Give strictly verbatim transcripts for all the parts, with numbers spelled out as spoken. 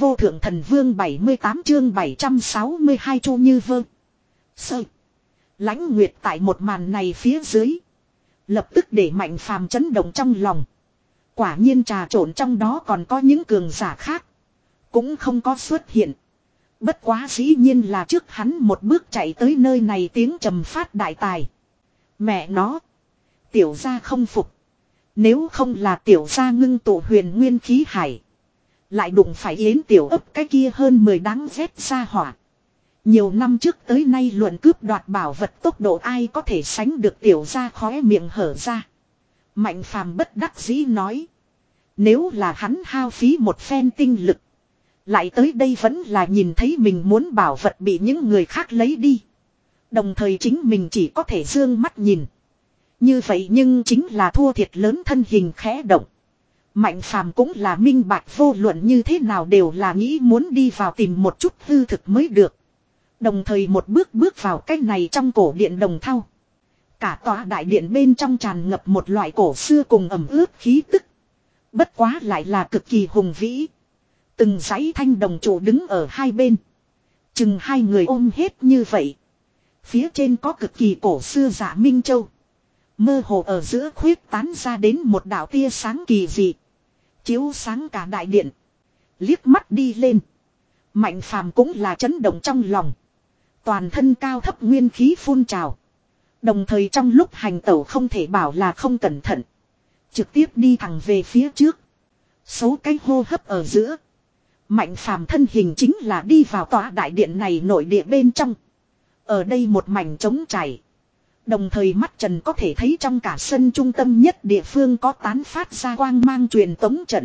vô thượng thần vương bảy mươi tám chương bảy trăm sáu mươi hai Chu Như Vơ. Sơ. Lãnh Nguyệt tại một màn này phía dưới. Lập tức để Mạnh Phàm chấn động trong lòng. Quả nhiên trà trộn trong đó còn có những cường giả khác. Cũng không có xuất hiện. Bất quá dĩ nhiên là trước hắn một bước chạy tới nơi này tiếng trầm phát đại tài. Mẹ nó. Tiểu gia không phục. Nếu không là tiểu gia ngưng tụ huyền nguyên khí hải. Lại đụng phải yến tiểu ấp cái kia hơn mười đáng ghét ra hỏa. Nhiều năm trước tới nay luận cướp đoạt bảo vật tốc độ ai có thể sánh được tiểu gia khóe miệng hở ra. Mạnh Phàm bất đắc dĩ nói. Nếu là hắn hao phí một phen tinh lực. Lại tới đây vẫn là nhìn thấy mình muốn bảo vật bị những người khác lấy đi. Đồng thời chính mình chỉ có thể dương mắt nhìn. Như vậy nhưng chính là thua thiệt lớn thân hình khẽ động. Mạnh Phàm cũng là minh bạch vô luận như thế nào đều là nghĩ muốn đi vào tìm một chút hư thực mới được. Đồng thời một bước bước vào cái này trong cổ điện đồng thau. Cả tòa đại điện bên trong tràn ngập một loại cổ xưa cùng ẩm ướt khí tức. Bất quá lại là cực kỳ hùng vĩ. Từng dãy thanh đồng trụ đứng ở hai bên. Chừng hai người ôm hết như vậy. Phía trên có cực kỳ cổ xưa Dạ Minh Châu. Mơ hồ ở giữa khuyết tán ra đến một đạo tia sáng kỳ dị. Chiếu sáng cả đại điện. Liếc mắt đi lên. Mạnh Phàm cũng là chấn động trong lòng. Toàn thân cao thấp nguyên khí phun trào. Đồng thời trong lúc hành tẩu không thể bảo là không cẩn thận. Trực tiếp đi thẳng về phía trước. Số cái hô hấp ở giữa. Mạnh Phàm thân hình chính là đi vào tòa đại điện này nội địa bên trong. Ở đây một mảnh trống trải. Đồng thời mắt trần có thể thấy trong cả sân trung tâm nhất địa phương có tán phát ra quang mang truyền tống trận.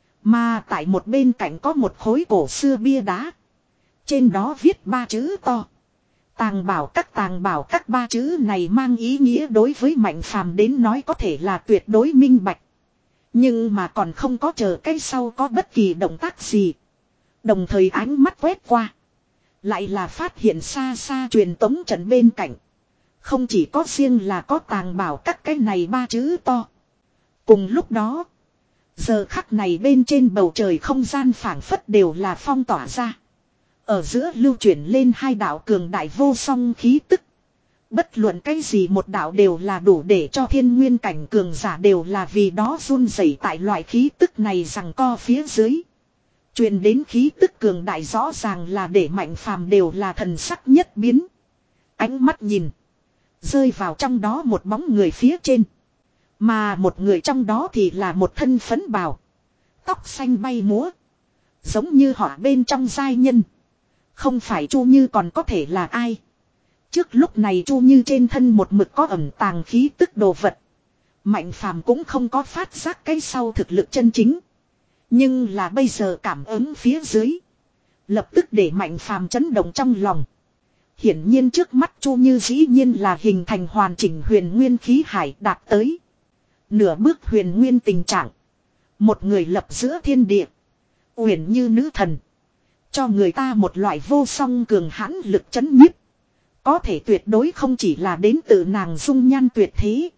Mà tại một bên cạnh có một khối cổ xưa bia đá. Trên đó viết ba chữ to. Tàng bảo các tàng bảo các ba chữ này mang ý nghĩa đối với Mạnh Phàm đến nói có thể là tuyệt đối minh bạch. Nhưng mà còn không có chờ cái sau có bất kỳ động tác gì. Đồng thời ánh mắt quét qua. Lại là phát hiện xa xa truyền tống trận bên cạnh. Không chỉ có riêng là có tàng bảo các cái này ba chữ to. Cùng lúc đó. Giờ khắc này bên trên bầu trời không gian phảng phất đều là phong tỏa ra. Ở giữa lưu chuyển lên hai đạo cường đại vô song khí tức. Bất luận cái gì một đạo đều là đủ để cho thiên nguyên cảnh cường giả đều là vì đó run rẩy tại loại khí tức này rằng co phía dưới. Truyền đến khí tức cường đại rõ ràng là để Mạnh Phàm đều là thần sắc nhất biến. Ánh mắt nhìn. Rơi vào trong đó một bóng người phía trên. Mà một người trong đó thì là một thân phấn bào. Tóc xanh bay múa. Giống như họ bên trong giai nhân. Không phải Chu Như còn có thể là ai. Trước lúc này Chu Như trên thân một mực có ẩn tàng khí tức đồ vật. Mạnh Phàm cũng không có phát giác cái sau thực lực chân chính. Nhưng là bây giờ cảm ứng phía dưới. Lập tức để Mạnh Phàm chấn động trong lòng. Hiển nhiên trước mắt Chu Như dĩ nhiên là hình thành hoàn chỉnh huyền nguyên khí hải đạt tới. Nửa bước huyền nguyên tình trạng. Một người lập giữa thiên địa. Uyển như nữ thần. Cho người ta một loại vô song cường hãn lực chấn nhiếp. Có thể tuyệt đối không chỉ là đến từ nàng dung nhan tuyệt thế.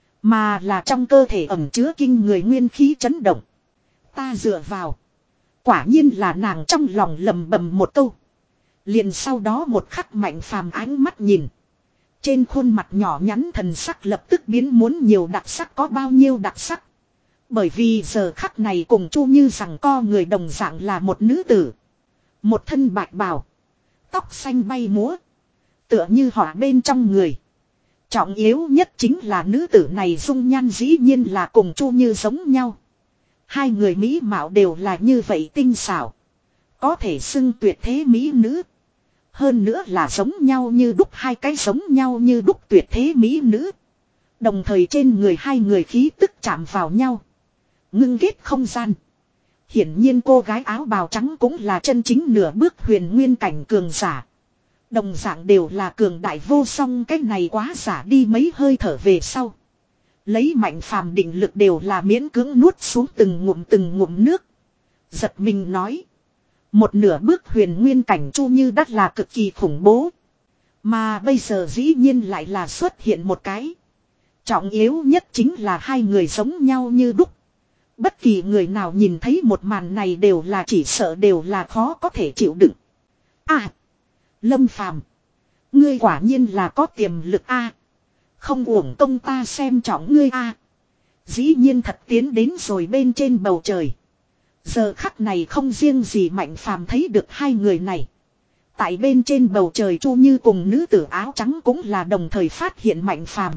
Mà là trong cơ thể ẩn chứa kinh người nguyên khí chấn động. Ta dựa vào. Quả nhiên là nàng trong lòng lầm bầm một câu. Liền sau đó một khắc Mạnh Phàm ánh mắt nhìn. Trên khuôn mặt nhỏ nhắn thần sắc lập tức biến muốn nhiều đặc sắc có bao nhiêu đặc sắc. Bởi vì giờ khắc này cùng Chu Như rằng co người đồng dạng là một nữ tử. Một thân bạch bào. Tóc xanh bay múa. Tựa như họ bên trong người. Trọng yếu nhất chính là nữ tử này dung nhan dĩ nhiên là cùng Chu Như giống nhau. Hai người mỹ mạo đều là như vậy tinh xảo. Có thể xưng tuyệt thế mỹ nữ. Hơn nữa là giống nhau như đúc hai cái giống nhau như đúc tuyệt thế mỹ nữ. Đồng thời trên người hai người khí tức chạm vào nhau. Ngưng kết không gian. Hiển nhiên cô gái áo bào trắng cũng là chân chính nửa bước huyền nguyên cảnh cường giả. Đồng dạng đều là cường đại vô song cái này quá giả đi mấy hơi thở về sau. Lấy Mạnh Phàm định lực đều là miễn cưỡng nuốt xuống từng ngụm từng ngụm nước. Giật mình nói. Một nửa bước huyền nguyên cảnh Chu Như đắt là cực kỳ khủng bố. Mà bây giờ dĩ nhiên lại là xuất hiện một cái. Trọng yếu nhất chính là hai người giống nhau như đúc. Bất kỳ người nào nhìn thấy một màn này đều là chỉ sợ đều là khó có thể chịu đựng. À. Lâm Phàm, ngươi quả nhiên là có tiềm lực a. Không uổng công ta xem trọng ngươi a. Dĩ nhiên thật tiến đến rồi bên trên bầu trời. Giờ khắc này không riêng gì Mạnh Phàm thấy được hai người này. Tại bên trên bầu trời Chu Như cùng nữ tử áo trắng cũng là đồng thời phát hiện Mạnh Phàm.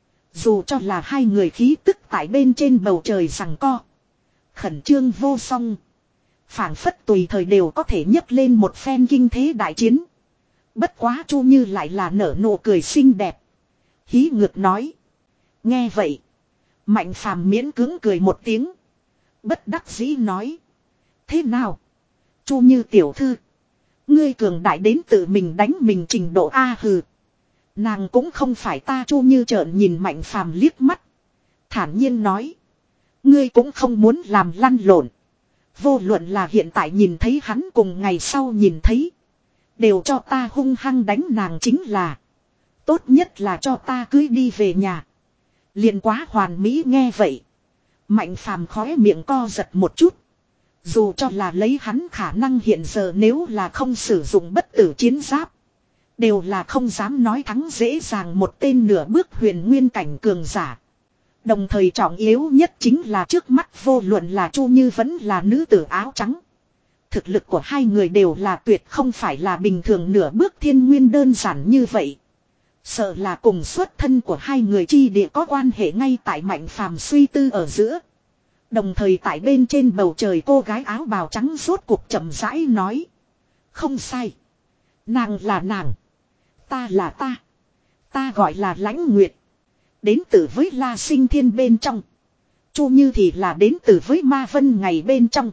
Dù cho là hai người khí tức tại bên trên bầu trời giằng co. Khẩn trương vô song. Phảng phất tùy thời đều có thể nhấc lên một phen kinh thế đại chiến. Bất quá Chu Như lại là nở nụ cười xinh đẹp. Hí ngược nói. Nghe vậy. Mạnh Phàm miễn cưỡng cười một tiếng. Bất đắc dĩ nói. Thế nào? Chu Như tiểu thư. Ngươi cường đại đến tự mình đánh mình trình độ A hừ. Nàng cũng không phải ta. Chu Như trợn nhìn Mạnh Phàm liếc mắt. Thản nhiên nói. Ngươi cũng không muốn làm lăn lộn. Vô luận là hiện tại nhìn thấy hắn cùng ngày sau nhìn thấy. Đều cho ta hung hăng đánh nàng chính là. Tốt nhất là cho ta cưới đi về nhà. Liền quá hoàn mỹ nghe vậy. Mạnh Phàm khóe miệng co giật một chút. Dù cho là lấy hắn khả năng hiện giờ nếu là không sử dụng bất tử chiến giáp. Đều là không dám nói thắng dễ dàng một tên nửa bước huyền nguyên cảnh cường giả. Đồng thời trọng yếu nhất chính là trước mắt vô luận là Chu Như vẫn là nữ tử áo trắng. Thực lực của hai người đều là tuyệt không phải là bình thường nửa bước thiên nguyên đơn giản như vậy. Sợ là cùng xuất thân của hai người chi địa có quan hệ ngay tại Mạnh Phàm suy tư ở giữa. Đồng thời tại bên trên bầu trời cô gái áo bào trắng rốt cuộc chậm rãi nói. Không sai. Nàng là nàng. Ta là ta. Ta gọi là Lãnh Nguyệt. Đến từ với La Sinh Thiên bên trong. Chu Như thì là đến từ với Ma Vân ngày bên trong.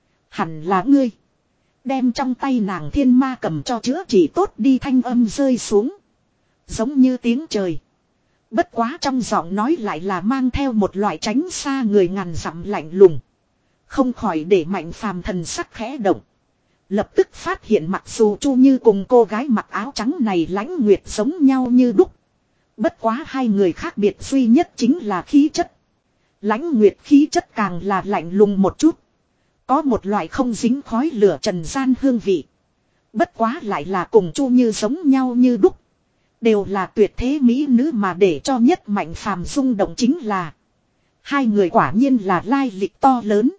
Hẳn là ngươi. Đem trong tay nàng thiên ma cầm cho chữa trị tốt đi thanh âm rơi xuống. Giống như tiếng trời. Bất quá trong giọng nói lại là mang theo một loại tránh xa người ngàn dặm lạnh lùng. Không khỏi để Mạnh Phàm thần sắc khẽ động. Lập tức phát hiện mặc dù Chu Như cùng cô gái mặc áo trắng này Lãnh Nguyệt giống nhau như đúc. Bất quá hai người khác biệt duy nhất chính là khí chất. Lãnh Nguyệt khí chất càng là lạnh lùng một chút. Có một loại không dính khói lửa trần gian hương vị. Bất quá lại là cùng Chu Như giống nhau như đúc. Đều là tuyệt thế mỹ nữ mà để cho nhất Mạnh Phàm rung động chính là. Hai người quả nhiên là lai lịch to lớn.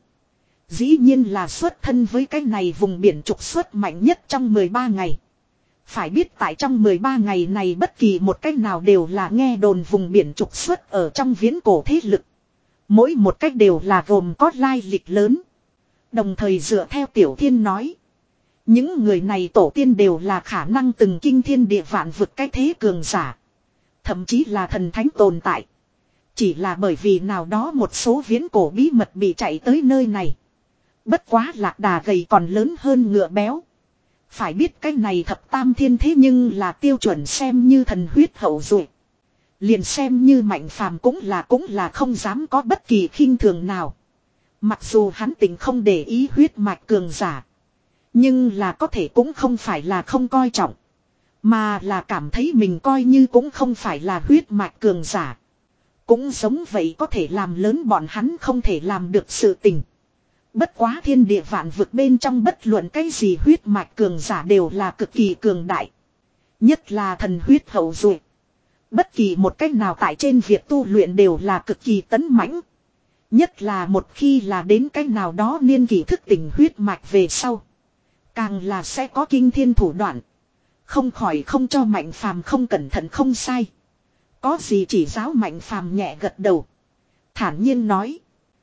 Dĩ nhiên là xuất thân với cái này vùng biển trục xuất mạnh nhất trong mười ba ngày. Phải biết tại trong mười ba ngày này bất kỳ một cách nào đều là nghe đồn vùng biển trục xuất ở trong viễn cổ thế lực. Mỗi một cách đều là gồm có lai lịch lớn. Đồng thời dựa theo Tiểu Thiên nói. Những người này tổ tiên đều là khả năng từng kinh thiên địa vạn vực cái thế cường giả. Thậm chí là thần thánh tồn tại. Chỉ là bởi vì nào đó một số viễn cổ bí mật bị chạy tới nơi này. Bất quá lạc đà gầy còn lớn hơn ngựa béo. Phải biết cái này thập tam thiên thế nhưng là tiêu chuẩn xem như thần huyết hậu duệ. Liền xem như Mạnh Phàm cũng là cũng là không dám có bất kỳ khinh thường nào. Mặc dù hắn tình không để ý huyết mạch cường giả. Nhưng là có thể cũng không phải là không coi trọng. Mà là cảm thấy mình coi như cũng không phải là huyết mạch cường giả. Cũng giống vậy có thể làm lớn bọn hắn không thể làm được sự tình. Bất quá thiên địa vạn vực bên trong bất luận cái gì huyết mạch cường giả đều là cực kỳ cường đại. Nhất là thần huyết hậu duệ. Bất kỳ một cách nào tại trên việc tu luyện đều là cực kỳ tấn mãnh. Nhất là một khi là đến cách nào đó niên kỳ thức tỉnh huyết mạch về sau. Càng là sẽ có kinh thiên thủ đoạn. Không khỏi không cho Mạnh Phàm không cẩn thận không sai. Có gì chỉ giáo Mạnh Phàm nhẹ gật đầu. Thản nhiên nói.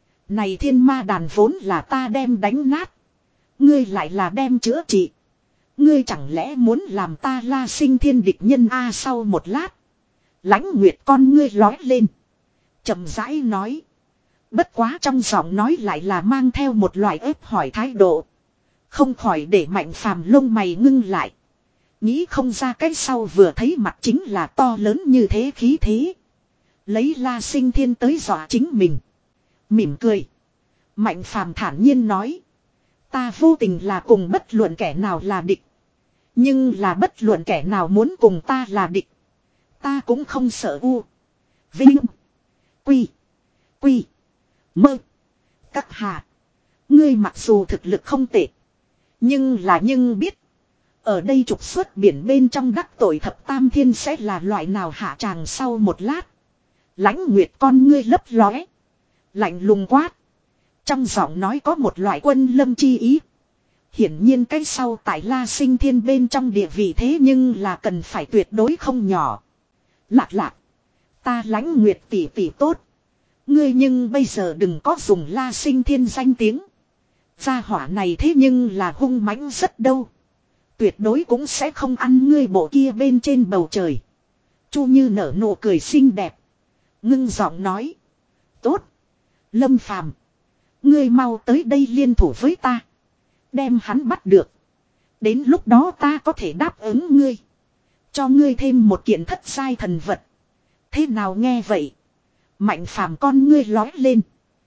Này thiên ma đàn vốn là ta đem đánh nát. Ngươi lại là đem chữa trị. Ngươi chẳng lẽ muốn làm ta La Sinh Thiên địch nhân a? Sau một lát. Lãnh Nguyệt con ngươi lói lên. Chậm rãi nói. Bất quá trong giọng nói lại là mang theo một loại ép hỏi thái độ. Không khỏi để Mạnh Phàm lông mày ngưng lại. Nghĩ không ra cái sau vừa thấy mặt chính là to lớn như thế khí thế. Lấy La Sinh Thiên tới dọa chính mình. Mỉm cười. Mạnh Phàm thản nhiên nói. Ta vô tình là cùng bất luận kẻ nào là địch. Nhưng là bất luận kẻ nào muốn cùng ta là địch. Ta cũng không sợ u. Vinh. Quy. Quy. Mơ. Các hạ. Ngươi mặc dù thực lực không tệ. Nhưng là nhưng biết. Ở đây trục xuất biển bên trong đắc tội thập tam thiên sẽ là loại nào hạ tràng sau một lát. Lãnh Nguyệt con ngươi lấp lóe. Lạnh lùng quát. Trong giọng nói có một loại quân lâm chi ý. Hiển nhiên cái sau tại La Sinh Thiên bên trong địa vị thế nhưng là cần phải tuyệt đối không nhỏ. Lạc lạc. Ta Lãnh Nguyệt tỷ tỷ tốt. Ngươi nhưng bây giờ đừng có dùng La Sinh Thiên danh tiếng. Gia hỏa này thế nhưng là hung mãnh rất đâu. Tuyệt đối cũng sẽ không ăn ngươi bộ kia bên trên bầu trời. Chu Như nở nụ cười xinh đẹp. Ngưng giọng nói. Tốt. Lâm Phàm, ngươi mau tới đây liên thủ với ta. Đem hắn bắt được. Đến lúc đó ta có thể đáp ứng ngươi. Cho ngươi thêm một kiện thất sai thần vật. Thế nào nghe vậy? Mạnh Phàm con ngươi lói lên.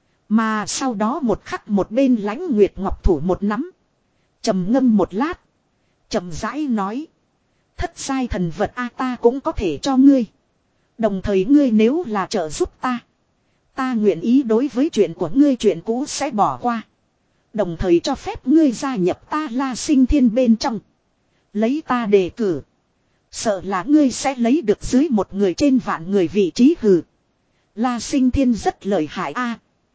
Mà sau đó một khắc một bên Lãnh Nguyệt Ngọc thủ một nắm. Trầm ngâm một lát. Chậm rãi nói. Thất sai thần vật a ta cũng có thể cho ngươi. Đồng thời ngươi nếu là trợ giúp ta. Ta nguyện ý đối với chuyện của ngươi chuyện cũ sẽ bỏ qua. Đồng thời cho phép ngươi gia nhập ta La Sinh Thiên bên trong. Lấy ta đề cử. Sợ là ngươi sẽ lấy được dưới một người trên vạn người vị trí hừ. La Sinh Thiên rất lợi hại a.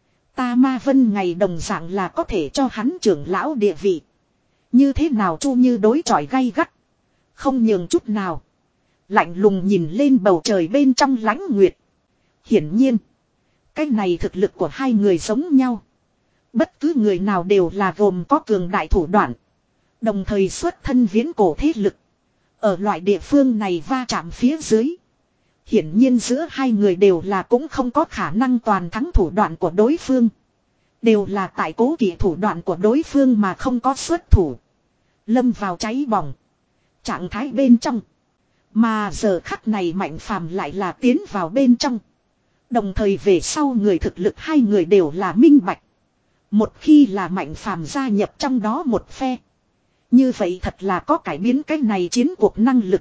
Ta Ma Vân ngày đồng dạng là có thể cho hắn trưởng lão địa vị. Như thế nào Chu Như đối chọi gay gắt. Không nhường chút nào. Lạnh lùng nhìn lên bầu trời bên trong Lãnh Nguyệt. Hiển nhiên. Cái này thực lực của hai người giống nhau. Bất cứ người nào đều là gồm có cường đại thủ đoạn. Đồng thời xuất thân viễn cổ thế lực. Ở loại địa phương này va chạm phía dưới. Hiển nhiên giữa hai người đều là cũng không có khả năng toàn thắng thủ đoạn của đối phương. Đều là tại cố kỵ thủ đoạn của đối phương mà không có xuất thủ. Lâm vào cháy bỏng. Trạng thái bên trong. Mà giờ khắc này Mạnh Phàm lại là tiến vào bên trong. Đồng thời về sau người thực lực hai người đều là minh bạch. Một khi là Mạnh Phàm gia nhập trong đó một phe. Như vậy thật là có cải biến cái này chiến cuộc năng lực.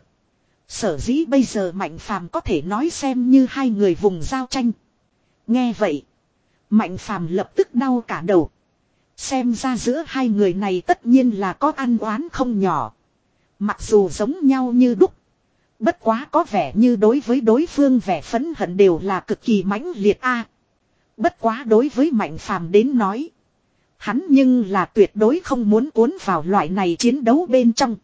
Sở dĩ bây giờ Mạnh Phàm có thể nói xem như hai người vùng giao tranh. Nghe vậy. Mạnh Phàm lập tức đau cả đầu. Xem ra giữa hai người này tất nhiên là có ăn oán không nhỏ. Mặc dù giống nhau như đúc. Bất quá có vẻ như đối với đối phương vẻ phẫn hận đều là cực kỳ mãnh liệt a. Bất quá đối với Mạnh Phàm đến nói. Hắn nhưng là tuyệt đối không muốn cuốn vào loại này chiến đấu bên trong.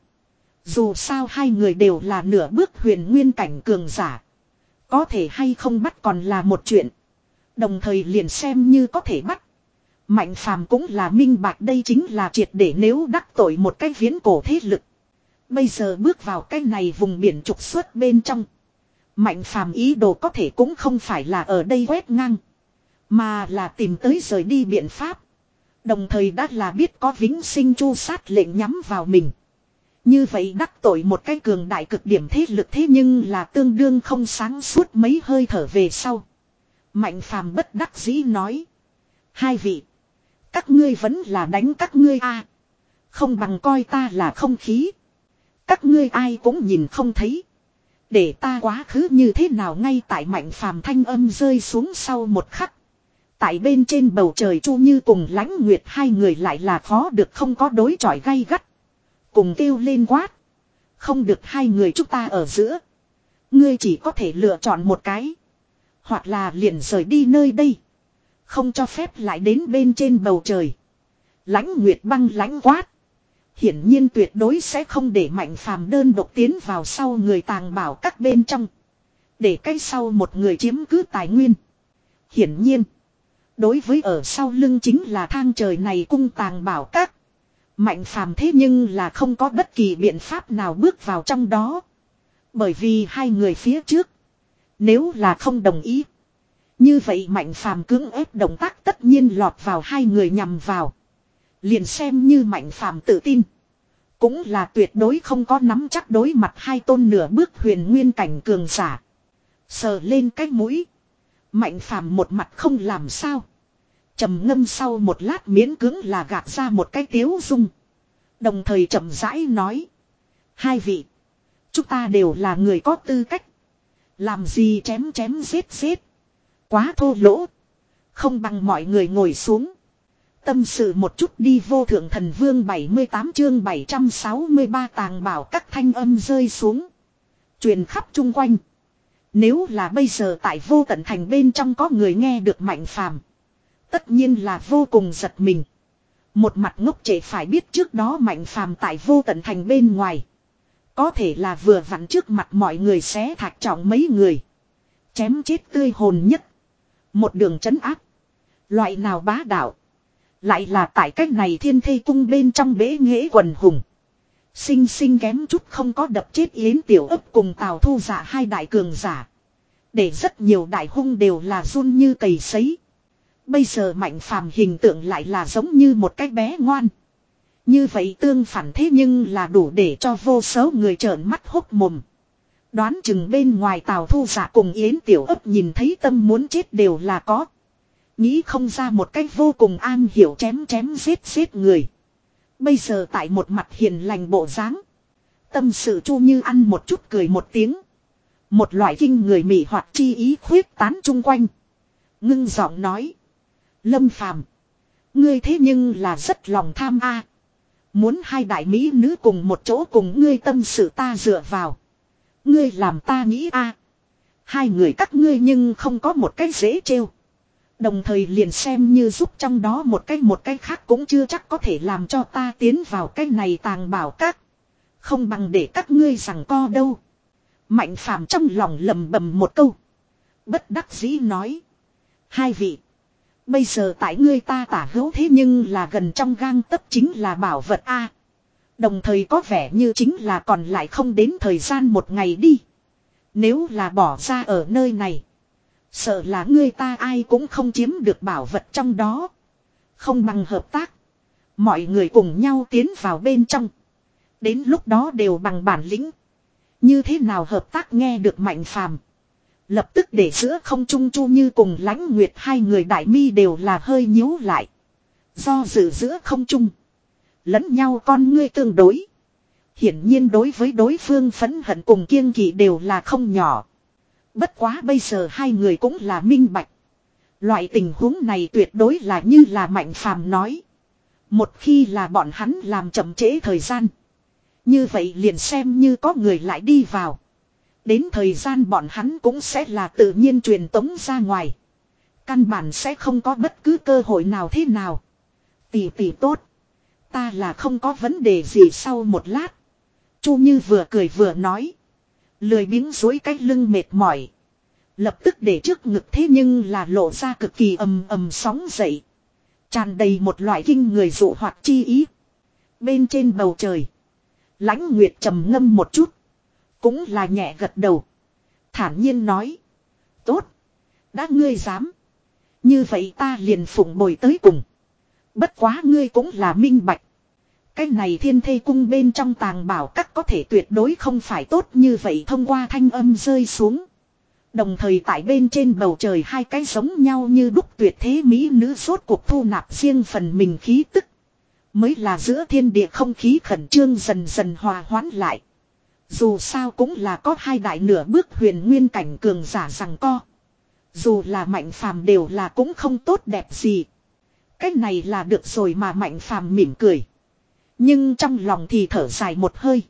Dù sao hai người đều là nửa bước huyền nguyên cảnh cường giả. Có thể hay không bắt còn là một chuyện. Đồng thời liền xem như có thể bắt. Mạnh Phàm cũng là minh bạch đây chính là triệt để nếu đắc tội một cái viễn cổ thế lực. Bây giờ bước vào cái này vùng biển trục xuất bên trong. Mạnh Phàm ý đồ có thể cũng không phải là ở đây quét ngang. Mà là tìm tới rời đi biện pháp. Đồng thời đã là biết có vĩnh sinh chu sát lệnh nhắm vào mình. Như vậy đắc tội một cái cường đại cực điểm thế lực thế nhưng là tương đương không sáng suốt mấy hơi thở về sau. Mạnh Phàm bất đắc dĩ nói. Hai vị. Các ngươi vẫn là đánh các ngươi a, không bằng coi ta là không khí. Các ngươi ai cũng nhìn không thấy. Để ta quá khứ như thế nào ngay tại Mạnh Phàm thanh âm rơi xuống sau một khắc. Tại bên trên bầu trời Chu Như cùng Lãnh Nguyệt hai người lại là khó được không có đối chọi gay gắt. Cùng kêu lên quát. Không được hai người chúng ta ở giữa. Ngươi chỉ có thể lựa chọn một cái. Hoặc là liền rời đi nơi đây. Không cho phép lại đến bên trên bầu trời. Lãnh Nguyệt băng lãnh quát. Hiển nhiên tuyệt đối sẽ không để Mạnh Phàm đơn độc tiến vào sau người tàng bảo các bên trong. Để cái sau một người chiếm cứ tài nguyên. Hiển nhiên. Đối với ở sau lưng chính là thang trời này cung tàng bảo các. Mạnh Phàm thế nhưng là không có bất kỳ biện pháp nào bước vào trong đó. Bởi vì hai người phía trước. Nếu là không đồng ý. Như vậy Mạnh Phàm cưỡng ép động tác tất nhiên lọt vào hai người nhằm vào. Liền xem như Mạnh Phàm tự tin. Cũng là tuyệt đối không có nắm chắc đối mặt hai tôn nửa bước huyền nguyên cảnh cường giả. Sờ lên cái mũi. Mạnh Phàm một mặt không làm sao. Trầm ngâm sau một lát miễn cưỡng là gạt ra một cái tiếu dung. Đồng thời chậm rãi nói. Hai vị. Chúng ta đều là người có tư cách. Làm gì chém chém giết giết. Quá thô lỗ. Không bằng mọi người ngồi xuống. Tâm sự một chút đi vô thượng thần vương bảy mươi tám chương bảy trăm sáu mươi ba tàng bảo các thanh âm rơi xuống. Truyền khắp chung quanh. Nếu là bây giờ tại vô tận thành bên trong có người nghe được Mạnh Phàm, tất nhiên là vô cùng giật mình. Một mặt ngốc trệ phải biết trước đó Mạnh Phàm tại vô tận thành bên ngoài. Có thể là vừa vặn trước mặt mọi người xé thạch trọng mấy người. Chém chết tươi hồn nhất. Một đường trấn áp. Loại nào bá đạo. Lại là tại cách này thiên thây cung bên trong bế nghệ quần hùng. Sinh sinh kém chút không có đập chết Yến Tiểu Ấp cùng Tào Thu Dạ hai đại cường giả. Để rất nhiều đại hung đều là run như cầy sấy. Bây giờ Mạnh Phàm hình tượng lại là giống như một cái bé ngoan. Như vậy tương phản thế nhưng là đủ để cho vô số người trợn mắt hốc mồm. Đoán chừng bên ngoài Tào Thu Dạ cùng Yến Tiểu Ấp nhìn thấy tâm muốn chết đều là có. Nghĩ không ra một cách vô cùng an hiểu chém chém giết giết người. Bây giờ tại một mặt hiền lành bộ dáng. Tâm sự Chu Như ăn một chút cười một tiếng. Một loại kinh người mị hoặc chi ý khuyết tán chung quanh. Ngưng giọng nói. Lâm Phàm, ngươi thế nhưng là rất lòng tham a. Muốn hai đại mỹ nữ cùng một chỗ cùng ngươi tâm sự ta dựa vào. Ngươi làm ta nghĩ a. Hai người các ngươi nhưng không có một cái dễ trêu. Đồng thời liền xem như giúp trong đó một cái một cái khác cũng chưa chắc có thể làm cho ta tiến vào cái này tàng bảo các. Không bằng để các ngươi rằng co đâu. Mạnh Phàm trong lòng lầm bầm một câu. Bất đắc dĩ nói. Hai vị. Bây giờ tại ngươi ta tả hữu thế nhưng là gần trong gang tấc chính là bảo vật A. Đồng thời có vẻ như chính là còn lại không đến thời gian một ngày đi. Nếu là bỏ ra ở nơi này. Sợ là ngươi ta ai cũng không chiếm được bảo vật trong đó. Không bằng hợp tác. Mọi người cùng nhau tiến vào bên trong. Đến lúc đó đều bằng bản lĩnh. Như thế nào hợp tác nghe được Mạnh Phàm, lập tức để giữa không trung Chu Như cùng Lãnh Nguyệt hai người đại mi đều là hơi nhíu lại. Do dự giữa không trung. Lẫn nhau con ngươi tương đối. Hiển nhiên đối với đối phương phẫn hận cùng kiêng kỵ đều là không nhỏ. Bất quá bây giờ hai người cũng là minh bạch. Loại tình huống này tuyệt đối là như là Mạnh Phàm nói. Một khi là bọn hắn làm chậm trễ thời gian. Như vậy liền xem như có người lại đi vào. Đến thời gian bọn hắn cũng sẽ là tự nhiên truyền tống ra ngoài. Căn bản sẽ không có bất cứ cơ hội nào thế nào. Tỷ tỷ tốt. Ta là không có vấn đề gì sau một lát. Chu Như vừa cười vừa nói. Lười biếng dối cái lưng mệt mỏi. Lập tức để trước ngực thế nhưng là lộ ra cực kỳ ầm ầm sóng dậy. Tràn đầy một loại kinh người dụ hoặc chi ý. Bên trên bầu trời. Lãnh Nguyệt trầm ngâm một chút. Cũng là nhẹ gật đầu. Thản nhiên nói. Tốt. Đã ngươi dám. Như vậy ta liền phụng bồi tới cùng. Bất quá ngươi cũng là minh bạch. Cái này thiên thây cung bên trong tàng bảo các có thể tuyệt đối không phải tốt như vậy thông qua thanh âm rơi xuống. Đồng thời tại bên trên bầu trời hai cái giống nhau như đúc tuyệt thế mỹ nữ sốt cuộc thu nạp riêng phần mình khí tức. Mới là giữa thiên địa không khí khẩn trương dần dần hòa hoãn lại. Dù sao cũng là có hai đại nửa bước huyền nguyên cảnh cường giả rằng co. Dù là Mạnh Phàm đều là cũng không tốt đẹp gì. Cái này là được rồi mà Mạnh Phàm mỉm cười. Nhưng trong lòng thì thở dài một hơi.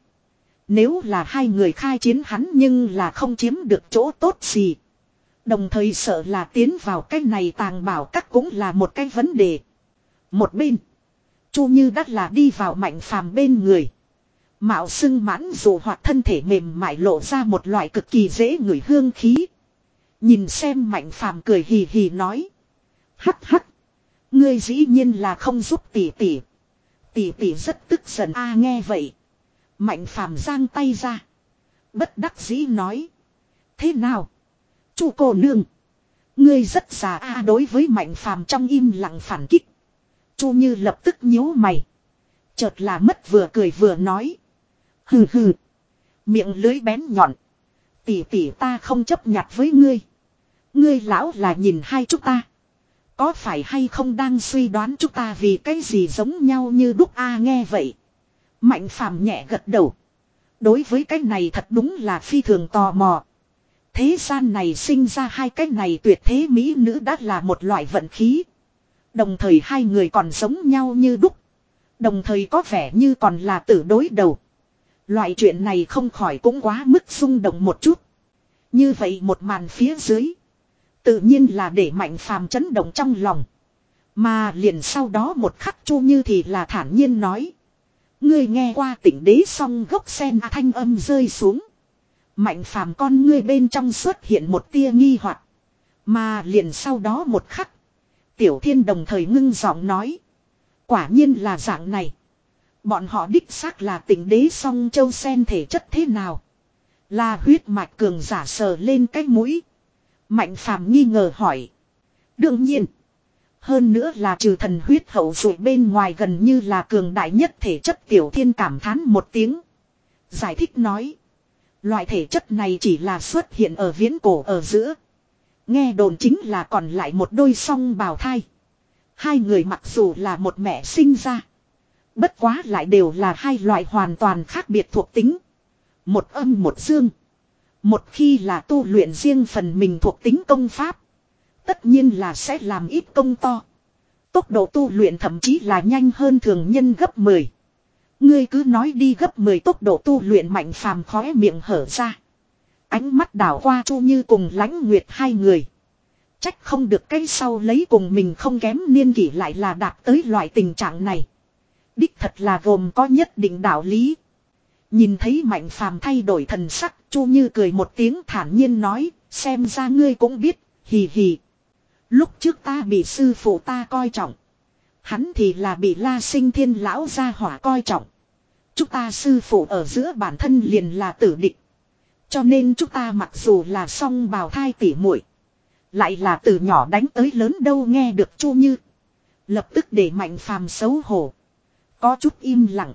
Nếu là hai người khai chiến hắn nhưng là không chiếm được chỗ tốt gì. Đồng thời sợ là tiến vào cái này tàng bảo các cũng là một cái vấn đề. Một bên. Chu Như đắt là đi vào Mạnh Phàm bên người. Mạo xưng mãn dù hoặc thân thể mềm mại lộ ra một loại cực kỳ dễ ngửi hương khí. Nhìn xem Mạnh Phàm cười hì hì nói. Hắc hắc. Ngươi dĩ nhiên là không giúp tỷ tỷ. Tỷ tỷ rất tức giận a. Nghe vậy. Mạnh Phàm giang tay ra. Bất đắc dĩ nói. Thế nào? Chu cô nương. Ngươi rất già a. Đối với Mạnh Phàm trong im lặng phản kích. Chu Như lập tức nhíu mày. Chợt là mất vừa cười vừa nói. Hừ hừ. Miệng lưới bén nhọn. Tỷ tỷ ta không chấp nhặt với ngươi. Ngươi lão là nhìn hai chúng ta. Có phải hay không đang suy đoán chúng ta vì cái gì giống nhau như đúc a. Nghe vậy. Mạnh Phàm nhẹ gật đầu. Đối với cái này thật đúng là phi thường tò mò. Thế gian này sinh ra hai cái này tuyệt thế mỹ nữ đã là một loại vận khí. Đồng thời hai người còn giống nhau như đúc. Đồng thời có vẻ như còn là tử đối đầu. Loại chuyện này không khỏi cũng quá mức xung động một chút. Như vậy một màn phía dưới. Tự nhiên là để Mạnh Phàm chấn động trong lòng. Mà liền sau đó một khắc Chu Như thì là thản nhiên nói. Ngươi nghe qua Tịnh Đế song gốc sen a thanh âm rơi xuống. Mạnh Phàm con ngươi bên trong xuất hiện một tia nghi hoặc. Mà liền sau đó một khắc. Tiểu Thiên đồng thời ngưng giọng nói. Quả nhiên là dạng này. Bọn họ đích xác là Tịnh Đế song châu sen thể chất thế nào. Là huyết mạch cường giả sờ lên cái mũi. Mạnh Phàm nghi ngờ hỏi. Đương nhiên. Hơn nữa là trừ thần huyết hậu rồi bên ngoài gần như là cường đại nhất thể chất. Tiểu Thiên cảm thán một tiếng. Giải thích nói. Loại thể chất này chỉ là xuất hiện ở viễn cổ ở giữa. Nghe đồn chính là còn lại một đôi song bào thai. Hai người mặc dù là một mẹ sinh ra. Bất quá lại đều là hai loại hoàn toàn khác biệt thuộc tính. Một âm một dương. Một khi là tu luyện riêng phần mình thuộc tính công pháp. Tất nhiên là sẽ làm ít công to. Tốc độ tu luyện thậm chí là nhanh hơn thường nhân gấp mười. Ngươi cứ nói đi gấp mười tốc độ tu luyện. Mạnh Phàm khóe miệng hở ra. Ánh mắt đảo qua Chu Như cùng Lãnh Nguyệt hai người. Trách không được cái sau lấy cùng mình không kém niên kỷ lại là đạt tới loại tình trạng này. Đích thật là gồm có nhất định đạo lý. Nhìn thấy Mạnh Phàm thay đổi thần sắc, Chu Như cười một tiếng thản nhiên nói, xem ra ngươi cũng biết, hì hì. Lúc trước ta bị sư phụ ta coi trọng. Hắn thì là bị La Sinh Thiên lão gia hỏa coi trọng. Chúng ta sư phụ ở giữa bản thân liền là tử địch. Cho nên chúng ta mặc dù là song bào thai tỉ muội, lại là từ nhỏ đánh tới lớn đâu. Nghe được Chu Như, lập tức để Mạnh Phàm xấu hổ, có chút im lặng.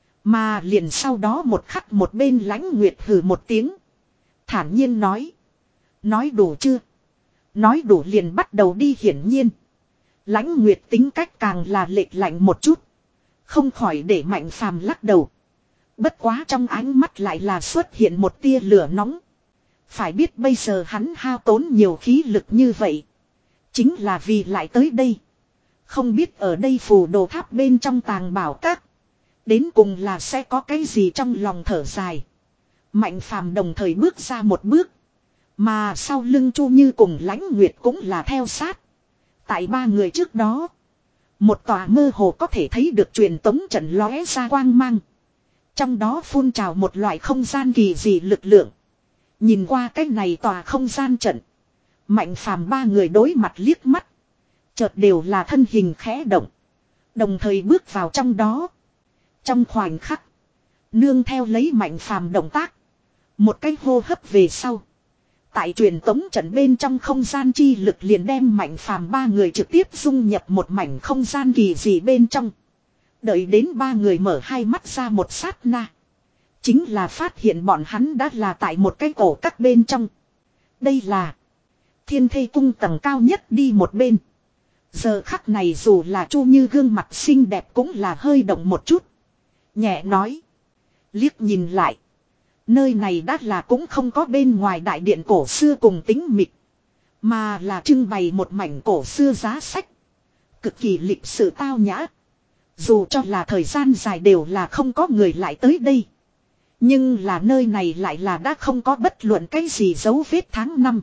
Mà liền sau đó một khắc một bên Lãnh Nguyệt hừ một tiếng, thản nhiên nói. Nói đủ chưa? Nói đủ liền bắt đầu đi. Hiển nhiên Lãnh Nguyệt tính cách càng là lệch lạnh một chút, không khỏi để Mạnh Phàm lắc đầu. Bất quá trong ánh mắt lại là xuất hiện một tia lửa nóng. Phải biết bây giờ hắn hao tốn nhiều khí lực như vậy, chính là vì lại tới đây. Không biết ở đây phù đồ tháp bên trong tàng bảo các, đến cùng là sẽ có cái gì trong lòng thở dài. Mạnh Phàm đồng thời bước ra một bước. Mà sau lưng Chu Như cùng Lãnh Nguyệt cũng là theo sát. Tại ba người trước đó, một tòa mơ hồ có thể thấy được truyền tống trận lóe ra quang mang. Trong đó phun trào một loại không gian kỳ dị lực lượng. Nhìn qua cái này tòa không gian trận, Mạnh Phàm ba người đối mặt liếc mắt, chợt đều là thân hình khẽ động, đồng thời bước vào trong đó. Trong khoảnh khắc, nương theo lấy Mạnh Phàm động tác, một cái hô hấp về sau, tại truyền tống trận bên trong không gian chi lực liền đem Mạnh Phàm ba người trực tiếp dung nhập một mảnh không gian kỳ dị bên trong. Đợi đến ba người mở hai mắt ra một sát na, chính là phát hiện bọn hắn đã là tại một cái cổ các bên trong. Đây là Thiên Thê cung tầng cao nhất đi một bên. Giờ khắc này dù là Chu Như gương mặt xinh đẹp cũng là hơi động một chút. Nhẹ nói. Liếc nhìn lại, nơi này đã là cũng không có bên ngoài đại điện cổ xưa cùng tính mịch, mà là trưng bày một mảnh cổ xưa giá sách. Cực kỳ lịch sự tao nhã. Dù cho là thời gian dài đều là không có người lại tới đây, nhưng là nơi này lại là đã không có bất luận cái gì dấu vết tháng năm.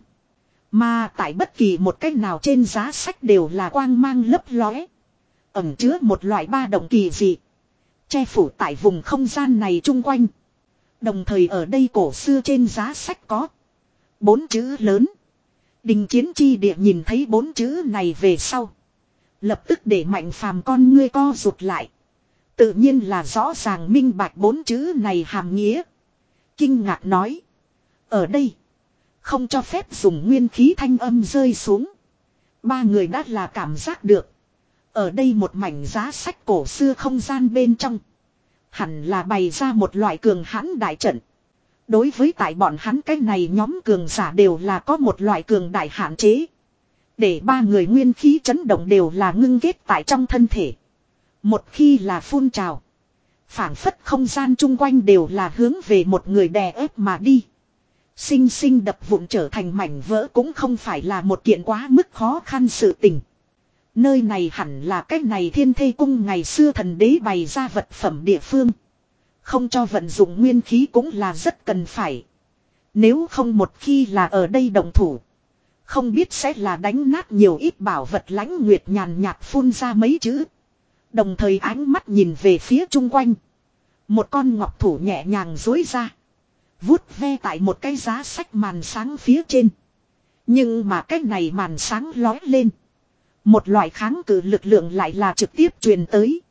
Mà tại bất kỳ một cách nào trên giá sách đều là quang mang lấp lóe, ẩn chứa một loại ba động kỳ dị, che phủ tại vùng không gian này chung quanh. Đồng thời ở đây cổ xưa trên giá sách có bốn chữ lớn: Đình Chiến Chi Địa. Nhìn thấy bốn chữ này về sau, lập tức để Mạnh Phàm con ngươi co rụt lại. Tự nhiên là rõ ràng minh bạch bốn chữ này hàm nghĩa. Kinh ngạc nói: ở đây không cho phép dùng nguyên khí. Thanh âm rơi xuống, ba người đã là cảm giác được, ở đây một mảnh giá sách cổ xưa không gian bên trong, hẳn là bày ra một loại cường hãn đại trận. Đối với tại bọn hắn cái này nhóm cường giả đều là có một loại cường đại hạn chế, để ba người nguyên khí chấn động đều là ngưng kết tại trong thân thể. Một khi là phun trào, phảng phất không gian chung quanh đều là hướng về một người đè ép mà đi. Sinh sinh đập vụn trở thành mảnh vỡ cũng không phải là một kiện quá mức khó khăn sự tình. Nơi này hẳn là cái này Thiên Thê Cung ngày xưa thần đế bày ra vật phẩm địa phương. Không cho vận dụng nguyên khí cũng là rất cần phải. Nếu không một khi là ở đây động thủ. Không biết sẽ là đánh nát nhiều ít bảo vật. Lãnh Nguyệt nhàn nhạt phun ra mấy chữ. Đồng thời ánh mắt nhìn về phía chung quanh. Một con ngọc thủ nhẹ nhàng duỗi ra. Vuốt ve tại một cái giá sách màn sáng phía trên. Nhưng mà cái này màn sáng lói lên. Một loại kháng cự lực lượng lại là trực tiếp truyền tới.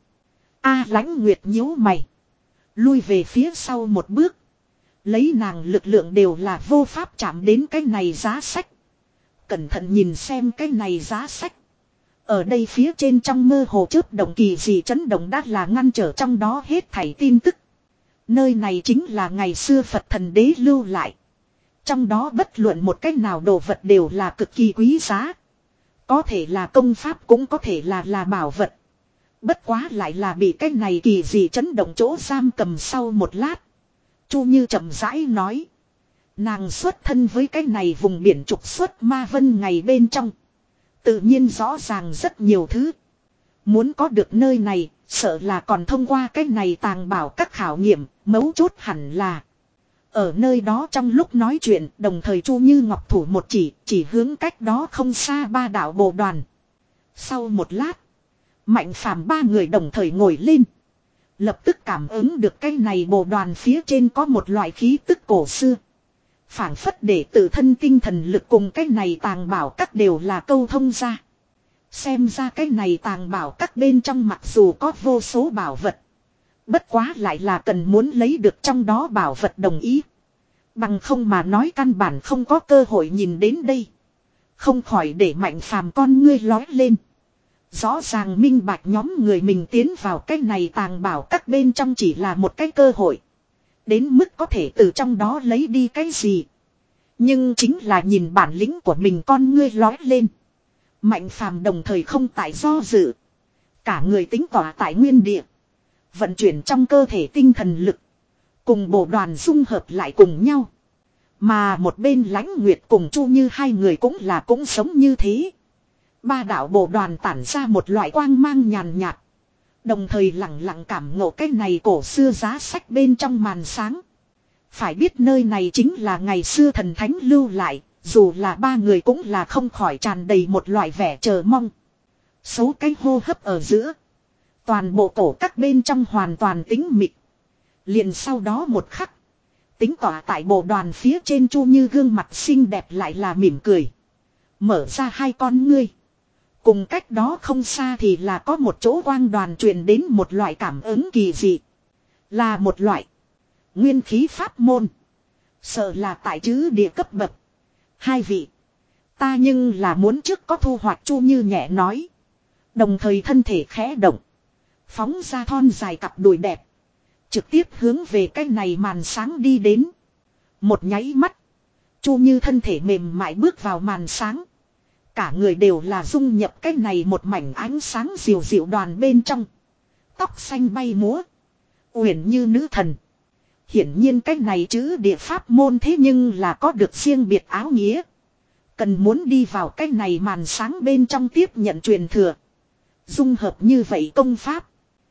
A Lãnh Nguyệt nhíu mày. Lui về phía sau một bước. Lấy nàng lực lượng đều là vô pháp chạm đến cái này giá sách. Cẩn thận nhìn xem cái này giá sách. Ở đây phía trên trong mơ hồ chớp động kỳ dị chấn động đã là ngăn trở trong đó hết thảy tin tức. Nơi này chính là ngày xưa Phật thần đế lưu lại. Trong đó bất luận một cách nào đồ vật đều là cực kỳ quý giá. Có thể là công pháp cũng có thể là là bảo vật. Bất quá lại là bị cái này kỳ dị chấn động chỗ giam cầm sau một lát. Chu Như chậm rãi nói. Nàng xuất thân với cái này vùng biển trục xuất ma vân ngày bên trong. Tự nhiên rõ ràng rất nhiều thứ. Muốn có được nơi này, sợ là còn thông qua cái này tàng bảo các khảo nghiệm, mấu chốt hẳn là. Ở nơi đó trong lúc nói chuyện, đồng thời Chu Như Ngọc thủ một chỉ, chỉ hướng cách đó không xa ba đạo bộ đoàn. Sau một lát, Mạnh Phàm ba người đồng thời ngồi lên. Lập tức cảm ứng được cái này bộ đoàn phía trên có một loại khí tức cổ xưa. Phảng phất để tự thân tinh thần lực cùng cái này tàng bảo các đều là câu thông ra. Xem ra cái này tàng bảo các bên trong mặc dù có vô số bảo vật. Bất quá lại là cần muốn lấy được trong đó bảo vật đồng ý. Bằng không mà nói căn bản không có cơ hội nhìn đến đây. Không khỏi để Mạnh Phàm con ngươi lói lên. Rõ ràng minh bạch nhóm người mình tiến vào cái này tàng bảo các bên trong chỉ là một cái cơ hội. Đến mức có thể từ trong đó lấy đi cái gì. Nhưng chính là nhìn bản lĩnh của mình con ngươi lói lên. Mạnh Phàm đồng thời không tại do dự. Cả người tính tỏa tại nguyên địa. Vận chuyển trong cơ thể tinh thần lực. Cùng bộ đoàn dung hợp lại cùng nhau. Mà một bên Lãnh Nguyệt cùng Chu Như hai người cũng là cũng sống như thế. Ba đạo bộ đoàn tản ra một loại quang mang nhàn nhạt. Đồng thời lặng lặng cảm ngộ cái này cổ xưa giá sách bên trong màn sáng. Phải biết nơi này chính là ngày xưa thần thánh lưu lại. Dù là ba người cũng là không khỏi tràn đầy một loại vẻ chờ mong. Số cái hô hấp ở giữa. Toàn bộ cổ các bên trong hoàn toàn tĩnh mịch. Liền sau đó một khắc. Tính tỏa tại bộ đoàn phía trên Chu Như gương mặt xinh đẹp lại là mỉm cười. Mở ra hai con ngươi. Cùng cách đó không xa thì là có một chỗ quang đoàn truyền đến một loại cảm ứng kỳ dị. Là một loại nguyên khí pháp môn. Sợ là tại chữ địa cấp bậc. Hai vị. Ta nhưng là muốn trước có thu hoạch Chu Như nhẹ nói. Đồng thời thân thể khẽ động. Phóng ra thon dài cặp đùi đẹp. Trực tiếp hướng về cái này màn sáng đi đến. Một nháy mắt. Chu Như thân thể mềm mại bước vào màn sáng. Cả người đều là dung nhập cái này một mảnh ánh sáng dịu dịu đoàn bên trong. Tóc xanh bay múa. Uyển như nữ thần. Hiển nhiên cái này chữ địa pháp môn thế nhưng là có được riêng biệt áo nghĩa. Cần muốn đi vào cái này màn sáng bên trong tiếp nhận truyền thừa. Dung hợp như vậy công pháp.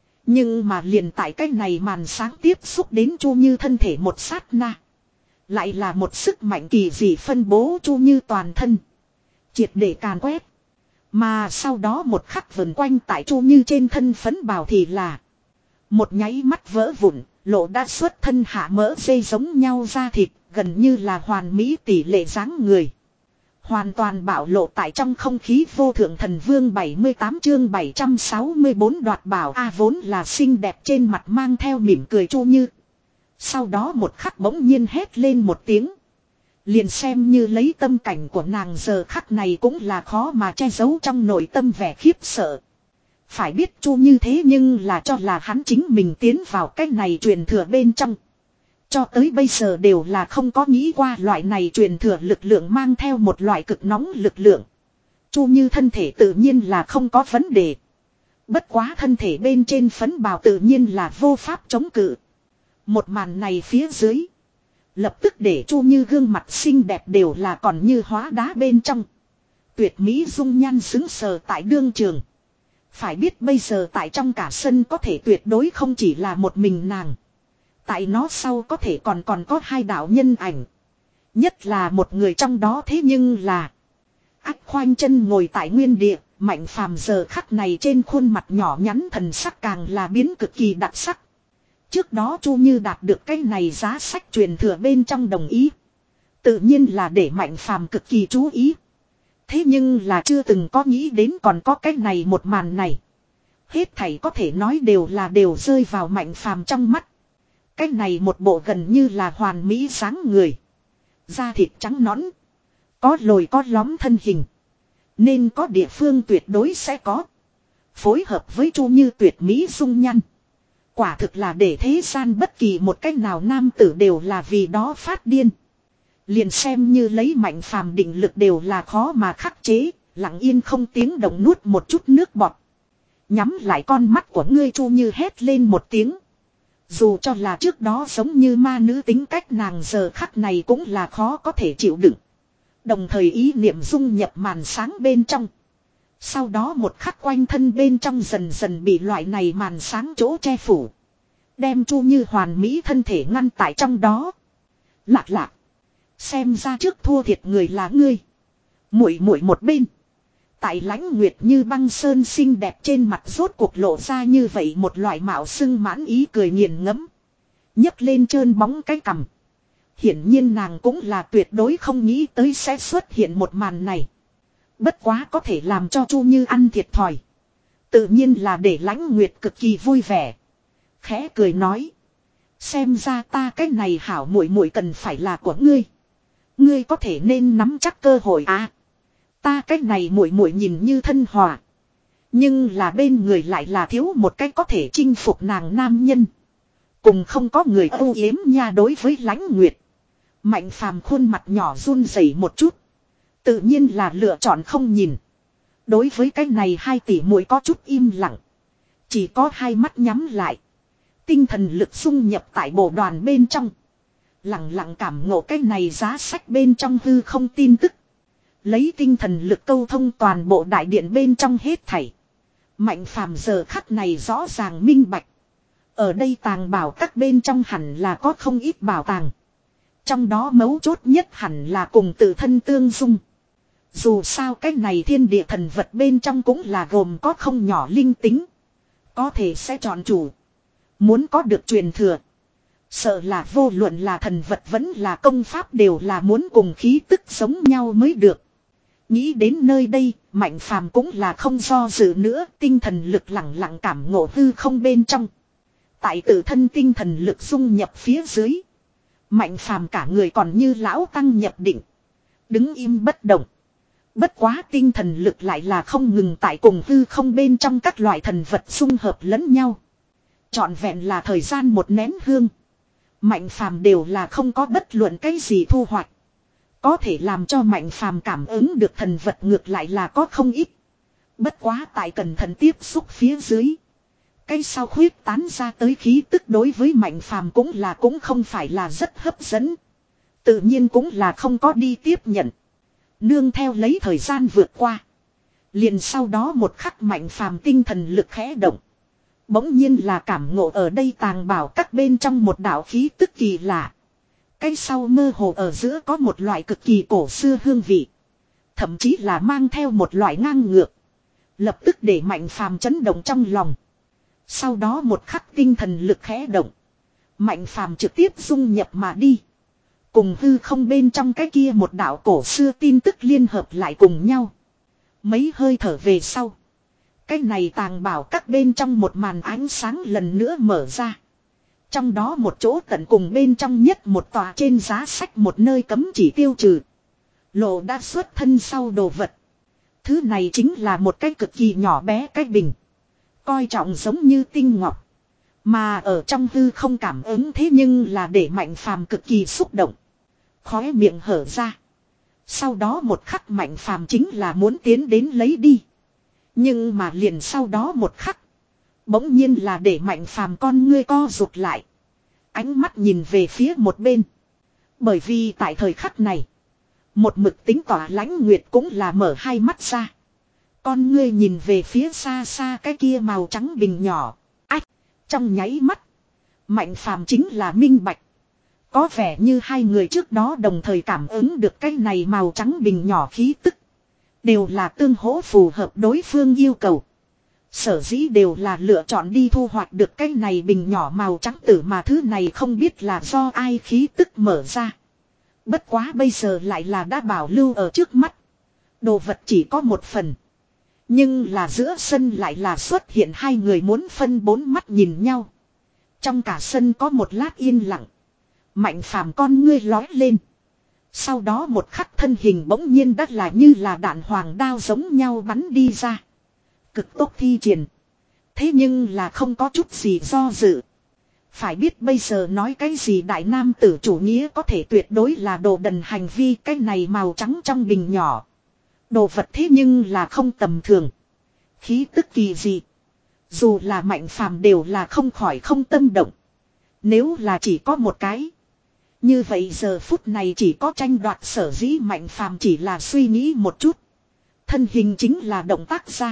Nhưng mà liền tại cái này màn sáng tiếp xúc đến Chu Như thân thể một sát na. Lại là một sức mạnh kỳ dị phân bố Chu Như toàn thân. Triệt để càn quét. Mà sau đó một khắc vần quanh tại Chu Như trên thân phấn bào thì là. Một nháy mắt vỡ vụn, lộ đã xuất thân hạ mỡ dây giống nhau ra thịt, gần như là hoàn mỹ tỷ lệ dáng người. Hoàn toàn bạo lộ tại trong không khí vô thượng thần vương bảy mươi tám chương bảy trăm sáu mươi bốn đoạt bảo A vốn là xinh đẹp trên mặt mang theo mỉm cười Chu Như. Sau đó một khắc bỗng nhiên hét lên một tiếng. Liền xem như lấy tâm cảnh của nàng giờ khắc này cũng là khó mà che giấu trong nội tâm vẻ khiếp sợ. Phải biết Chu Như thế nhưng là cho là hắn chính mình tiến vào cái này truyền thừa bên trong. Cho tới bây giờ đều là không có nghĩ qua loại này truyền thừa lực lượng mang theo một loại cực nóng lực lượng. Chu Như thân thể tự nhiên là không có vấn đề. Bất quá thân thể bên trên phấn bào tự nhiên là vô pháp chống cự. Một màn này phía dưới. Lập tức để Chu Như gương mặt xinh đẹp đều là còn như hóa đá bên trong. Tuyệt mỹ dung nhan xứng sờ tại đương trường. Phải biết bây giờ tại trong cả sân có thể tuyệt đối không chỉ là một mình nàng. Tại nó sau có thể còn còn có hai đạo nhân ảnh. Nhất là một người trong đó thế nhưng là Ách khoanh chân ngồi tại nguyên địa. Mạnh phàm giờ khắc này trên khuôn mặt nhỏ nhắn thần sắc càng là biến cực kỳ đặc sắc. Trước đó Chu Như đạt được cái này giá sách truyền thừa bên trong đồng ý. Tự nhiên là để Mạnh phàm cực kỳ chú ý. Thế nhưng là chưa từng có nghĩ đến còn có cái này một màn này. Hết thảy có thể nói đều là đều rơi vào Mạnh phàm trong mắt. Cái này một bộ gần như là hoàn mỹ dáng người. Da thịt trắng nõn. Có lồi có lõm thân hình. Nên có địa phương tuyệt đối sẽ có. Phối hợp với Chu Như tuyệt mỹ dung nhan. Quả thực là để thế gian bất kỳ một cách nào nam tử đều là vì đó phát điên. Liền xem như lấy Mạnh phàm định lực đều là khó mà khắc chế. Lặng yên không tiếng động nuốt một chút nước bọt. Nhắm lại con mắt của ngươi, Chu Như hét lên một tiếng. Dù cho là trước đó giống như ma nữ tính cách nàng giờ khắc này cũng là khó có thể chịu đựng. Đồng thời ý niệm dung nhập màn sáng bên trong. Sau đó một khắc quanh thân bên trong dần dần bị loại này màn sáng chỗ che phủ. Đem Chu Như hoàn mỹ thân thể ngăn tại trong đó. Lạc lạc. Xem ra trước thua thiệt người là ngươi. Muội muội một bên. Tại Lãnh Nguyệt như băng sơn xinh đẹp trên mặt rốt cuộc lộ ra như vậy một loại mạo xưng mãn ý cười nghiền ngẫm. nhấc lên trơn bóng cái cằm. Hiển nhiên nàng cũng là tuyệt đối không nghĩ tới sẽ xuất hiện một màn này. Bất quá có thể làm cho Chu Như ăn thiệt thòi. Tự nhiên là để Lãnh Nguyệt cực kỳ vui vẻ. Khẽ cười nói. Xem ra ta cái này hảo muội muội cần phải là của ngươi. Ngươi có thể nên nắm chắc cơ hội à. Ta cái này muội muội nhìn như thân hòa. Nhưng là bên người lại là thiếu một cái có thể chinh phục nàng nam nhân. Cùng không có người âu yếm nha. Đối với Lãnh Nguyệt, Mạnh phàm khuôn mặt nhỏ run rẩy một chút. Tự nhiên là lựa chọn không nhìn. Đối với cái này hai tỷ muội có chút im lặng. Chỉ có hai mắt nhắm lại. Tinh thần lực xung nhập tại bộ đoàn bên trong. Lặng lặng cảm ngộ cái này giá sách bên trong hư không tin tức. Lấy tinh thần lực câu thông toàn bộ đại điện bên trong hết thảy. Mạnh phàm giờ khắc này rõ ràng minh bạch. Ở đây tàng bảo các bên trong hẳn là có không ít bảo tàng. Trong đó mấu chốt nhất hẳn là cùng tự thân tương dung. Dù sao cái này thiên địa thần vật bên trong cũng là gồm có không nhỏ linh tính. Có thể sẽ chọn chủ. Muốn có được truyền thừa. Sợ là vô luận là thần vật vẫn là công pháp đều là muốn cùng khí tức giống nhau mới được. Nghĩ đến nơi đây, Mạnh phàm cũng là không do dự nữa, tinh thần lực lặng lặng cảm ngộ hư không bên trong. Tại tự thân tinh thần lực dung nhập phía dưới. Mạnh phàm cả người còn như lão tăng nhập định. Đứng im bất động. Bất quá tinh thần lực lại là không ngừng tại cùng hư không bên trong các loại thần vật xung hợp lẫn nhau. Trọn vẹn là thời gian một nén hương. Mạnh phàm đều là không có bất luận cái gì thu hoạch. Có thể làm cho Mạnh phàm cảm ứng được thần vật ngược lại là có không ít. Bất quá tại cẩn thận tiếp xúc phía dưới. Cái sau khuyết tán ra tới khí tức đối với Mạnh phàm cũng là cũng không phải là rất hấp dẫn. Tự nhiên cũng là không có đi tiếp nhận. Nương theo lấy thời gian vượt qua. Liền sau đó một khắc Mạnh phàm tinh thần lực khẽ động. Bỗng nhiên là cảm ngộ ở đây tàng bảo các bên trong một đạo khí tức kỳ lạ. Cái sau mơ hồ ở giữa có một loại cực kỳ cổ xưa hương vị. Thậm chí là mang theo một loại ngang ngược. Lập tức để Mạnh phàm chấn động trong lòng. Sau đó một khắc tinh thần lực khẽ động. Mạnh phàm trực tiếp dung nhập mà đi. Cùng hư không bên trong cái kia một đạo cổ xưa tin tức liên hợp lại cùng nhau. Mấy hơi thở về sau. Cái này tàng bảo các bên trong một màn ánh sáng lần nữa mở ra. Trong đó một chỗ tận cùng bên trong nhất một tòa trên giá sách một nơi cấm chỉ tiêu trừ. Lộ đã xuất thân sau đồ vật. Thứ này chính là một cái cực kỳ nhỏ bé cái bình. Coi trọng giống như tinh ngọc. Mà ở trong hư không cảm ứng thế nhưng là để Mạnh phàm cực kỳ xúc động. Khóe miệng hở ra. Sau đó một khắc Mạnh phàm chính là muốn tiến đến lấy đi. Nhưng mà liền sau đó một khắc. Bỗng nhiên là để Mạnh phàm con ngươi co rụt lại. Ánh mắt nhìn về phía một bên. Bởi vì tại thời khắc này. Một mực tính tỏa Lãnh Nguyệt cũng là mở hai mắt ra. Con ngươi nhìn về phía xa xa cái kia màu trắng bình nhỏ. Ách! Trong nháy mắt. Mạnh Phàm chính là minh bạch. Có vẻ như hai người trước đó đồng thời cảm ứng được cái này màu trắng bình nhỏ khí tức. Đều là tương hỗ phù hợp đối phương yêu cầu. Sở dĩ đều là lựa chọn đi thu hoạch được cái này bình nhỏ màu trắng tử mà thứ này không biết là do ai khí tức mở ra. Bất quá bây giờ lại là đã bảo lưu ở trước mắt. Đồ vật chỉ có một phần. Nhưng là giữa sân lại là xuất hiện hai người muốn phân bốn mắt nhìn nhau. Trong cả sân có một lát yên lặng. Mạnh Phàm con ngươi lói lên. Sau đó một khắc thân hình bỗng nhiên đắt là như là đạn hoàng đao giống nhau bắn đi ra. Cực tốc thi triển. Thế nhưng là không có chút gì do dự. Phải biết bây giờ nói cái gì đại nam tử chủ nghĩa có thể tuyệt đối là đồ đần hành vi, cái này màu trắng trong bình nhỏ. Đồ vật thế nhưng là không tầm thường. Khí tức kỳ dị. Dù là Mạnh Phàm đều là không khỏi không tâm động. Nếu là chỉ có một cái. Như vậy giờ phút này chỉ có tranh đoạt, sở dĩ Mạnh Phàm chỉ là suy nghĩ một chút. Thân hình chính là động tác ra.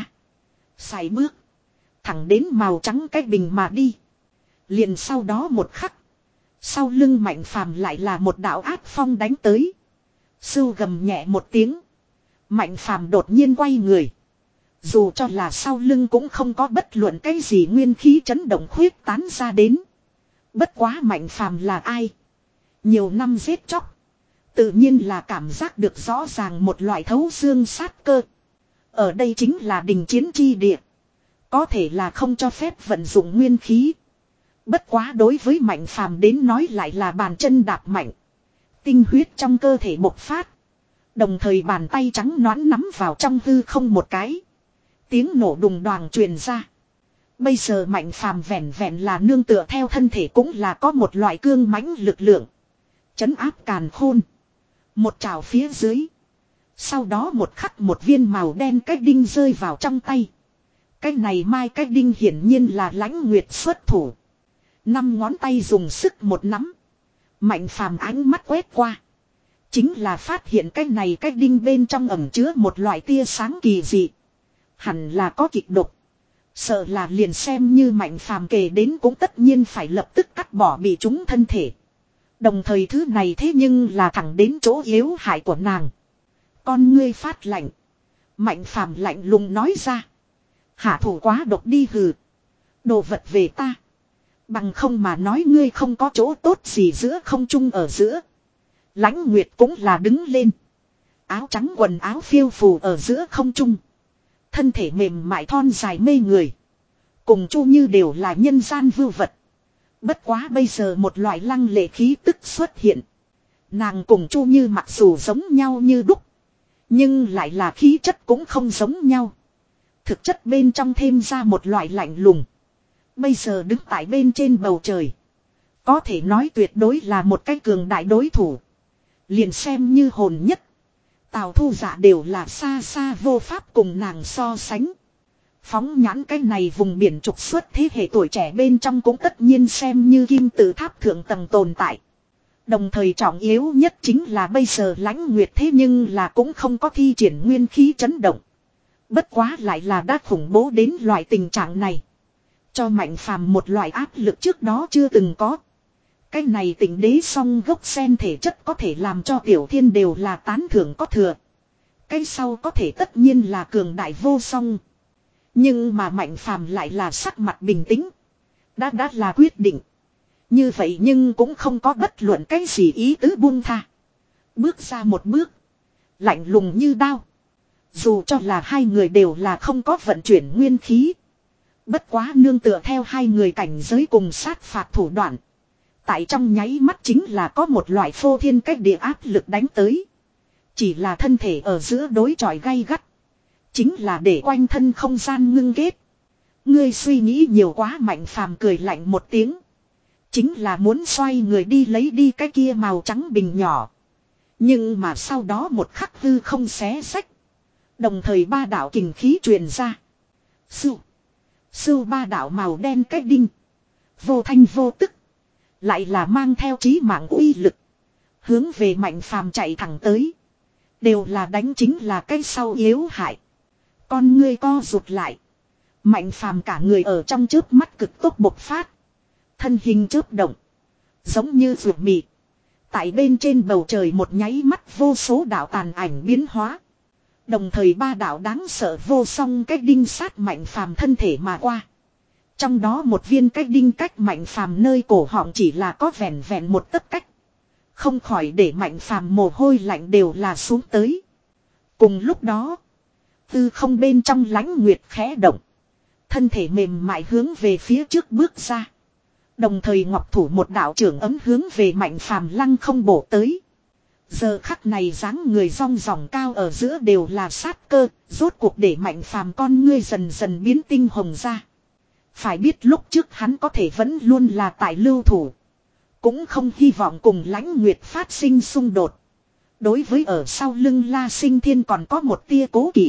Sải bước. Thẳng đến màu trắng cái bình mà đi. Liền sau đó một khắc. Sau lưng Mạnh Phàm lại là một đạo áp phong đánh tới. Sưu gầm nhẹ một tiếng. Mạnh Phàm đột nhiên quay người. Dù cho là sau lưng cũng không có bất luận cái gì nguyên khí chấn động khuyết tán ra đến. Bất quá Mạnh Phàm là ai? Nhiều năm giết chóc. Tự nhiên là cảm giác được rõ ràng một loại thấu xương sát cơ. Ở đây chính là đình chiến chi địa. Có thể là không cho phép vận dụng nguyên khí. Bất quá đối với Mạnh Phàm đến nói lại là bàn chân đạp mạnh. Tinh huyết trong cơ thể bộc phát. Đồng thời bàn tay trắng nõn nắm vào trong hư không một cái. Tiếng nổ đùng đoàng truyền ra. Bây giờ Mạnh Phàm vẹn vẹn là nương tựa theo thân thể cũng là có một loại cương mãnh lực lượng. Chấn áp càn khôn. Một trào phía dưới. Sau đó một khắc một viên màu đen cách đinh rơi vào trong tay. Cái này mai cách đinh hiển nhiên là Lãnh Nguyệt xuất thủ. Năm ngón tay dùng sức một nắm. Mạnh Phàm ánh mắt quét qua. Chính là phát hiện cái này cách đinh bên trong ẩn chứa một loại tia sáng kỳ dị. Hẳn là có kịch độc. Sợ là liền xem như Mạnh Phàm kề đến cũng tất nhiên phải lập tức cắt bỏ bị chúng thân thể. Đồng thời thứ này thế nhưng là thẳng đến chỗ yếu hại của nàng. Con ngươi phát lạnh. Mạnh Phàm lạnh lùng nói ra. Hạ thủ quá độc đi hừ. Đồ vật về ta. Bằng không mà nói ngươi không có chỗ tốt gì giữa không trung ở giữa. Lãnh Nguyệt cũng là đứng lên. Áo trắng quần áo phiêu phù ở giữa không trung. Thân thể mềm mại thon dài mê người. Cùng Chu Như đều là nhân gian vưu vật. Bất quá bây giờ một loại lăng lệ khí tức xuất hiện. Nàng cùng Chu Như mặc dù giống nhau như đúc. Nhưng lại là khí chất cũng không giống nhau. Thực chất bên trong thêm ra một loại lạnh lùng. Bây giờ đứng tại bên trên bầu trời. Có thể nói tuyệt đối là một cái cường đại đối thủ. Liền xem như hồn nhất. Tào Thu Dạ đều là xa xa vô pháp cùng nàng so sánh. Phóng nhãn cái này vùng biển trục xuất thế hệ tuổi trẻ bên trong cũng tất nhiên xem như kim tự tháp thượng tầng tồn tại. Đồng thời trọng yếu nhất chính là bây giờ Lãnh Nguyệt thế nhưng là cũng không có thi triển nguyên khí chấn động. Bất quá lại là đã khủng bố đến loại tình trạng này. Cho Mạnh Phàm một loại áp lực trước đó chưa từng có. Cái này Tịnh Đế song gốc sen thể chất có thể làm cho Tiểu Thiên đều là tán thưởng có thừa. Cái sau có thể tất nhiên là cường đại vô song. Nhưng mà Mạnh Phàm lại là sắc mặt bình tĩnh. Đã đã là quyết định. Như vậy nhưng cũng không có bất luận cái gì ý tứ buông tha. Bước ra một bước. Lạnh lùng như đao. Dù cho là hai người đều là không có vận chuyển nguyên khí. Bất quá nương tựa theo hai người cảnh giới cùng sát phạt thủ đoạn. Tại trong nháy mắt chính là có một loại phô thiên cách địa áp lực đánh tới. Chỉ là thân thể ở giữa đối chọi gay gắt. Chính là để quanh thân không gian ngưng kết. Ngươi suy nghĩ nhiều quá, Mạnh Phàm cười lạnh một tiếng. Chính là muốn xoay người đi lấy đi cái kia màu trắng bình nhỏ. Nhưng mà sau đó một khắc hư không xé xách. Đồng thời ba đạo kình khí truyền ra. Sưu. Sưu ba đạo màu đen cách đinh. Vô thanh vô tức. Lại là mang theo chí mạng uy lực. Hướng về Mạnh Phàm chạy thẳng tới. Đều là đánh chính là cái sau yếu hại. Con ngươi co rụt lại. Mạnh phàm cả người ở trong chớp mắt cực tốc bộc phát. Thân hình chớp động. Giống như ruột mị. Tại bên trên bầu trời một nháy mắt vô số đạo tàn ảnh biến hóa. Đồng thời ba đạo đáng sợ vô song cách đinh sát mạnh phàm thân thể mà qua. Trong đó một viên cách đinh cách mạnh phàm nơi cổ họng chỉ là có vẹn vẹn một tấc cách. Không khỏi để mạnh phàm mồ hôi lạnh đều là xuống tới. Cùng lúc đó, tư không bên trong Lãnh Nguyệt khẽ động. Thân thể mềm mại hướng về phía trước bước ra. Đồng thời ngọc thủ một đạo trưởng ấm hướng về mạnh phàm lăng không bổ tới. Giờ khắc này dáng người rong ròng cao ở giữa đều là sát cơ, rốt cuộc để mạnh phàm con ngươi dần dần biến tinh hồng ra. Phải biết lúc trước hắn có thể vẫn luôn là tại lưu thủ. Cũng không hy vọng cùng Lãnh Nguyệt phát sinh xung đột. Đối với ở sau lưng La Sinh Thiên còn có một tia cố kỵ.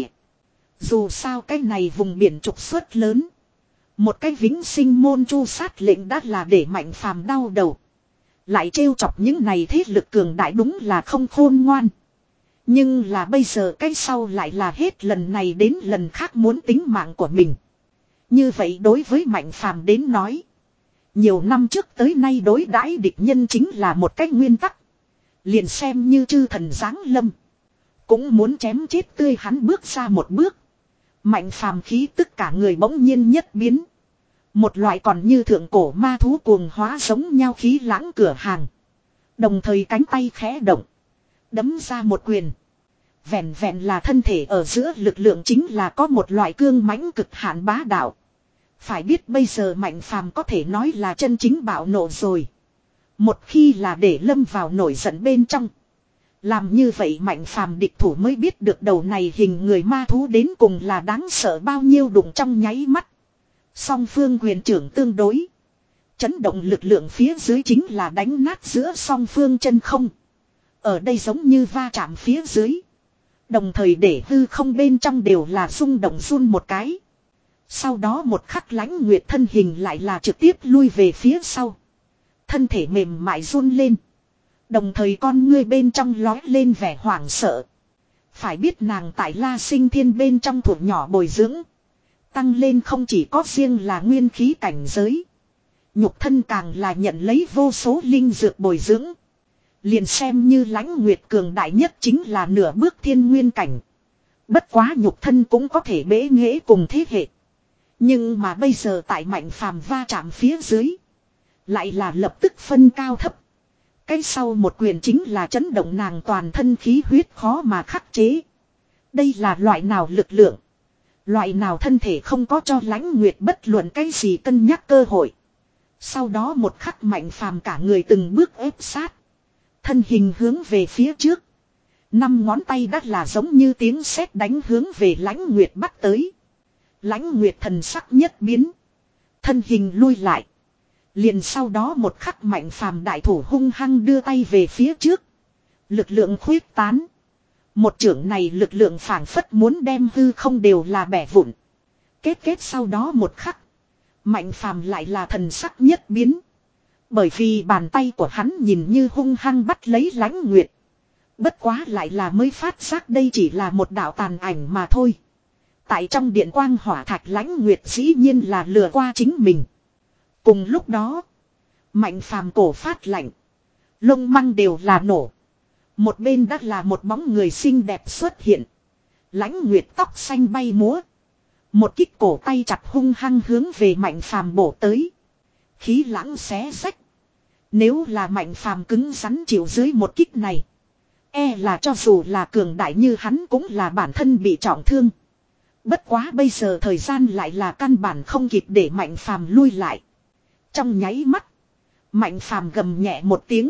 Dù sao cái này vùng biển trục xuất lớn. Một cái vĩnh sinh môn chu sát lệnh đã là để mạnh phàm đau đầu. Lại trêu chọc những này thế lực cường đại đúng là không khôn ngoan. Nhưng là bây giờ cái sau lại là hết lần này đến lần khác muốn tính mạng của mình. Như vậy đối với mạnh phàm đến nói. Nhiều năm trước tới nay đối đãi địch nhân chính là một cách nguyên tắc. Liền xem như chư thần giáng lâm. Cũng muốn chém chết tươi hắn bước ra một bước. Mạnh phàm khí tức cả người bỗng nhiên nhất biến. Một loại còn như thượng cổ ma thú cuồng hóa giống nhau khí lãng cửa hàng. Đồng thời cánh tay khẽ động. Đấm ra một quyền. Vẹn vẹn là thân thể ở giữa lực lượng chính là có một loại cương mãnh cực hạn bá đạo. Phải biết bây giờ mạnh phàm có thể nói là chân chính bạo nộ rồi. Một khi là để lâm vào nổi giận bên trong. Làm như vậy mạnh phàm địch thủ mới biết được đầu này hình người ma thú đến cùng là đáng sợ bao nhiêu đụng trong nháy mắt. Song phương quyền trưởng tương đối. Chấn động lực lượng phía dưới chính là đánh nát giữa song phương chân không. Ở đây giống như va chạm phía dưới. Đồng thời để hư không bên trong đều là rung động run một cái. Sau đó một khắc Lãnh Nguyệt thân hình lại là trực tiếp lui về phía sau. Thân thể mềm mại run lên. Đồng thời con ngươi bên trong lói lên vẻ hoảng sợ. Phải biết nàng tại La Sinh Thiên bên trong thuộc nhỏ bồi dưỡng. Tăng lên không chỉ có riêng là nguyên khí cảnh giới. Nhục thân càng là nhận lấy vô số linh dược bồi dưỡng. Liền xem như Lãnh Nguyệt cường đại nhất chính là nửa bước thiên nguyên cảnh. Bất quá nhục thân cũng có thể bế nghệ cùng thế hệ. Nhưng mà bây giờ tại mạnh phàm va chạm phía dưới. Lại là lập tức phân cao thấp. Cái sau một quyền chính là chấn động nàng toàn thân khí huyết khó mà khắc chế. Đây là loại nào lực lượng. Loại nào thân thể không có cho Lãnh Nguyệt bất luận cái gì cân nhắc cơ hội. Sau đó một khắc mạnh phàm cả người từng bước ép sát. Thân hình hướng về phía trước. Năm ngón tay đắt là giống như tiếng sét đánh hướng về Lãnh Nguyệt bắt tới. Lãnh Nguyệt thần sắc nhất biến. Thân hình lui lại. Liền sau đó một khắc mạnh phàm đại thủ hung hăng đưa tay về phía trước. Lực lượng khuyết tán. Một chưởng này lực lượng phảng phất muốn đem hư không đều là bẻ vụn. Kết kết sau đó một khắc. Mạnh phàm lại là thần sắc nhất biến. Bởi vì bàn tay của hắn nhìn như hung hăng bắt lấy Lãnh Nguyệt. Bất quá lại là mới phát giác đây chỉ là một đạo tàn ảnh mà thôi. Tại trong điện quang hỏa thạch Lãnh Nguyệt dĩ nhiên là lừa qua chính mình. Cùng lúc đó, mạnh phàm cổ phát lạnh. Lông măng đều là nổ. Một bên đã là một bóng người xinh đẹp xuất hiện. Lãnh Nguyệt tóc xanh bay múa. Một kích cổ tay chặt hung hăng hướng về mạnh phàm bổ tới. Khí lãng xé rách. Nếu là mạnh phàm cứng rắn chịu dưới một kích này. E là cho dù là cường đại như hắn cũng là bản thân bị trọng thương. Bất quá bây giờ thời gian lại là căn bản không kịp để mạnh phàm lui lại. Trong nháy mắt. Mạnh phàm gầm nhẹ một tiếng.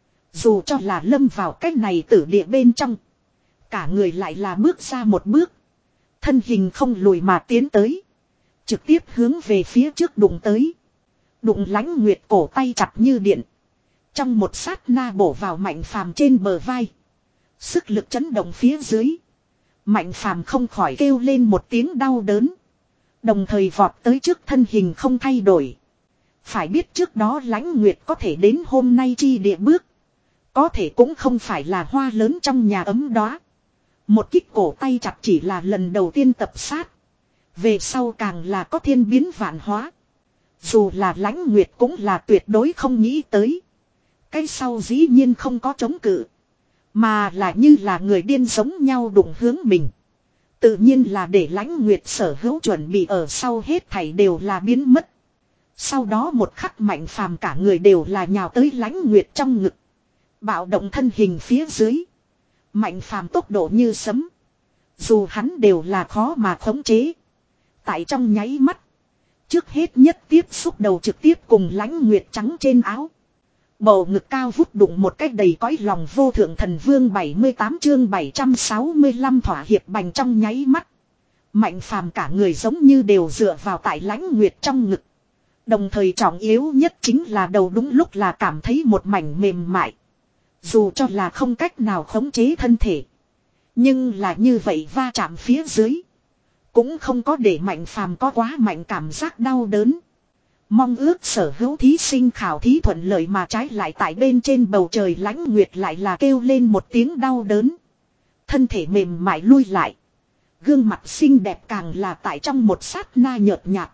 Dù cho là lâm vào cách này tử địa bên trong. Cả người lại là bước ra một bước. Thân hình không lùi mà tiến tới. Trực tiếp hướng về phía trước đụng tới. Đụng Lãnh Nguyệt cổ tay chặt như điện. Trong một sát na bổ vào mạnh phàm trên bờ vai. Sức lực chấn động phía dưới. Mạnh phàm không khỏi kêu lên một tiếng đau đớn. Đồng thời vọt tới trước thân hình không thay đổi. Phải biết trước đó Lãnh Nguyệt có thể đến hôm nay chi địa bước. Có thể cũng không phải là hoa lớn trong nhà ấm đó. Một kích cổ tay chặt chỉ là lần đầu tiên tập sát. Về sau càng là có thiên biến vạn hóa. Dù là Lãnh Nguyệt cũng là tuyệt đối không nghĩ tới. Cái sau dĩ nhiên không có chống cự. Mà là như là người điên giống nhau đụng hướng mình. Tự nhiên là để Lãnh Nguyệt sở hữu chuẩn bị ở sau hết thảy đều là biến mất. Sau đó một khắc Mạnh Phàm cả người đều là nhào tới Lãnh Nguyệt trong ngực. Bạo động thân hình phía dưới. Mạnh Phàm tốc độ như sấm. Dù hắn đều là khó mà khống chế. Tại trong nháy mắt. Trước hết nhất tiếp xúc đầu trực tiếp cùng Lãnh Nguyệt trắng trên áo. Bầu ngực cao vút đụng một cách đầy cõi lòng vô thượng thần vương bảy mươi tám chương bảy trăm sáu mươi lăm thỏa hiệp bành trong nháy mắt. Mạnh Phàm cả người giống như đều dựa vào tại Lãnh Nguyệt trong ngực. Đồng thời trọng yếu nhất chính là đầu đúng lúc là cảm thấy một mảnh mềm mại. Dù cho là không cách nào khống chế thân thể. Nhưng là như vậy va chạm phía dưới. Cũng không có để Mạnh Phàm có quá mạnh cảm giác đau đớn. Mong ước sở hữu thí sinh khảo thí thuận lợi mà trái lại tại bên trên bầu trời Lãnh Nguyệt lại là kêu lên một tiếng đau đớn. Thân thể mềm mại lui lại. Gương mặt xinh đẹp càng là tại trong một sát na nhợt nhạt.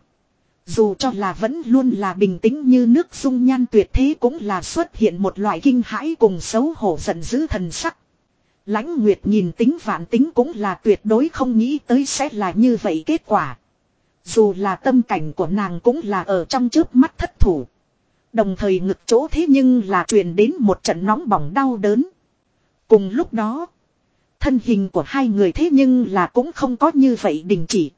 Dù cho là vẫn luôn là bình tĩnh như nước dung nhan tuyệt thế cũng là xuất hiện một loại kinh hãi cùng xấu hổ giận dữ thần sắc. Lãnh Nguyệt nhìn tính vạn tính cũng là tuyệt đối không nghĩ tới sẽ là như vậy kết quả. Dù là tâm cảnh của nàng cũng là ở trong chớp mắt thất thủ. Đồng thời ngực chỗ thế nhưng là truyền đến một trận nóng bỏng đau đớn. Cùng lúc đó, thân hình của hai người thế nhưng là cũng không có như vậy đình chỉ.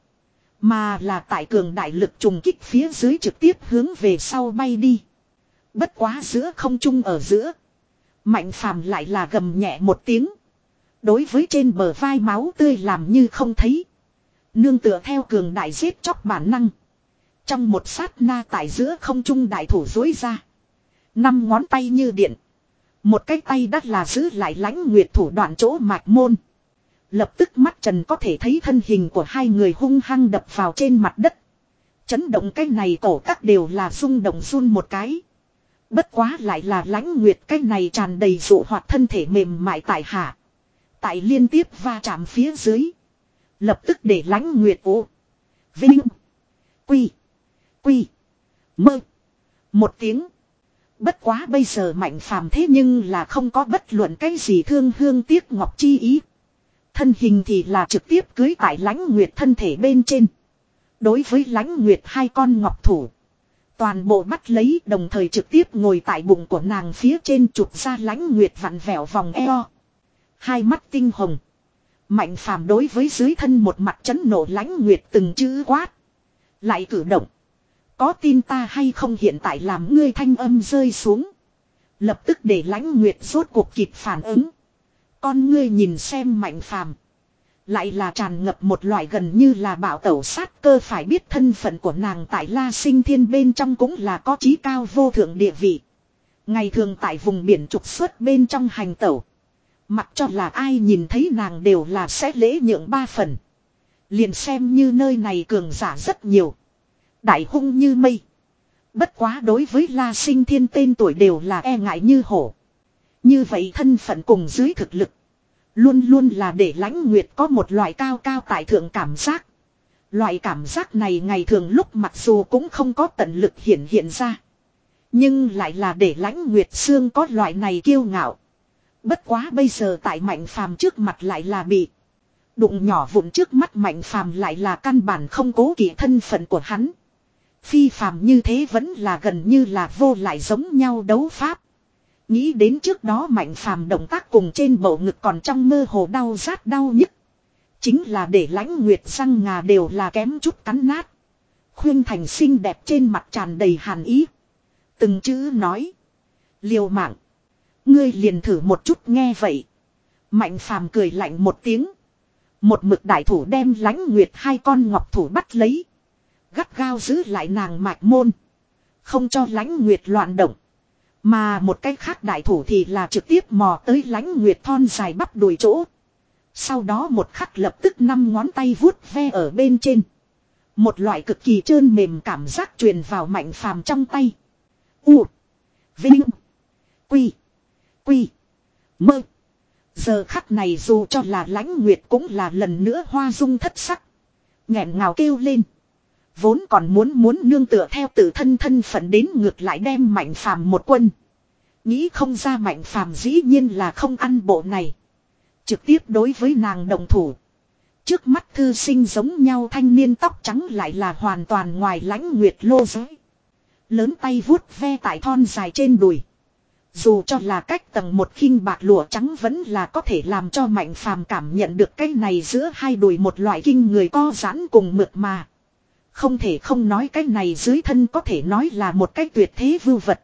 Mà là tại cường đại lực trùng kích phía dưới trực tiếp hướng về sau bay đi. Bất quá giữa không trung ở giữa. Mạnh Phàm lại là gầm nhẹ một tiếng. Đối với trên bờ vai máu tươi làm như không thấy. Nương tựa theo cường đại giết chóc bản năng. Trong một sát na tại giữa không trung đại thủ dối ra. Năm ngón tay như điện. Một cái tay đắt là giữ lại Lãnh Nguyệt thủ đoạn chỗ mạch môn. Lập tức mắt trần có thể thấy thân hình của hai người hung hăng đập vào trên mặt đất. Chấn động cái này cổ các đều là rung động run một cái. Bất quá lại là Lãnh Nguyệt cái này tràn đầy dụ hoạt thân thể mềm mại tại hạ. Tại liên tiếp va chạm phía dưới. Lập tức để Lãnh Nguyệt ố. Vinh. Quy. Quy. Mơ. Một tiếng. Bất quá bây giờ Mạnh Phàm thế nhưng là không có bất luận cái gì thương hương tiếc ngọc chi ý. Thân hình thì là trực tiếp cưới tại Lãnh Nguyệt thân thể bên trên. Đối với Lãnh Nguyệt hai con ngọc thủ. Toàn bộ bắt lấy đồng thời trực tiếp ngồi tại bụng của nàng phía trên chụp ra Lãnh Nguyệt vặn vẹo vòng eo. Hai mắt tinh hồng. Mạnh Phàm đối với dưới thân một mặt chấn nổ Lãnh Nguyệt từng chữ quát. Lại cử động. Có tin ta hay không hiện tại làm ngươi thanh âm rơi xuống. Lập tức để Lãnh Nguyệt rốt cuộc kịp phản ứng. Con ngươi nhìn xem Mạnh Phàm. Lại là tràn ngập một loại gần như là bạo tẩu sát cơ phải biết thân phận của nàng tại La Sinh Thiên bên trong cũng là có chí cao vô thượng địa vị. Ngày thường tại vùng biển trục xuất bên trong hành tẩu. Mặc cho là ai nhìn thấy nàng đều là sẽ lễ nhượng ba phần. Liền xem như nơi này cường giả rất nhiều. Đại hung như mây. Bất quá đối với La Sinh Thiên tên tuổi đều là e ngại như hổ. Như vậy thân phận cùng dưới thực lực. Luôn luôn là để Lãnh Nguyệt có một loại cao cao tại thượng cảm giác. Loại cảm giác này ngày thường lúc mặc dù cũng không có tận lực hiện hiện ra. Nhưng lại là để Lãnh Nguyệt Sương có loại này kiêu ngạo. Bất quá bây giờ tại Mạnh Phàm trước mặt lại là bị đụng nhỏ vụn trước mắt Mạnh Phàm lại là căn bản không cố kỵ thân phận của hắn. Phi phàm như thế vẫn là gần như là vô lại giống nhau đấu pháp. Nghĩ đến trước đó Mạnh Phàm động tác cùng trên bầu ngực còn trong mơ hồ đau rát đau nhức. Chính là để Lãnh Nguyệt răng ngà đều là kém chút cắn nát. Khuyên Thành xinh đẹp trên mặt tràn đầy hàn ý. Từng chữ nói. Liều mạng. Ngươi liền thử một chút nghe vậy. Mạnh Phàm cười lạnh một tiếng. Một mực đại thủ đem Lãnh Nguyệt hai con ngọc thủ bắt lấy. Gắt gao giữ lại nàng mạch môn. Không cho Lãnh Nguyệt loạn động. Mà một cái khác đại thủ thì là trực tiếp mò tới Lãnh Nguyệt thon dài bắp đùi chỗ. Sau đó một khắc lập tức năm ngón tay vuốt ve ở bên trên. Một loại cực kỳ trơn mềm cảm giác truyền vào Mạnh Phàm trong tay. U. Vinh. Quy. Quy. Mơ. Giờ khắc này dù cho là Lãnh Nguyệt cũng là lần nữa hoa dung thất sắc. Nghẹn ngào kêu lên. Vốn còn muốn muốn nương tựa theo tự thân thân phận đến ngược lại đem Mạnh Phàm một quân. Nghĩ không ra Mạnh Phàm dĩ nhiên là không ăn bộ này. Trực tiếp đối với nàng đồng thủ. Trước mắt thư sinh giống nhau thanh niên tóc trắng lại là hoàn toàn ngoài Lãnh Nguyệt lô giới. Lớn tay vuốt ve tại thon dài trên đùi. Dù cho là cách tầng một khinh bạc lụa trắng vẫn là có thể làm cho Mạnh Phàm cảm nhận được cái này giữa hai đùi một loại kinh người co giãn cùng mượt mà. Không thể không nói cái này dưới thân có thể nói là một cái tuyệt thế vưu vật.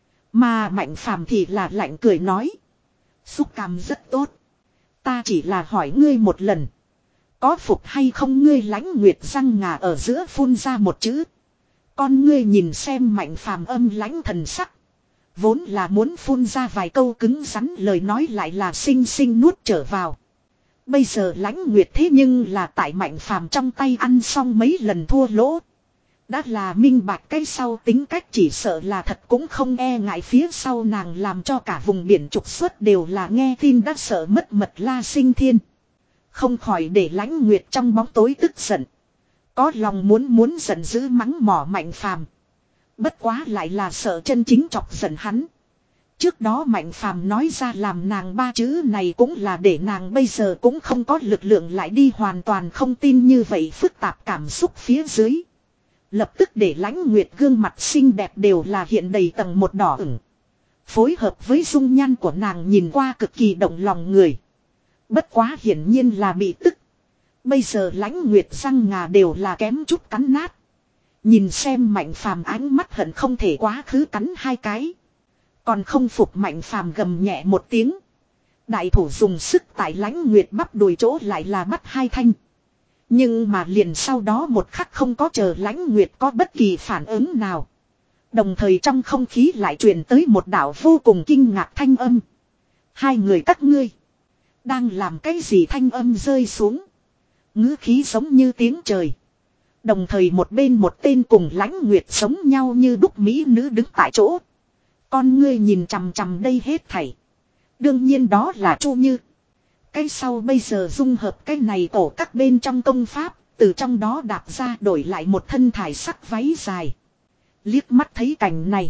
Mà Mạnh Phàm thì là lạnh cười nói. Xúc cảm rất tốt. Ta chỉ là hỏi ngươi một lần. Có phục hay không? Ngươi Lãnh Nguyệt răng ngà ở giữa phun ra một chữ. Con ngươi nhìn xem Mạnh Phàm âm lãnh thần sắc. Vốn là muốn phun ra vài câu cứng rắn lời nói lại là xinh xinh nuốt trở vào. Bây giờ Lãnh Nguyệt thế nhưng là tại Mạnh Phàm trong tay ăn xong mấy lần thua lỗ. Đã là minh bạch cái sau tính cách chỉ sợ là thật cũng không e ngại phía sau nàng làm cho cả vùng biển trục xuất đều là nghe tin đã sợ mất mật La Sinh Thiên. Không khỏi để Lãnh Nguyệt trong bóng tối tức giận. Có lòng muốn muốn giận dữ mắng mỏ Mạnh Phàm. Bất quá lại là sợ chân chính chọc giận hắn. Trước đó Mạnh Phàm nói ra làm nàng ba chữ này cũng là để nàng bây giờ cũng không có lực lượng lại đi hoàn toàn không tin như vậy phức tạp cảm xúc phía dưới. Lập tức để Lãnh Nguyệt gương mặt xinh đẹp đều là hiện đầy tầng một đỏ ửng. Phối hợp với dung nhan của nàng nhìn qua cực kỳ động lòng người. Bất quá hiển nhiên là bị tức. Bây giờ Lãnh Nguyệt răng ngà đều là kém chút cắn nát. Nhìn xem Mạnh Phàm ánh mắt hận không thể quá khứ cắn hai cái. Còn không phục Mạnh Phàm gầm nhẹ một tiếng. Đại thủ dùng sức tại Lãnh Nguyệt bắp đùi chỗ lại là bắt hai thanh. Nhưng mà liền sau đó một khắc không có chờ Lãnh Nguyệt có bất kỳ phản ứng nào. Đồng thời trong không khí lại truyền tới một đạo vô cùng kinh ngạc thanh âm. Hai người các ngươi đang làm cái gì? Thanh âm rơi xuống. Ngữ khí giống như tiếng trời. Đồng thời một bên một tên cùng Lãnh Nguyệt giống nhau như đúc mỹ nữ đứng tại chỗ. Con ngươi nhìn chằm chằm đây hết thảy. Đương nhiên đó là Chu Như. Cái sau bây giờ dung hợp cái này tổ các bên trong công pháp. Từ trong đó đạp ra đổi lại một thân thải sắc váy dài. Liếc mắt thấy cảnh này.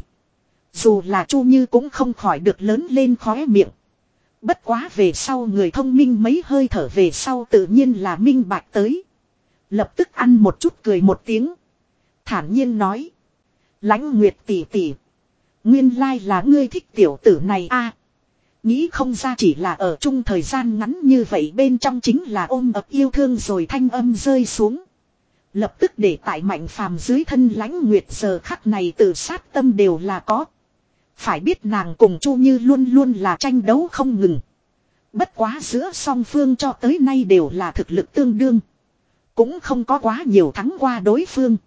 Dù là Chu Như cũng không khỏi được lớn lên khóe miệng. Bất quá về sau người thông minh mấy hơi thở về sau tự nhiên là minh bạch tới. Lập tức ăn một chút cười một tiếng. Thản nhiên nói. Lãnh Nguyệt tỷ tỷ. Nguyên lai là ngươi thích tiểu tử này a. Nghĩ không ra chỉ là ở chung thời gian ngắn như vậy bên trong chính là ôm ập yêu thương rồi thanh âm rơi xuống. Lập tức để tại Mạnh Phàm dưới thân Lãnh Nguyệt giờ khắc này tự sát tâm đều là có. Phải biết nàng cùng Chu Như luôn luôn là tranh đấu không ngừng. Bất quá giữa song phương cho tới nay đều là thực lực tương đương. Cũng không có quá nhiều thắng qua đối phương.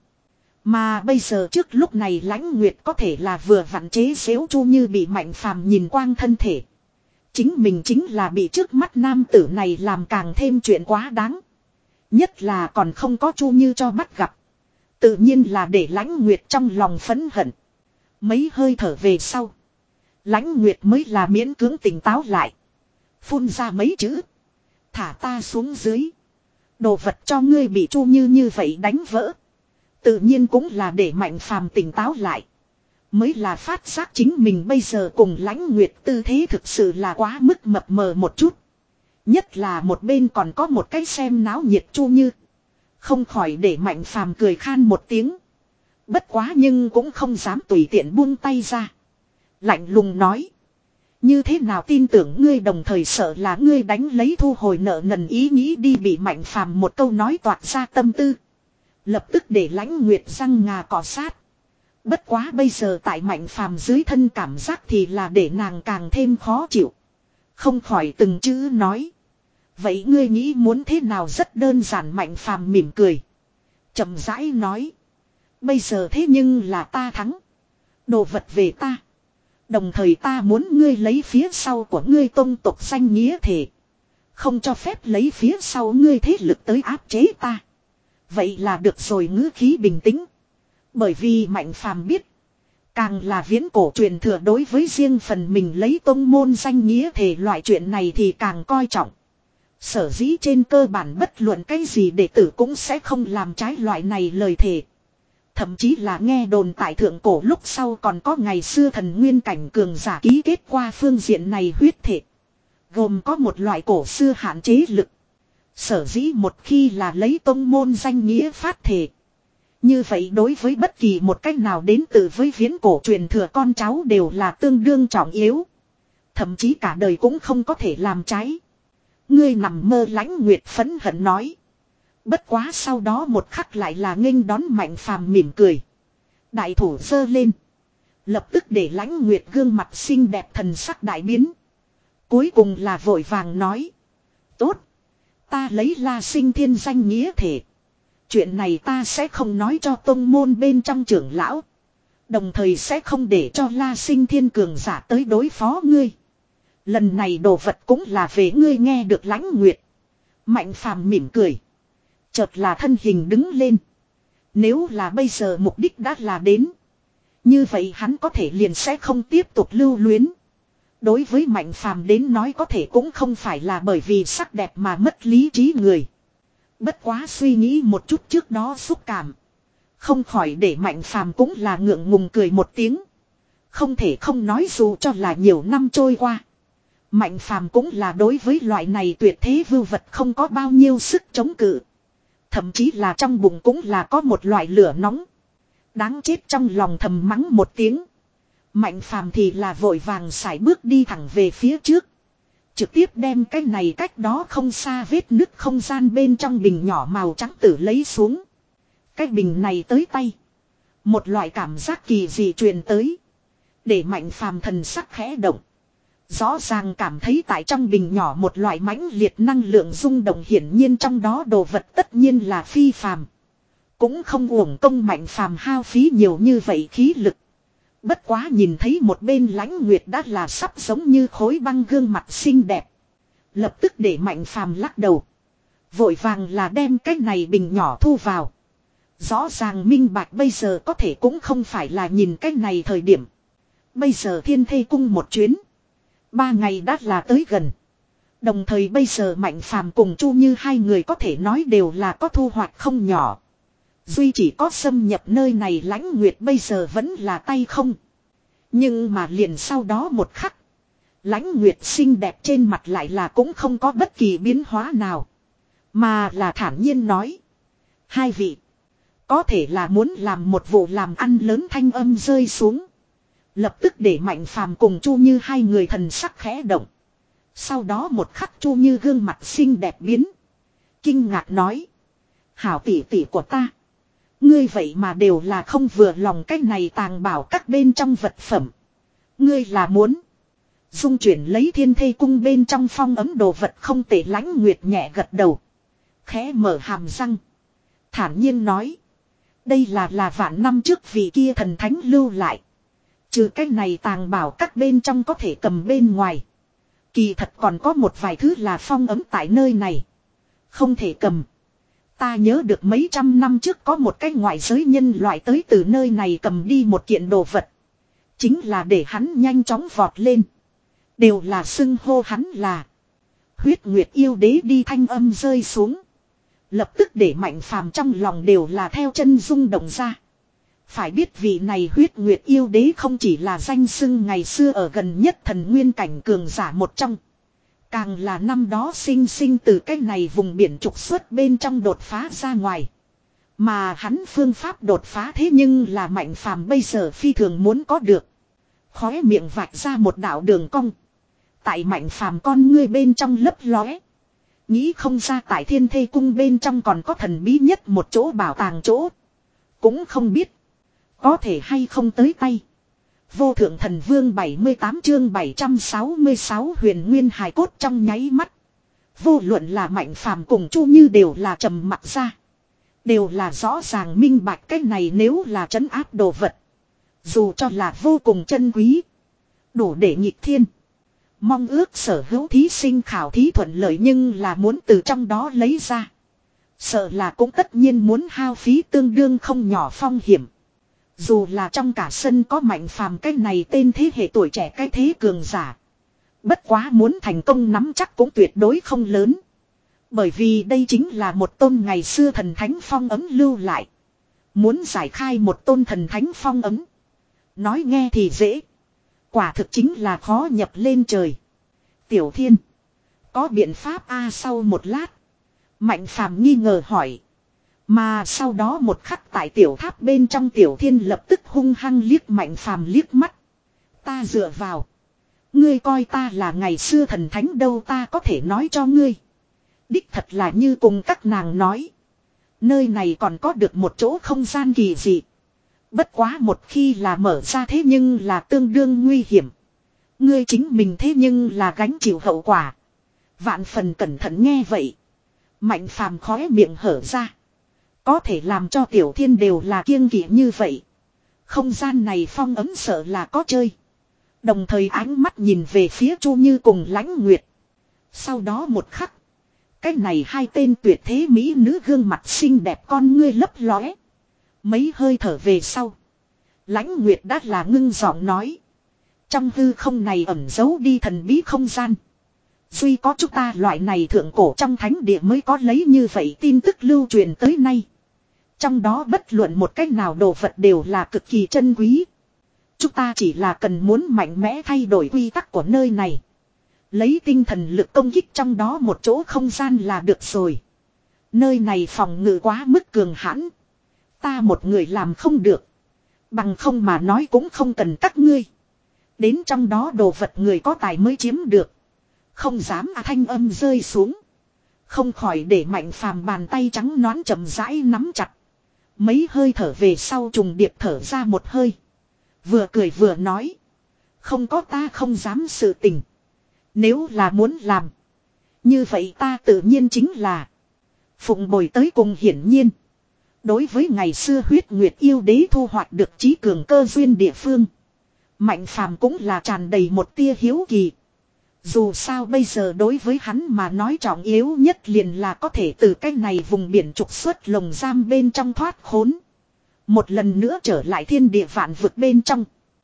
Mà bây giờ trước lúc này Lãnh Nguyệt có thể là vừa vặn chế xếu Chu Như bị Mạnh Phàm nhìn quang thân thể. Chính mình chính là bị trước mắt nam tử này làm càng thêm chuyện quá đáng. Nhất là còn không có Chu Như cho bắt gặp. Tự nhiên là để Lãnh Nguyệt trong lòng phẫn hận. Mấy hơi thở về sau. Lãnh Nguyệt mới là miễn cưỡng tỉnh táo lại. Phun ra mấy chữ. Thả ta xuống dưới. Đồ vật cho ngươi bị Chu Như như vậy đánh vỡ. Tự nhiên cũng là để Mạnh Phàm tỉnh táo lại. Mới là phát giác chính mình bây giờ cùng Lãnh Nguyệt tư thế thực sự là quá mức mập mờ một chút. Nhất là một bên còn có một cái xem náo nhiệt Chu Như. Không khỏi để Mạnh Phàm cười khan một tiếng. Bất quá nhưng cũng không dám tùy tiện buông tay ra. Lạnh lùng nói. Như thế nào tin tưởng ngươi, đồng thời sợ là ngươi đánh lấy thu hồi nợ nần ý nghĩ đi, bị Mạnh Phàm một câu nói toạc ra tâm tư. Lập tức để Lãnh Nguyệt răng ngà cọ sát. Bất quá bây giờ tại Mạnh Phàm dưới thân cảm giác thì là để nàng càng thêm khó chịu. Không khỏi từng chữ nói. Vậy ngươi nghĩ muốn thế nào? Rất đơn giản. Mạnh Phàm mỉm cười. Chậm rãi nói. Bây giờ thế nhưng là ta thắng. Đồ vật về ta. Đồng thời ta muốn ngươi lấy phía sau của ngươi tông tộc danh nghĩa thể. Không cho phép lấy phía sau ngươi thế lực tới áp chế ta. Vậy là được rồi. Ngữ khí bình tĩnh. Bởi vì Mạnh Phàm biết. Càng là viễn cổ truyền thừa đối với riêng phần mình lấy tông môn danh nghĩa thể loại chuyện này thì càng coi trọng. Sở dĩ trên cơ bản bất luận cái gì đệ tử cũng sẽ không làm trái loại này lời thề. Thậm chí là nghe đồn tại thượng cổ lúc sau còn có ngày xưa thần nguyên cảnh cường giả ký kết qua phương diện này huyết thể. Gồm có một loại cổ xưa hạn chế lực. Sở dĩ một khi là lấy tông môn danh nghĩa phát thể. Như vậy đối với bất kỳ một cách nào đến từ với viễn cổ truyền thừa con cháu đều là tương đương trọng yếu. Thậm chí cả đời cũng không có thể làm trái. Ngươi nằm mơ Lãnh Nguyệt phẫn hận nói. Bất quá sau đó một khắc lại là nghênh đón Mạnh Phàm mỉm cười. Đại thủ giơ lên. Lập tức để Lãnh Nguyệt gương mặt xinh đẹp thần sắc đại biến. Cuối cùng là vội vàng nói. Tốt. Ta lấy La Sinh Thiên danh nghĩa thể. Chuyện này ta sẽ không nói cho tông môn bên trong trưởng lão. Đồng thời sẽ không để cho La Sinh Thiên cường giả tới đối phó ngươi. Lần này đồ vật cũng là về ngươi nghe được Lãnh Nguyệt. Mạnh Phàm mỉm cười. Chợt là thân hình đứng lên. Nếu là bây giờ mục đích đã là đến. Như vậy hắn có thể liền sẽ không tiếp tục lưu luyến. Đối với Mạnh Phàm đến nói có thể cũng không phải là bởi vì sắc đẹp mà mất lý trí người. Bất quá suy nghĩ một chút trước đó xúc cảm. Không khỏi để Mạnh Phàm cũng là ngượng ngùng cười một tiếng. Không thể không nói dù cho là nhiều năm trôi qua. Mạnh Phàm cũng là đối với loại này tuyệt thế vưu vật không có bao nhiêu sức chống cự. Thậm chí là trong bụng cũng là có một loại lửa nóng. Đáng chết trong lòng thầm mắng một tiếng. Mạnh Phàm thì là vội vàng sải bước đi thẳng về phía trước. Trực tiếp đem cái này cách đó không xa vết nứt không gian bên trong bình nhỏ màu trắng tử lấy xuống. Cái bình này tới tay. Một loại cảm giác kỳ dị truyền tới. Để Mạnh Phàm thần sắc khẽ động. Rõ ràng cảm thấy tại trong bình nhỏ một loại mãnh liệt năng lượng rung động, hiển nhiên trong đó đồ vật tất nhiên là phi phàm. Cũng không uổng công Mạnh Phàm hao phí nhiều như vậy khí lực. Bất quá nhìn thấy một bên Lãnh Nguyệt đã là sắp giống như khối băng gương mặt xinh đẹp. Lập tức để Mạnh Phàm lắc đầu. Vội vàng là đem cái này bình nhỏ thu vào. Rõ ràng minh bạch bây giờ có thể cũng không phải là nhìn cái này thời điểm. Bây giờ Thiên Thê Cung một chuyến. Ba ngày đã là tới gần. Đồng thời bây giờ Mạnh Phàm cùng Chu Như hai người có thể nói đều là có thu hoạch không nhỏ. Duy chỉ có xâm nhập nơi này Lãnh Nguyệt bây giờ vẫn là tay không. Nhưng mà liền sau đó một khắc. Lãnh Nguyệt xinh đẹp trên mặt lại là cũng không có bất kỳ biến hóa nào. Mà là thản nhiên nói. Hai vị. Có thể là muốn làm một vụ làm ăn lớn, thanh âm rơi xuống. Lập tức để Mạnh Phàm cùng Chu Như hai người thần sắc khẽ động. Sau đó một khắc Chu Như gương mặt xinh đẹp biến. Kinh ngạc nói. Hảo tỷ tỷ của ta. Ngươi vậy mà đều là không vừa lòng cái này tàng bảo các bên trong vật phẩm. Ngươi là muốn. Dung chuyển lấy Thiên Thê Cung bên trong phong ấm đồ vật không tệ. Lãnh Nguyệt nhẹ gật đầu. Khẽ mở hàm răng. Thản nhiên nói. Đây là là vạn năm trước vị kia thần thánh lưu lại. Trừ cái này tàng bảo các bên trong có thể cầm bên ngoài. Kỳ thật còn có một vài thứ là phong ấm tại nơi này. Không thể cầm. Ta nhớ được mấy trăm năm trước có một cái ngoại giới nhân loại tới từ nơi này cầm đi một kiện đồ vật. Chính là để hắn nhanh chóng vọt lên. Đều là xưng hô hắn là. Huyết Nguyệt yêu đế đi thanh âm rơi xuống. Lập tức để Mạnh Phàm trong lòng đều là theo chân rung động ra. Phải biết vị này Huyết Nguyệt yêu đế không chỉ là danh xưng ngày xưa ở gần nhất thần nguyên cảnh cường giả một trong. Càng là năm đó sinh sinh từ cái này vùng biển trục xuất bên trong đột phá ra ngoài. Mà hắn phương pháp đột phá thế nhưng là Mạnh Phàm bây giờ phi thường muốn có được. Khóe miệng vạch ra một đạo đường cong. Tại Mạnh Phàm con ngươi bên trong lấp lóe. Nghĩ không ra tại Thiên Thê Cung bên trong còn có thần bí nhất một chỗ bảo tàng chỗ. Cũng không biết. Có thể hay không tới tay. Vô thượng thần vương bảy mươi tám chương bảy trăm sáu mươi sáu huyền nguyên hài cốt trong nháy mắt. Vô luận là Mạnh Phàm cùng Chu Như đều là trầm mặt ra. Đều là rõ ràng minh bạch cái này nếu là trấn áp đồ vật. Dù cho là vô cùng chân quý. Đủ để nghịch thiên. Mong ước sở hữu thí sinh khảo thí thuận lợi nhưng là muốn từ trong đó lấy ra. Sợ là cũng tất nhiên muốn hao phí tương đương không nhỏ phong hiểm. Dù là trong cả sân có Mạnh Phàm cái này tên thế hệ tuổi trẻ cái thế cường giả. Bất quá muốn thành công nắm chắc cũng tuyệt đối không lớn. Bởi vì đây chính là một tôn ngày xưa thần thánh phong ấm lưu lại. Muốn giải khai một tôn thần thánh phong ấm. Nói nghe thì dễ. Quả thực chính là khó nhập lên trời. Tiểu Thiên. Có biện pháp a sau một lát. Mạnh Phàm nghi ngờ hỏi. Mà sau đó một khắc tại tiểu tháp bên trong Tiểu Thiên lập tức hung hăng liếc Mạnh Phàm liếc mắt. Ta dựa vào. Ngươi coi ta là ngày xưa thần thánh đâu, ta có thể nói cho ngươi. Đích thật là như cùng các nàng nói. Nơi này còn có được một chỗ không gian kỳ dị. Bất quá một khi là mở ra thế nhưng là tương đương nguy hiểm. Ngươi chính mình thế nhưng là gánh chịu hậu quả. Vạn phần cẩn thận nghe vậy. Mạnh Phàm khóe miệng hở ra. Có thể làm cho Tiểu Thiên đều là kiêng kỵ như vậy. Không gian này phong ấm sợ là có chơi. Đồng thời ánh mắt nhìn về phía Chu Như cùng Lãnh Nguyệt. Sau đó một khắc. Cái này hai tên tuyệt thế mỹ nữ gương mặt xinh đẹp con ngươi lấp lóe. Mấy hơi thở về sau. Lãnh Nguyệt đã là ngưng giọng nói. Trong hư không này ẩn giấu đi thần bí không gian. Duy có chúng ta loại này thượng cổ trong thánh địa mới có lấy như vậy tin tức lưu truyền tới nay. Trong đó bất luận một cách nào đồ vật đều là cực kỳ chân quý. Chúng ta chỉ là cần muốn mạnh mẽ thay đổi quy tắc của nơi này. Lấy tinh thần lực công kích trong đó một chỗ không gian là được rồi. Nơi này phòng ngự quá mức cường hãn. Ta một người làm không được. Bằng không mà nói cũng không cần các ngươi. Đến trong đó đồ vật người có tài mới chiếm được. Không dám à thanh âm rơi xuống. Không khỏi để Mạnh Phàm bàn tay trắng nõn chậm rãi nắm chặt. Mấy hơi thở về sau trùng điệp thở ra một hơi. Vừa cười vừa nói. Không có ta không dám sự tình. Nếu là muốn làm. Như vậy ta tự nhiên chính là. Phụng bồi tới cùng hiển nhiên. Đối với ngày xưa huyết nguyệt yêu đế thu hoạch được trí cường cơ duyên địa phương. Mạnh Phàm cũng là tràn đầy một tia hiếu kỳ. Dù sao bây giờ đối với hắn mà nói trọng yếu nhất liền là có thể từ cái này vùng biển trục xuất lồng giam bên trong thoát khốn. Một lần nữa trở lại thiên địa vạn vực bên trong.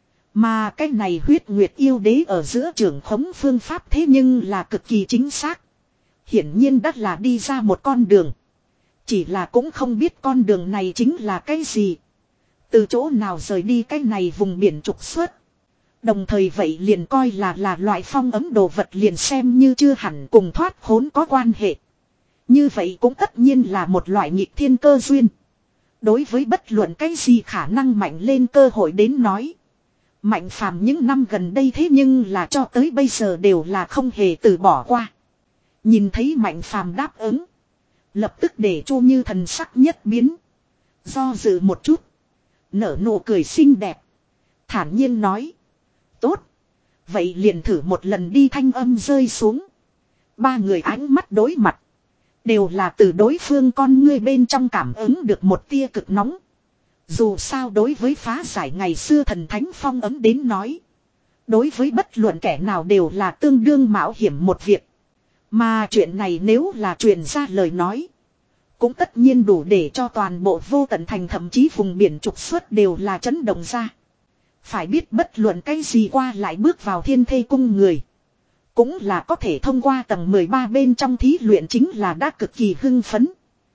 Mà cái này huyết nguyệt yêu đế ở giữa trưởng khống phương pháp thế nhưng là cực kỳ chính xác. Hiển nhiên đã là đi ra một con đường. Chỉ là cũng không biết con đường này chính là cái gì. Từ chỗ nào rời đi cái này vùng biển trục xuất. Đồng thời vậy liền coi là là loại phong ấm đồ vật liền xem như chưa hẳn cùng thoát khốn có quan hệ. Như vậy cũng tất nhiên là một loại nghịch thiên cơ duyên. Đối với bất luận cái gì khả năng mạnh lên cơ hội đến nói. Mạnh Phàm những năm gần đây thế nhưng là cho tới bây giờ đều là không hề từ bỏ qua. Nhìn thấy Mạnh Phàm đáp ứng. Lập tức để Chu Như thần sắc nhất biến. Do dự một chút. Nở nụ cười xinh đẹp. Thản nhiên nói. Tốt. Vậy liền thử một lần đi thanh âm rơi xuống. Ba người ánh mắt đối mặt. Đều là từ đối phương con ngươi bên trong cảm ứng được một tia cực nóng. Dù sao đối với phá giải ngày xưa thần thánh phong ấm đến nói. Đối với bất luận kẻ nào đều là tương đương mạo hiểm một việc. Mà chuyện này nếu là truyền ra lời nói. Cũng tất nhiên đủ để cho toàn bộ vô tận thành thậm chí vùng biển trục xuất đều là chấn động ra. Phải biết bất luận cái gì qua lại bước vào thiên thê cung người. Cũng là có thể thông qua tầng mười ba bên trong thí luyện chính là đã cực kỳ hưng phấn.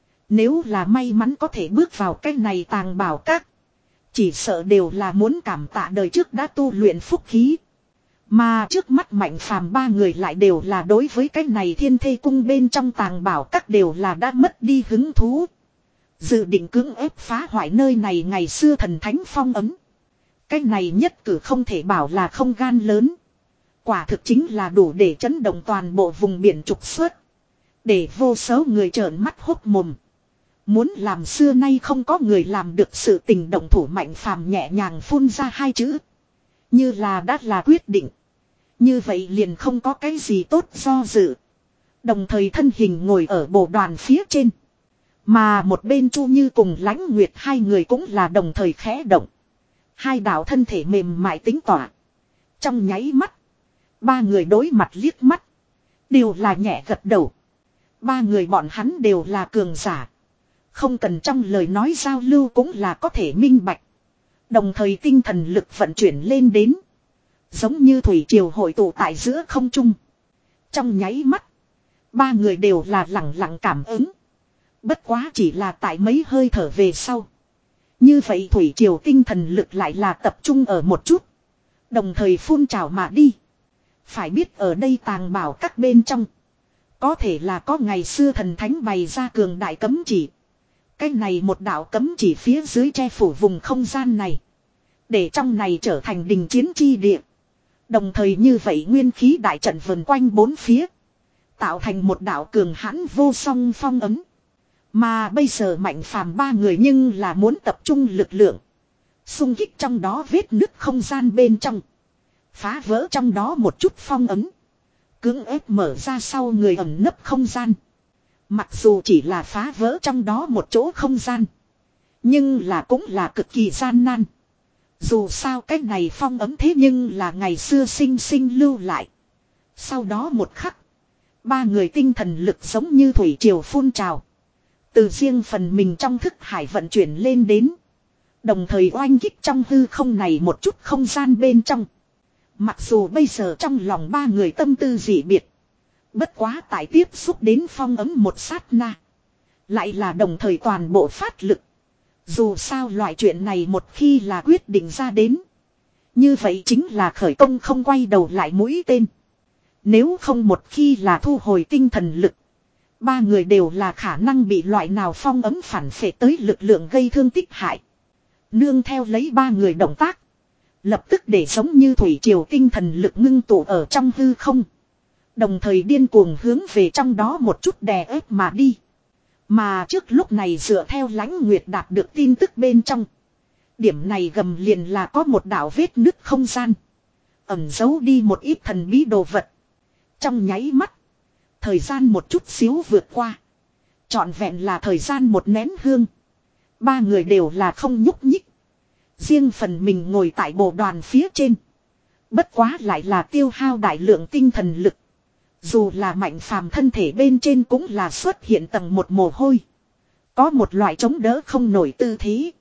Nếu là may mắn có thể bước vào cái này tàng bảo các. Chỉ sợ đều là muốn cảm tạ đời trước đã tu luyện phúc khí. Mà trước mắt Mạnh Phàm ba người lại đều là đối với cái này thiên thê cung bên trong tàng bảo các đều là đã mất đi hứng thú. Dự định cưỡng ép phá hoại nơi này ngày xưa thần thánh phong ấm. Cái này nhất cử không thể bảo là không gan lớn. Quả thực chính là đủ để chấn động toàn bộ vùng biển trục xuất. Để vô số người trợn mắt hốt mồm. Muốn làm xưa nay không có người làm được sự tình động thủ Mạnh Phàm nhẹ nhàng phun ra hai chữ. Như là đã là quyết định. Như vậy liền không có cái gì tốt do dự. Đồng thời thân hình ngồi ở bộ đoàn phía trên. Mà một bên Chu Như cùng Lãnh Nguyệt hai người cũng là đồng thời khẽ động. Hai đạo thân thể mềm mại tính tỏa. Trong nháy mắt. Ba người đối mặt liếc mắt. Đều là nhẹ gật đầu. Ba người bọn hắn đều là cường giả. Không cần trong lời nói giao lưu cũng là có thể minh bạch. Đồng thời tinh thần lực vận chuyển lên đến. Giống như thủy triều hội tụ tại giữa không trung. Trong nháy mắt. Ba người đều là lặng lặng cảm ứng. Bất quá chỉ là tại mấy hơi thở về sau. Như vậy thủy triều tinh thần lực lại là tập trung ở một chút. Đồng thời phun trào mà đi. Phải biết ở đây tàng bảo các bên trong. Có thể là có ngày xưa thần thánh bày ra cường đại cấm chỉ. Cái này một đạo cấm chỉ phía dưới che phủ vùng không gian này. Để trong này trở thành đình chiến chi địa. Đồng thời như vậy nguyên khí đại trận vần quanh bốn phía. Tạo thành một đạo cường hãn vô song phong ấm. Mà bây giờ Mạnh Phàm ba người nhưng là muốn tập trung lực lượng. Xung kích trong đó vết nứt không gian bên trong. Phá vỡ trong đó một chút phong ấm. Cưỡng ép mở ra sau người ẩn nấp không gian. Mặc dù chỉ là phá vỡ trong đó một chỗ không gian. Nhưng là cũng là cực kỳ gian nan. Dù sao cái này phong ấm thế nhưng là ngày xưa sinh sinh lưu lại. Sau đó một khắc. Ba người tinh thần lực giống như thủy triều phun trào. Từ riêng phần mình trong thức hải vận chuyển lên đến. Đồng thời oanh kích trong hư không này một chút không gian bên trong. Mặc dù bây giờ trong lòng ba người tâm tư dị biệt. Bất quá tại tiếp xúc đến phong ấm một sát na. Lại là đồng thời toàn bộ phát lực. Dù sao loại chuyện này một khi là quyết định ra đến. Như vậy chính là khởi công không quay đầu lại mũi tên. Nếu không một khi là thu hồi tinh thần lực. Ba người đều là khả năng bị loại nào phong ấm phản phệ tới lực lượng gây thương tích hại. Nương theo lấy ba người động tác. Lập tức để giống như thủy triều tinh thần lực ngưng tụ ở trong hư không. Đồng thời điên cuồng hướng về trong đó một chút đè ép mà đi. Mà trước lúc này dựa theo Lãnh Nguyệt đạt được tin tức bên trong. Điểm này gầm liền là có một đạo vết nứt không gian. Ẩn giấu đi một ít thần bí đồ vật. Trong nháy mắt. Thời gian một chút xíu vượt qua. Trọn vẹn là thời gian một nén hương. Ba người đều là không nhúc nhích. Riêng phần mình ngồi tại bộ đoàn phía trên. Bất quá lại là tiêu hao đại lượng tinh thần lực. Dù là Mạnh Phàm thân thể bên trên cũng là xuất hiện tầng một mồ hôi. Có một loại chống đỡ không nổi tư thế.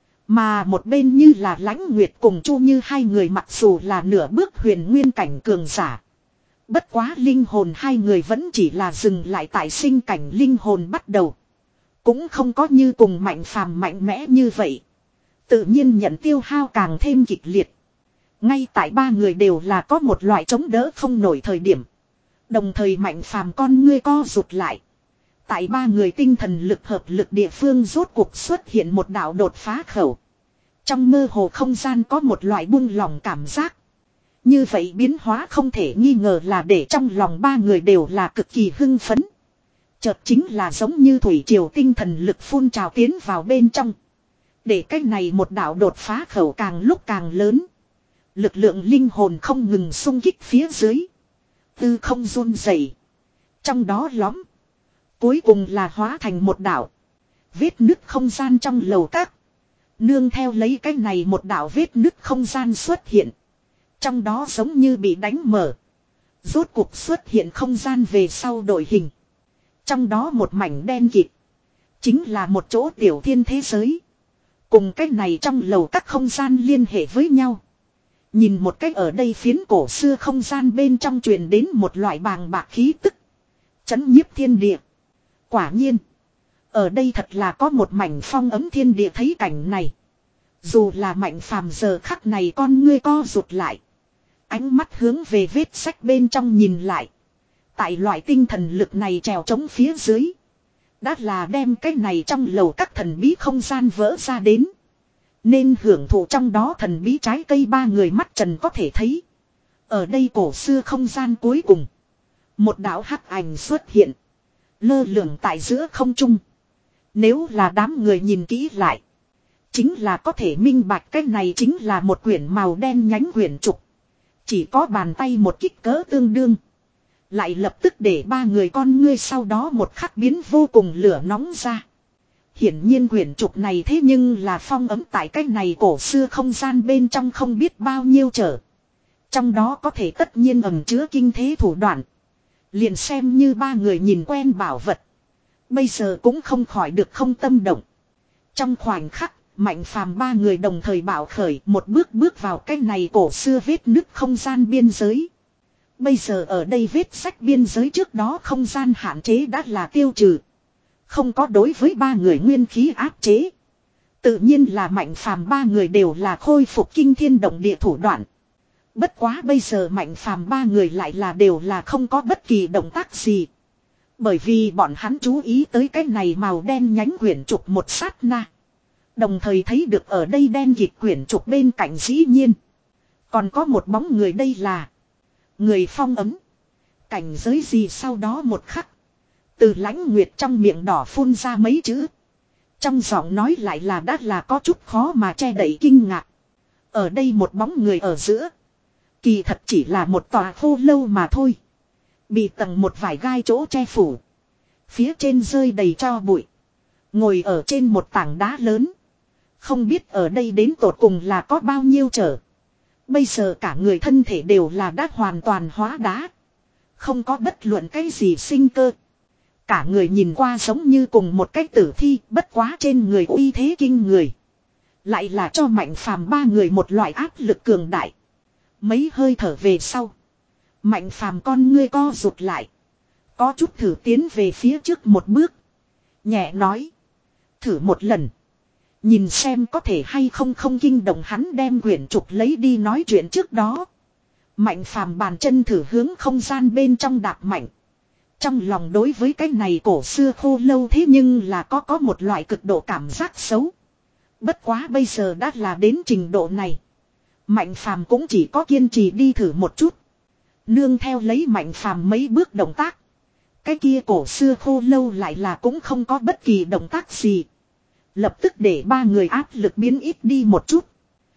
Mà một bên như là Lãnh Nguyệt cùng Chu Như hai người mặc dù là nửa bước huyền nguyên cảnh cường giả. Bất quá linh hồn hai người vẫn chỉ là dừng lại tại sinh cảnh linh hồn bắt đầu. Cũng không có như cùng Mạnh Phàm mạnh mẽ như vậy. Tự nhiên nhận tiêu hao càng thêm kịch liệt. Ngay tại ba người đều là có một loại chống đỡ không nổi thời điểm. Đồng thời Mạnh Phàm con ngươi co rụt lại. Tại ba người tinh thần lực hợp lực địa phương rốt cuộc xuất hiện một đạo đột phá khẩu. Trong mơ hồ không gian có một loại buông lỏng cảm giác. Như vậy biến hóa không thể nghi ngờ là để trong lòng ba người đều là cực kỳ hưng phấn. Chợt chính là giống như thủy triều tinh thần lực phun trào tiến vào bên trong. Để cái này một đạo đột phá khẩu càng lúc càng lớn. Lực lượng linh hồn không ngừng xung kích phía dưới. Tư không run rẩy. Trong đó lõm. Cuối cùng là hóa thành một đạo. Vết nứt không gian trong lầu các. Nương theo lấy cái này một đạo vết nứt không gian xuất hiện. Trong đó giống như bị đánh mở. Rốt cuộc xuất hiện không gian về sau đổi hình. Trong đó một mảnh đen kịt. Chính là một chỗ tiểu thiên thế giới. Cùng cái này trong lầu các không gian liên hệ với nhau. Nhìn một cách ở đây phiến cổ xưa không gian bên trong truyền đến một loại bàng bạc khí tức. Chấn nhiếp thiên địa. Quả nhiên. Ở đây thật là có một mảnh phong ấm thiên địa thấy cảnh này. Dù là Mạnh Phàm giờ khắc này con ngươi co rụt lại. Ánh mắt hướng về vết sách bên trong nhìn lại. Tại loại tinh thần lực này trèo trống phía dưới. Đã là đem cái này trong lầu các thần bí không gian vỡ ra đến. Nên hưởng thụ trong đó thần bí trái cây ba người mắt trần có thể thấy. Ở đây cổ xưa không gian cuối cùng. Một đạo hắc ảnh xuất hiện. Lơ lửng tại giữa không trung. Nếu là đám người nhìn kỹ lại. Chính là có thể minh bạch cái này chính là một quyển màu đen nhánh quyển trục. Chỉ có bàn tay một kích cỡ tương đương. Lại lập tức để ba người con ngươi sau đó một khắc biến vô cùng lửa nóng ra. Hiển nhiên quyển trục này thế nhưng là phong ấm tại cái này cổ xưa không gian bên trong không biết bao nhiêu trở. Trong đó có thể tất nhiên ẩn chứa kinh thế thủ đoạn. Liền xem như ba người nhìn quen bảo vật. Bây giờ cũng không khỏi được không tâm động. Trong khoảnh khắc, Mạnh Phàm ba người đồng thời bạo khởi, một bước bước vào cái này cổ xưa vết nứt không gian biên giới. Bây giờ ở đây vết sách biên giới trước đó không gian hạn chế đã là tiêu trừ. Không có đối với ba người nguyên khí áp chế. Tự nhiên là Mạnh Phàm ba người đều là khôi phục kinh thiên động địa thủ đoạn. Bất quá bây giờ Mạnh Phàm ba người lại là đều là không có bất kỳ động tác gì. Bởi vì bọn hắn chú ý tới cái này màu đen nhánh quyển trục một sát na. Đồng thời thấy được ở đây đen kịt quyển trục bên cạnh dĩ nhiên. Còn có một bóng người, đây là người phong ấm. Cảnh giới gì sau đó một khắc. Từ Lãnh Nguyệt trong miệng đỏ phun ra mấy chữ. Trong giọng nói lại là đã là có chút khó mà che đậy kinh ngạc. Ở đây một bóng người ở giữa. Kỳ thật chỉ là một tòa khô lâu mà thôi. Bị tầng một vải gai chỗ che phủ. Phía trên rơi đầy tro bụi. Ngồi ở trên một tảng đá lớn. Không biết ở đây đến tột cùng là có bao nhiêu trở. Bây giờ cả người thân thể đều là đã hoàn toàn hóa đá. Không có bất luận cái gì sinh cơ. Cả người nhìn qua giống như cùng một cái tử thi, bất quá trên người uy thế kinh người. Lại là cho Mạnh Phàm ba người một loại áp lực cường đại. Mấy hơi thở về sau. Mạnh Phàm con ngươi co rụt lại. Có chút thử tiến về phía trước một bước. Nhẹ nói. Thử một lần. Nhìn xem có thể hay không không kinh động hắn đem quyển trục lấy đi nói chuyện trước đó. Mạnh Phàm bàn chân thử hướng không gian bên trong đạp mạnh. Trong lòng đối với cái này cổ xưa khô lâu thế nhưng là có có một loại cực độ cảm giác xấu. Bất quá bây giờ đã là đến trình độ này. Mạnh Phàm cũng chỉ có kiên trì đi thử một chút. Nương theo lấy Mạnh Phàm mấy bước động tác. Cái kia cổ xưa khô lâu lại là cũng không có bất kỳ động tác gì. Lập tức để ba người áp lực biến ít đi một chút.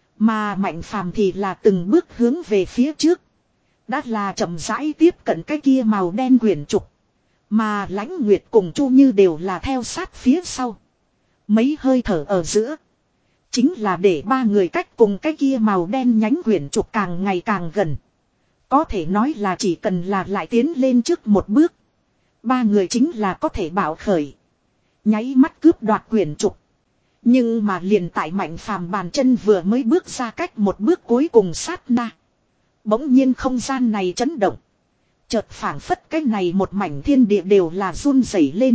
Mà Mạnh Phàm thì là từng bước hướng về phía trước. Đã là chậm rãi tiếp cận cái kia màu đen quyển trục. Mà Lãnh Nguyệt cùng Chu Như đều là theo sát phía sau. Mấy hơi thở ở giữa. Chính là để ba người cách cùng cái kia màu đen nhánh quyển trục càng ngày càng gần. Có thể nói là chỉ cần là lại tiến lên trước một bước. Ba người chính là có thể bảo khởi. Nháy mắt cướp đoạt quyển trục. Nhưng mà liền tại Mạnh Phàm bàn chân vừa mới bước ra cách một bước cuối cùng sát na. Bỗng nhiên không gian này chấn động. Chợt phảng phất cái này một mảnh thiên địa đều là run rẩy lên.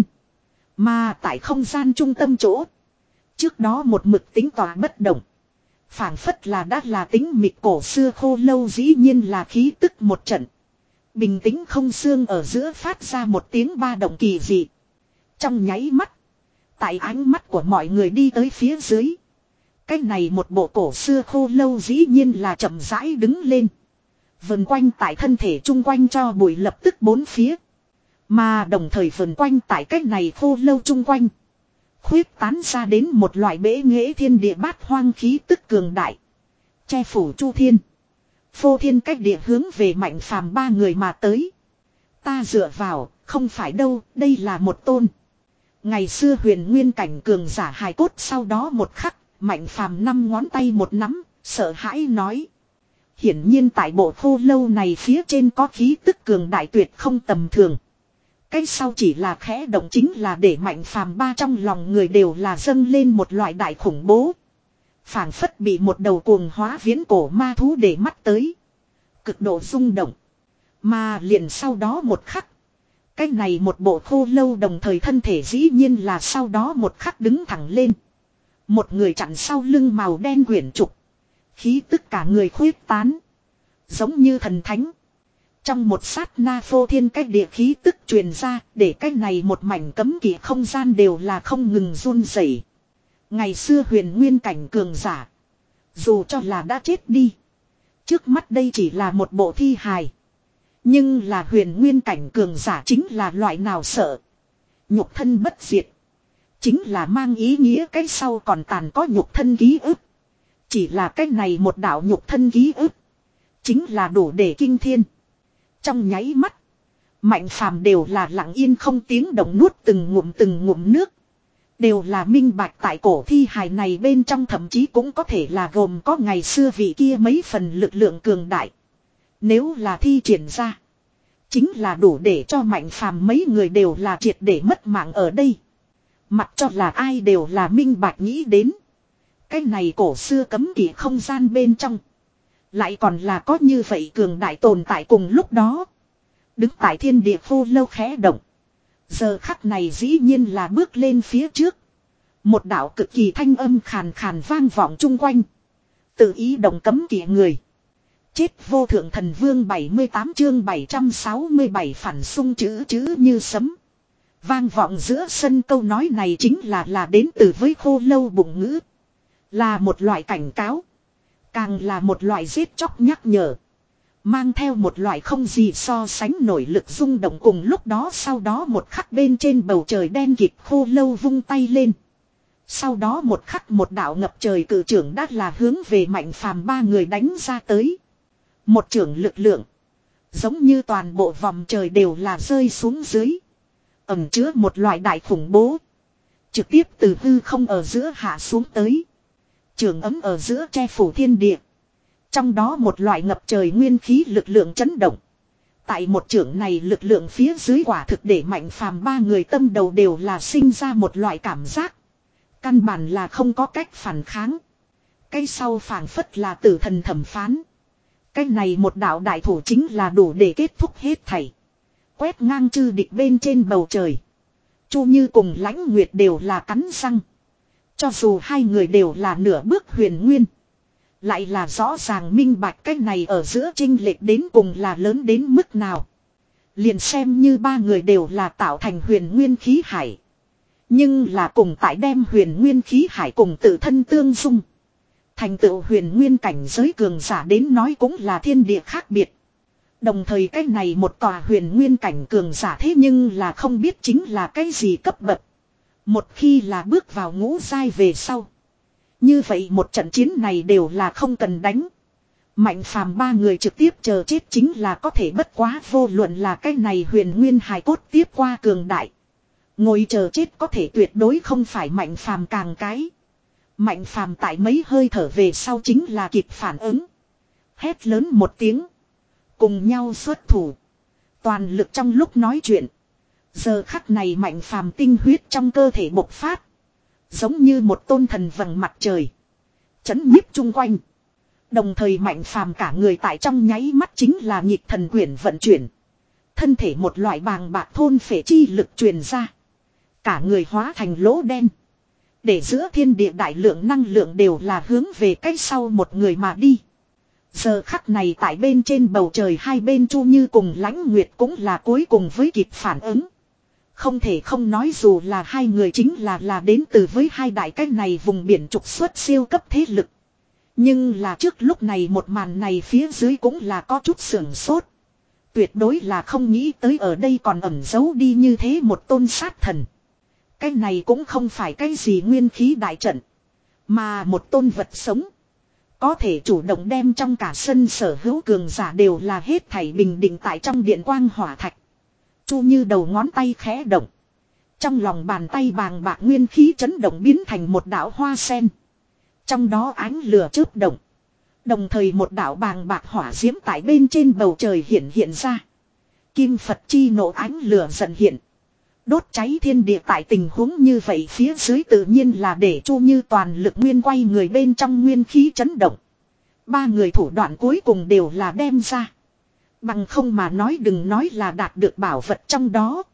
Mà tại không gian trung tâm chỗ. Trước đó một mực tính tỏa bất động. Phảng phất là đã là tính mịt cổ xưa khô lâu dĩ nhiên là khí tức một trận. Bình tĩnh không xương ở giữa phát ra một tiếng ba động kỳ dị. Trong nháy mắt. Tại ánh mắt của mọi người đi tới phía dưới. Cái này một bộ cổ xưa khô lâu dĩ nhiên là chậm rãi đứng lên. Vần quanh tại thân thể chung quanh cho bụi lập tức bốn phía. Mà đồng thời vần quanh tại cái này khô lâu chung quanh. Khuyết tán ra đến một loại bể nghệ thiên địa bát hoang khí tức cường đại. Che phủ chu thiên. Phô thiên cách địa hướng về Mạnh Phàm ba người mà tới. Ta dựa vào, không phải đâu, đây là một tôn. Ngày xưa huyền nguyên cảnh cường giả hài cốt sau đó một khắc, Mạnh Phàm năm ngón tay một nắm, sợ hãi nói. Hiển nhiên tại bộ khô lâu này phía trên có khí tức cường đại tuyệt không tầm thường. Cái sau chỉ là khẽ động chính là để Mạnh Phàm ba trong lòng người đều là dâng lên một loại đại khủng bố. Phảng phất bị một đầu cuồng hóa viễn cổ ma thú để mắt tới. Cực độ rung động. Mà liền sau đó một khắc. Cái này một bộ khô lâu đồng thời thân thể dĩ nhiên là sau đó một khắc đứng thẳng lên. Một người chặn sau lưng màu đen quyển trục. Khí tức cả người khuyết tán. Giống như thần thánh. Trong một sát na phô thiên cách địa khí tức truyền ra. Để cái này một mảnh cấm kỵ không gian đều là không ngừng run rẩy. Ngày xưa huyền nguyên cảnh cường giả. Dù cho là đã chết đi. Trước mắt đây chỉ là một bộ thi hài. Nhưng là huyền nguyên cảnh cường giả chính là loại nào sợ. Nhục thân bất diệt. Chính là mang ý nghĩa cái sau còn tàn có nhục thân ký ức. Chỉ là cái này một đạo nhục thân ký ức. Chính là đủ để kinh thiên. Trong nháy mắt. Mạnh Phàm đều là lặng yên không tiếng động nuốt từng ngụm từng ngụm nước. Đều là minh bạch tại cổ thi hài này bên trong thậm chí cũng có thể là gồm có ngày xưa vị kia mấy phần lực lượng cường đại. Nếu là thi triển ra. Chính là đủ để cho Mạnh Phàm mấy người đều là triệt để mất mạng ở đây. Mặc cho là ai đều là minh bạch nghĩ đến. Cái này cổ xưa cấm kỵ không gian bên trong. Lại còn là có như vậy cường đại tồn tại cùng lúc đó. Đứng tại thiên địa khô lâu khẽ động. Giờ khắc này dĩ nhiên là bước lên phía trước. Một đạo cực kỳ thanh âm khàn khàn vang vọng chung quanh. Tự ý động cấm kỵ người. Chết vô thượng thần vương bảy mươi tám chương bảy trăm sáu mươi bảy phản xung chữ chữ như sấm. Vang vọng giữa sân câu nói này chính là là đến từ với khô lâu bụng ngữ. Là một loại cảnh cáo. Càng là một loại giết chóc nhắc nhở. Mang theo một loại không gì so sánh nổi lực rung động cùng lúc đó sau đó một khắc bên trên bầu trời đen kịt khô lâu vung tay lên. Sau đó một khắc một đạo ngập trời cử trưởng đã là hướng về Mạnh Phàm ba người đánh ra tới. Một trưởng lực lượng. Giống như toàn bộ vòng trời đều là rơi xuống dưới. Ẩm chứa một loại đại khủng bố. Trực tiếp từ hư không ở giữa hạ xuống tới. Trường ấm ở giữa che phủ thiên địa. Trong đó một loại ngập trời nguyên khí lực lượng chấn động. Tại một trưởng này lực lượng phía dưới quả thực để Mạnh Phàm ba người tâm đầu đều là sinh ra một loại cảm giác. Căn bản là không có cách phản kháng. Cái sau phảng phất là tử thần thẩm phán. Cái này một đạo đại thủ chính là đủ để kết thúc hết thảy. Quét ngang chư địch bên trên bầu trời. Chu Như cùng Lãnh Nguyệt đều là cắn răng. Cho dù hai người đều là nửa bước huyền nguyên. Lại là rõ ràng minh bạch cái này ở giữa chênh lệch đến cùng là lớn đến mức nào. Liền xem như ba người đều là tạo thành huyền nguyên khí hải. Nhưng là cùng tại đem huyền nguyên khí hải cùng tự thân tương dung. Thành tựu huyền nguyên cảnh giới cường giả đến nói cũng là thiên địa khác biệt. Đồng thời cái này một tòa huyền nguyên cảnh cường giả thế nhưng là không biết chính là cái gì cấp bậc. Một khi là bước vào ngũ giai về sau. Như vậy một trận chiến này đều là không cần đánh. Mạnh Phàm ba người trực tiếp chờ chết chính là có thể bất quá vô luận là cái này huyền nguyên hài cốt tiếp qua cường đại. Ngồi chờ chết có thể tuyệt đối không phải Mạnh Phàm càng cái. Mạnh Phàm tại mấy hơi thở về sau chính là kịp phản ứng. Hét lớn một tiếng. Cùng nhau xuất thủ. Toàn lực trong lúc nói chuyện. Giờ khắc này Mạnh Phàm tinh huyết trong cơ thể bộc phát. Giống như một tôn thần vầng mặt trời. Chấn nhiếp chung quanh. Đồng thời Mạnh Phàm cả người tại trong nháy mắt chính là nhịp thần quyển vận chuyển. Thân thể một loại bàng bạc thôn phệ chi lực truyền ra. Cả người hóa thành lỗ đen. Để giữa thiên địa đại lượng năng lượng đều là hướng về cách sau một người mà đi. Giờ khắc này tại bên trên bầu trời hai bên Chu Như cùng Lãnh Nguyệt cũng là cuối cùng với kịp phản ứng. Không thể không nói dù là hai người chính là là đến từ với hai đại cách này vùng biển trục xuất siêu cấp thế lực. Nhưng là trước lúc này một màn này phía dưới cũng là có chút sưởng sốt. Tuyệt đối là không nghĩ tới ở đây còn ẩn giấu đi như thế một tôn sát thần. Cái này cũng không phải cái gì nguyên khí đại trận. Mà một tôn vật sống. Có thể chủ động đem trong cả sân sở hữu cường giả đều là hết thảy bình định tại trong điện quang hỏa thạch. Chu Như đầu ngón tay khẽ động. Trong lòng bàn tay bàng bạc nguyên khí chấn động biến thành một đạo hoa sen. Trong đó ánh lửa chớp động. Đồng thời một đạo bàng bạc hỏa diễm tại bên trên bầu trời hiện hiện ra. Kim Phật chi nộ ánh lửa dần hiện. Đốt cháy thiên địa tại tình huống như vậy phía dưới tự nhiên là để Chu Như toàn lực nguyên quay người bên trong nguyên khí chấn động. Ba người thủ đoạn cuối cùng đều là đem ra. Bằng không mà nói đừng nói là đạt được bảo vật trong đó.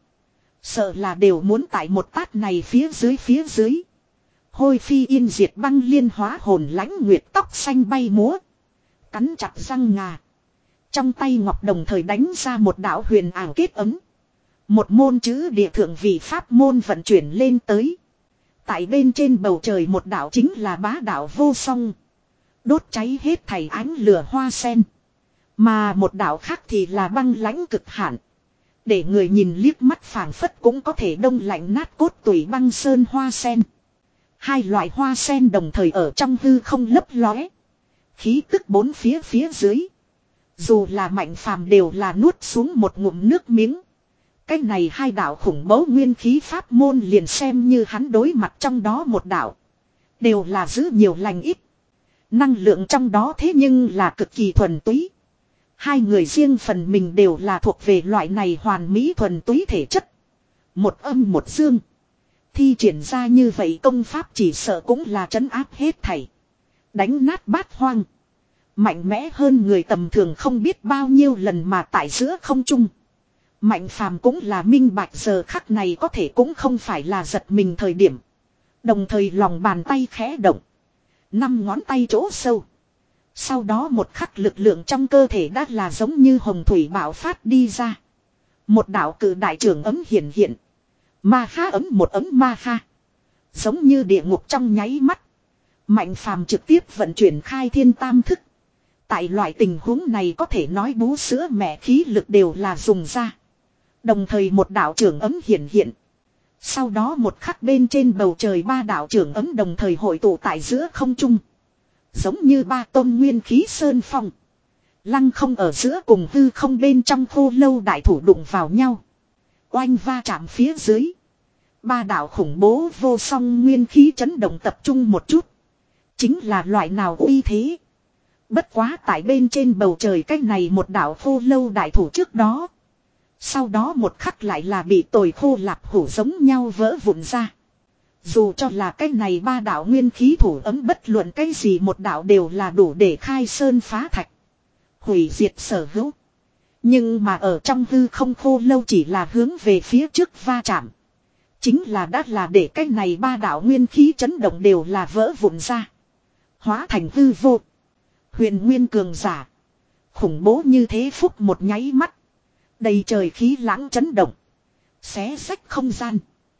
Sợ là đều muốn tại một tát này phía dưới phía dưới. Hôi phi yên diệt băng liên hóa hồn Lãnh Nguyệt tóc xanh bay múa. Cắn chặt răng ngà. Trong tay ngọc đồng thời đánh ra một đạo huyền ảo kết ấm. Một môn chữ địa thượng vị pháp môn vận chuyển lên tới. Tại bên trên bầu trời một đạo chính là bá đạo vô song. Đốt cháy hết thảy ánh lửa hoa sen. Mà một đạo khác thì là băng lãnh cực hạn. Để người nhìn liếc mắt phảng phất cũng có thể đông lạnh nát cốt tủy băng sơn hoa sen. Hai loại hoa sen đồng thời ở trong hư không lấp lóe. Khí tức bốn phía phía dưới. Dù là Mạnh Phàm đều là nuốt xuống một ngụm nước miếng. Cái này hai đạo khủng bố nguyên khí pháp môn liền xem như hắn đối mặt trong đó một đạo. Đều là giữ nhiều lành ít. Năng lượng trong đó thế nhưng là cực kỳ thuần túy. Hai người riêng phần mình đều là thuộc về loại này hoàn mỹ thuần túy thể chất. Một âm một dương. Thi triển ra như vậy công pháp chỉ sợ cũng là trấn áp hết thảy. Đánh nát bát hoang. Mạnh mẽ hơn người tầm thường không biết bao nhiêu lần mà tại giữa không trung. Mạnh phàm cũng là minh bạch giờ khắc này có thể cũng không phải là giật mình thời điểm. Đồng thời lòng bàn tay khẽ động. Năm ngón tay chỗ sâu. Sau đó một khắc lực lượng trong cơ thể đã là giống như hồng thủy bạo phát đi ra. Một đạo cử đại trưởng ấm hiện hiện. Ma ha ấm một ấm ma ha. Giống như địa ngục trong nháy mắt. Mạnh phàm trực tiếp vận chuyển khai thiên tam thức. Tại loại tình huống này có thể nói bú sữa mẹ khí lực đều là dùng ra. Đồng thời một đạo trưởng ấm hiện hiện. Sau đó một khắc bên trên bầu trời ba đạo trưởng ấm đồng thời hội tụ tại giữa không trung. Giống như ba tôn nguyên khí sơn phong. Lăng không ở giữa cùng hư không bên trong khô lâu đại thủ đụng vào nhau. Oanh va chạm phía dưới. Ba đạo khủng bố vô song nguyên khí chấn động tập trung một chút. Chính là loại nào uy thế. Bất quá tại bên trên bầu trời cách này một đạo khô lâu đại thủ trước đó. Sau đó một khắc lại là bị tồi khô lạp hủ giống nhau vỡ vụn ra. Dù cho là cái này ba đạo nguyên khí thủ ấm bất luận cái gì một đạo đều là đủ để khai sơn phá thạch. Hủy diệt sở hữu. Nhưng mà ở trong hư không khô lâu chỉ là hướng về phía trước va chạm. Chính là đã là để cái này ba đạo nguyên khí chấn động đều là vỡ vụn ra. Hóa thành hư vô. Huyền nguyên cường giả. Khủng bố như thế phúc một nháy mắt. Đầy trời khí lãng chấn động. Xé rách không gian.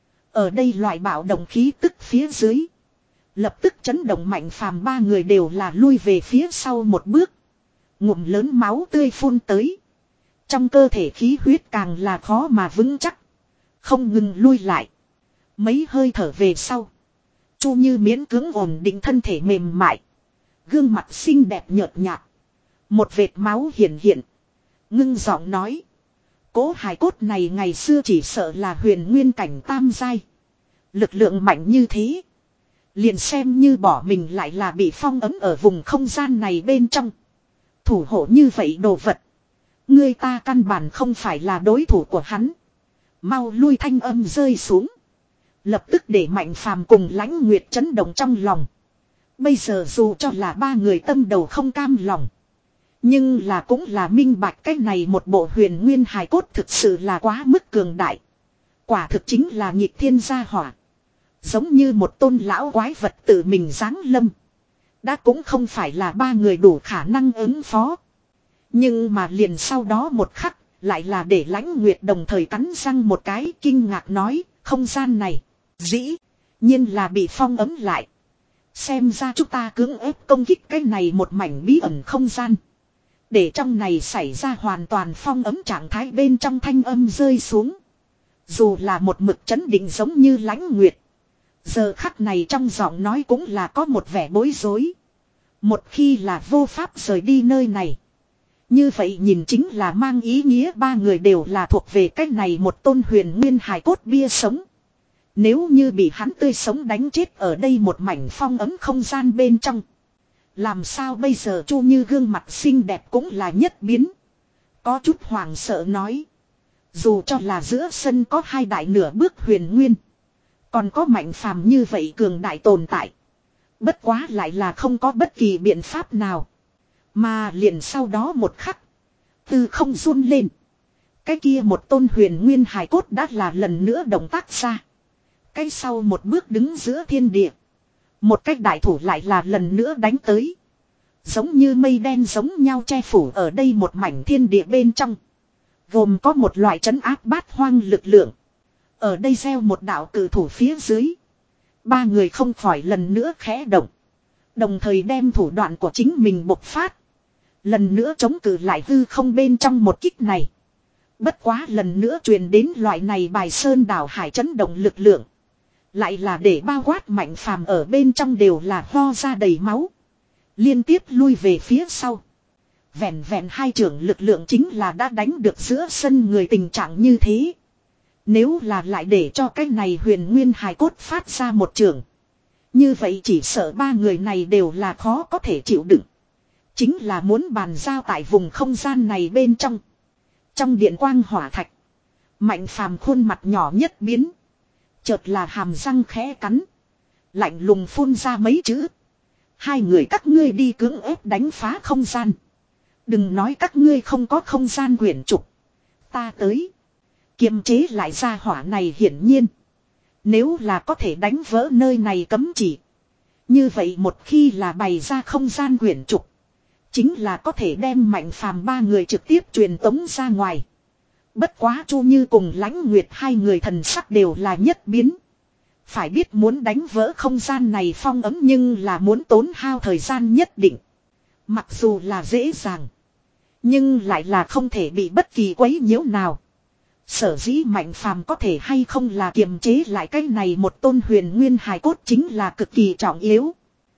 Ở đây loại bạo động khí tức phía dưới. Lập tức chấn động mạnh phàm ba người đều là lui về phía sau một bước. Ngụm lớn máu tươi phun tới. Trong cơ thể khí huyết càng là khó mà vững chắc. Không ngừng lui lại. Mấy hơi thở về sau. Chu Như miễn cưỡng ổn định thân thể mềm mại. Gương mặt xinh đẹp nhợt nhạt. Một vệt máu hiện hiện. Ngưng giọng nói. Cố hài cốt này ngày xưa chỉ sợ là huyền nguyên cảnh tam giai. Lực lượng mạnh như thế. Liền xem như bỏ mình lại là bị phong ấm ở vùng không gian này bên trong. Thủ hộ như vậy đồ vật. Người ta căn bản không phải là đối thủ của hắn. Mau lui thanh âm rơi xuống. Lập tức để Mạnh Phàm cùng Lãnh Nguyệt chấn động trong lòng. Bây giờ dù cho là ba người tâm đầu không cam lòng. Nhưng là cũng là minh bạch cái này một bộ huyền nguyên hài cốt thực sự là quá mức cường đại. Quả thực chính là nhịp thiên gia hỏa. Giống như một tôn lão quái vật tự mình giáng lâm. Đã cũng không phải là ba người đủ khả năng ứng phó. Nhưng mà liền sau đó một khắc, lại là để Lãnh Nguyệt đồng thời cắn răng một cái kinh ngạc nói, không gian này, dĩ nhiên là bị phong ấm lại. Xem ra chúng ta cưỡng ép công kích cái này một mảnh bí ẩn không gian. Để trong này xảy ra hoàn toàn phong ấm trạng thái bên trong thanh âm rơi xuống. Dù là một mực chấn định giống như Lãnh Nguyệt. Giờ khắc này trong giọng nói cũng là có một vẻ bối rối. Một khi là vô pháp rời đi nơi này. Như vậy nhìn chính là mang ý nghĩa ba người đều là thuộc về cái này một tôn huyền nguyên hài cốt bia sống. Nếu như bị hắn tươi sống đánh chết ở đây một mảnh phong ấm không gian bên trong. Làm sao bây giờ Chu Như gương mặt xinh đẹp cũng là nhất biến. Có chút hoàng sợ nói. Dù cho là giữa sân có hai đại nửa bước huyền nguyên. Còn có Mạnh Phàm như vậy cường đại tồn tại. Bất quá lại là không có bất kỳ biện pháp nào. Mà liền sau đó một khắc. Từ không run lên. Cái kia một tôn huyền nguyên hài cốt đã là lần nữa động tác ra. Cái sau một bước đứng giữa thiên địa. Một cách đại thủ lại là lần nữa đánh tới. Giống như mây đen giống nhau che phủ ở đây một mảnh thiên địa bên trong. Gồm có một loại trấn áp bát hoang lực lượng. Ở đây gieo một đạo cử thủ phía dưới. Ba người không khỏi lần nữa khẽ động. Đồng thời đem thủ đoạn của chính mình bộc phát. Lần nữa chống cự lại hư không bên trong một kích này. Bất quá lần nữa truyền đến loại này bài sơn đảo hải chấn động lực lượng. Lại là để bao quát Mạnh Phàm ở bên trong đều là ho ra đầy máu. Liên tiếp lui về phía sau. Vẹn vẹn hai trưởng lực lượng chính là đã đánh được giữa sân người tình trạng như thế. Nếu là lại để cho cái này huyền nguyên hài cốt phát ra một trưởng. Như vậy chỉ sợ ba người này đều là khó có thể chịu đựng. Chính là muốn bàn giao tại vùng không gian này bên trong. Trong điện quang hỏa thạch. Mạnh Phàm khuôn mặt nhỏ nhất biến. Chợt là hàm răng khẽ cắn. Lạnh lùng phun ra mấy chữ. Hai người các ngươi đi cưỡng ép đánh phá không gian. Đừng nói các ngươi không có không gian quyển trục. Ta tới. Kiềm chế lại ra hỏa này hiển nhiên. Nếu là có thể đánh vỡ nơi này cấm chỉ. Như vậy một khi là bày ra không gian quyển trục. Chính là có thể đem Mạnh Phàm ba người trực tiếp truyền tống ra ngoài. Bất quá Chu Như cùng Lãnh Nguyệt hai người thần sắc đều là nhất biến. Phải biết muốn đánh vỡ không gian này phong ấm nhưng là muốn tốn hao thời gian nhất định. Mặc dù là dễ dàng. Nhưng lại là không thể bị bất kỳ quấy nhiễu nào. Sở dĩ Mạnh Phàm có thể hay không là kiềm chế lại cái này một tôn huyền nguyên hài cốt chính là cực kỳ trọng yếu.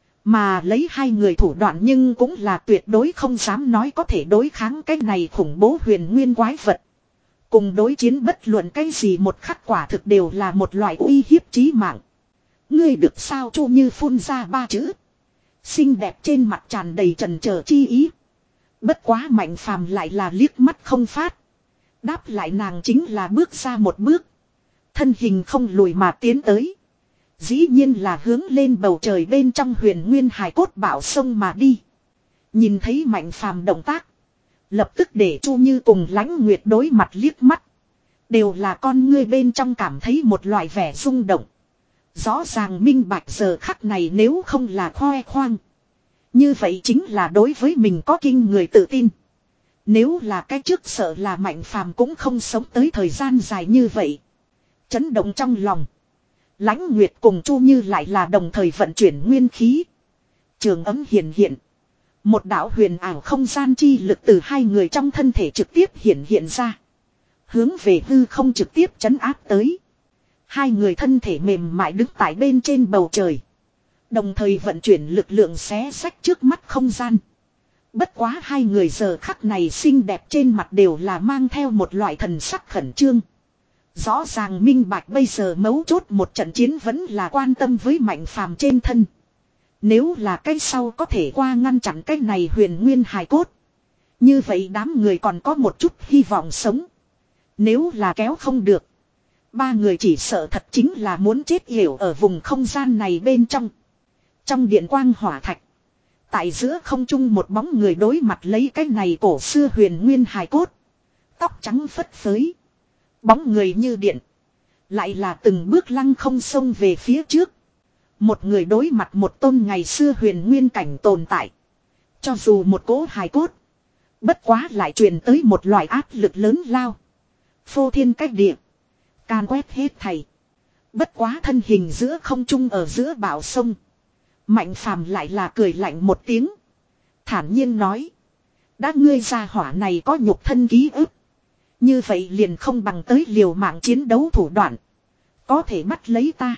Mà lấy hai người thủ đoạn nhưng cũng là tuyệt đối không dám nói có thể đối kháng cái này khủng bố huyền nguyên quái vật. Cùng đối chiến bất luận cái gì một khắc quả thực đều là một loại uy hiếp chí mạng. Ngươi được sao Chu Như phun ra ba chữ. Xinh đẹp trên mặt tràn đầy trần chờ chi ý. Bất quá Mạnh Phàm lại là liếc mắt không phát. Đáp lại nàng chính là bước ra một bước. Thân hình không lùi mà tiến tới. Dĩ nhiên là hướng lên bầu trời bên trong huyền nguyên hài cốt bảo sông mà đi. Nhìn thấy Mạnh Phàm động tác. Lập tức để Chu Như cùng Lãnh Nguyệt đối mặt liếc mắt. Đều là con ngươi bên trong cảm thấy một loại vẻ rung động. Rõ ràng minh bạch giờ khắc này nếu không là khoe khoang. Như vậy chính là đối với mình có kinh người tự tin. Nếu là cái trước sợ là Mạnh Phàm cũng không sống tới thời gian dài như vậy. Chấn động trong lòng. Lãnh Nguyệt cùng Chu Như lại là đồng thời vận chuyển nguyên khí. Trường ấm hiện hiện. Một đạo huyền ảo không gian chi lực từ hai người trong thân thể trực tiếp hiện hiện ra. Hướng về hư không trực tiếp chấn áp tới. Hai người thân thể mềm mại đứng tại bên trên bầu trời. Đồng thời vận chuyển lực lượng xé xách trước mắt không gian. Bất quá hai người giờ khắc này xinh đẹp trên mặt đều là mang theo một loại thần sắc khẩn trương. Rõ ràng minh bạch bây giờ mấu chốt một trận chiến vẫn là quan tâm với Mạnh Phàm trên thân. Nếu là cái sau có thể qua ngăn chặn cái này huyền nguyên hài cốt. Như vậy đám người còn có một chút hy vọng sống. Nếu là kéo không được. Ba người chỉ sợ thật chính là muốn chết hiểu ở vùng không gian này bên trong. Trong điện quang hỏa thạch. Tại giữa không trung một bóng người đối mặt lấy cái này cổ xưa huyền nguyên hài cốt. Tóc trắng phất phới. Bóng người như điện. Lại là từng bước lăng không xông về phía trước. Một người đối mặt một tôn ngày xưa huyền nguyên cảnh tồn tại. Cho dù một cỗ hài cốt. Bất quá lại truyền tới một loại áp lực lớn lao. Phô thiên cách địa. Can quét hết thầy. Bất quá thân hình giữa không trung ở giữa bão sông. Mạnh Phàm lại là cười lạnh một tiếng. Thản nhiên nói. Đã ngươi ra hỏa này có nhục thân ký ức. Như vậy liền không bằng tới liều mạng chiến đấu thủ đoạn. Có thể bắt lấy ta.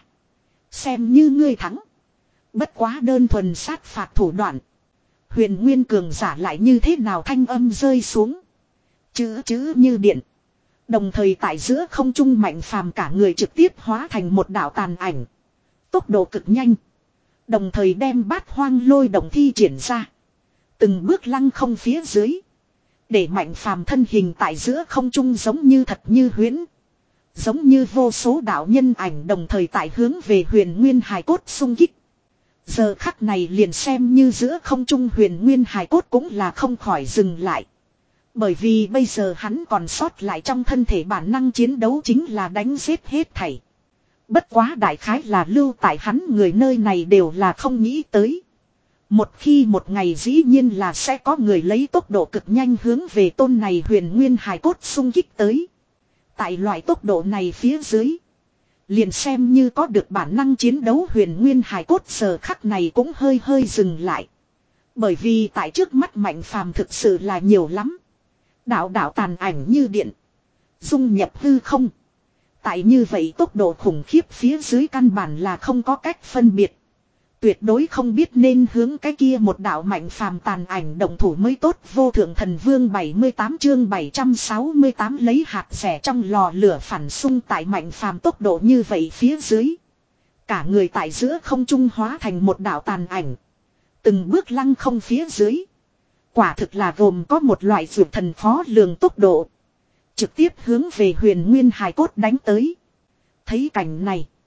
Xem như ngươi thắng. Bất quá đơn thuần sát phạt thủ đoạn. Huyền Nguyên cường giả lại như thế nào thanh âm rơi xuống. Chữ chữ như điện. Đồng thời tại giữa không trung Mạnh Phàm cả người trực tiếp hóa thành một đạo tàn ảnh. Tốc độ cực nhanh. Đồng thời đem bát hoang lôi động thi triển ra. Từng bước lăng không phía dưới. Để Mạnh Phàm thân hình tại giữa không trung giống như thật như huyễn. Giống như vô số đạo nhân ảnh đồng thời tại hướng về huyền nguyên hài cốt xung kích. Giờ khắc này liền xem như giữa không trung huyền nguyên hài cốt cũng là không khỏi dừng lại. Bởi vì bây giờ hắn còn sót lại trong thân thể bản năng chiến đấu chính là đánh giết hết thảy. Bất quá đại khái là lưu tại hắn người nơi này đều là không nghĩ tới. Một khi một ngày dĩ nhiên là sẽ có người lấy tốc độ cực nhanh hướng về tôn này huyền nguyên hài cốt xung kích tới. Tại loại tốc độ này phía dưới. Liền xem như có được bản năng chiến đấu huyền nguyên hài cốt giờ khắc này cũng hơi hơi dừng lại. Bởi vì tại trước mắt Mạnh Phàm thực sự là nhiều lắm. Đạo đạo tàn ảnh như điện. Dung nhập hư không. Tại như vậy tốc độ khủng khiếp phía dưới căn bản là không có cách phân biệt. Tuyệt đối không biết nên hướng cái kia một đạo Mạnh Phàm tàn ảnh động thủ mới tốt. Vô thượng thần vương bảy mươi tám chương bảy trăm sáu mươi tám lấy hạt rẻ trong lò lửa phản xung tại Mạnh Phàm tốc độ như vậy phía dưới. Cả người tại giữa không trung hóa thành một đạo tàn ảnh. Từng bước lăng không phía dưới. Quả thực là gồm có một loại dược thần khó lường tốc độ. Trực tiếp hướng về huyền nguyên hài cốt đánh tới. Thấy cảnh này.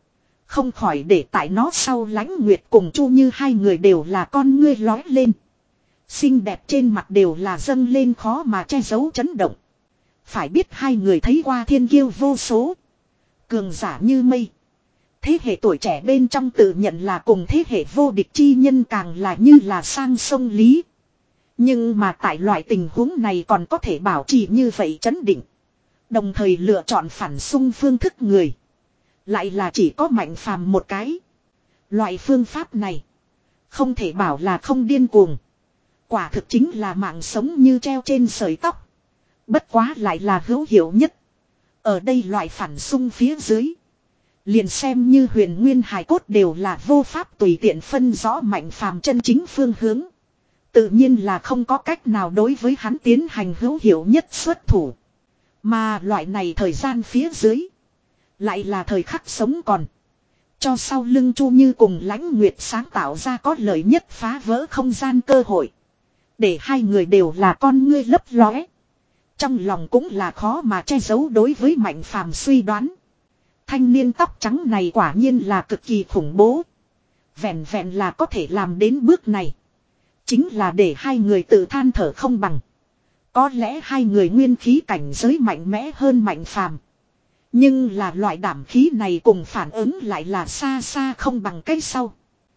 Không khỏi để tại nó sau Lãnh Nguyệt cùng Chu Như hai người đều là con ngươi lói lên. Xinh đẹp trên mặt đều là dâng lên khó mà che giấu chấn động. Phải biết hai người thấy qua thiên kiêu vô số. Cường giả như mây. Thế hệ tuổi trẻ bên trong tự nhận là cùng thế hệ vô địch chi nhân càng là như là sang sông Lý. Nhưng mà tại loại tình huống này còn có thể bảo trì như vậy chấn định. Đồng thời lựa chọn phản xung phương thức người. Lại là chỉ có Mạnh Phàm một cái. Loại phương pháp này. Không thể bảo là không điên cuồng. Quả thực chính là mạng sống như treo trên sợi tóc. Bất quá lại là hữu hiệu nhất. Ở đây loại phản xung phía dưới. Liền xem như huyền nguyên hài cốt đều là vô pháp tùy tiện phân rõ Mạnh Phàm chân chính phương hướng. Tự nhiên là không có cách nào đối với hắn tiến hành hữu hiệu nhất xuất thủ. Mà loại này thời gian phía dưới. Lại là thời khắc sống còn. Cho sau lưng Chu Như cùng Lãnh Nguyệt sáng tạo ra có lợi nhất phá vỡ không gian cơ hội. Để hai người đều là con ngươi lấp lóe. Trong lòng cũng là khó mà che giấu đối với Mạnh Phàm suy đoán. Thanh niên tóc trắng này quả nhiên là cực kỳ khủng bố. Vẹn vẹn là có thể làm đến bước này. Chính là để hai người tự than thở không bằng. Có lẽ hai người nguyên khí cảnh giới mạnh mẽ hơn Mạnh Phàm. Nhưng là loại đảm khí này cùng phản ứng lại là xa xa không bằng cái sau.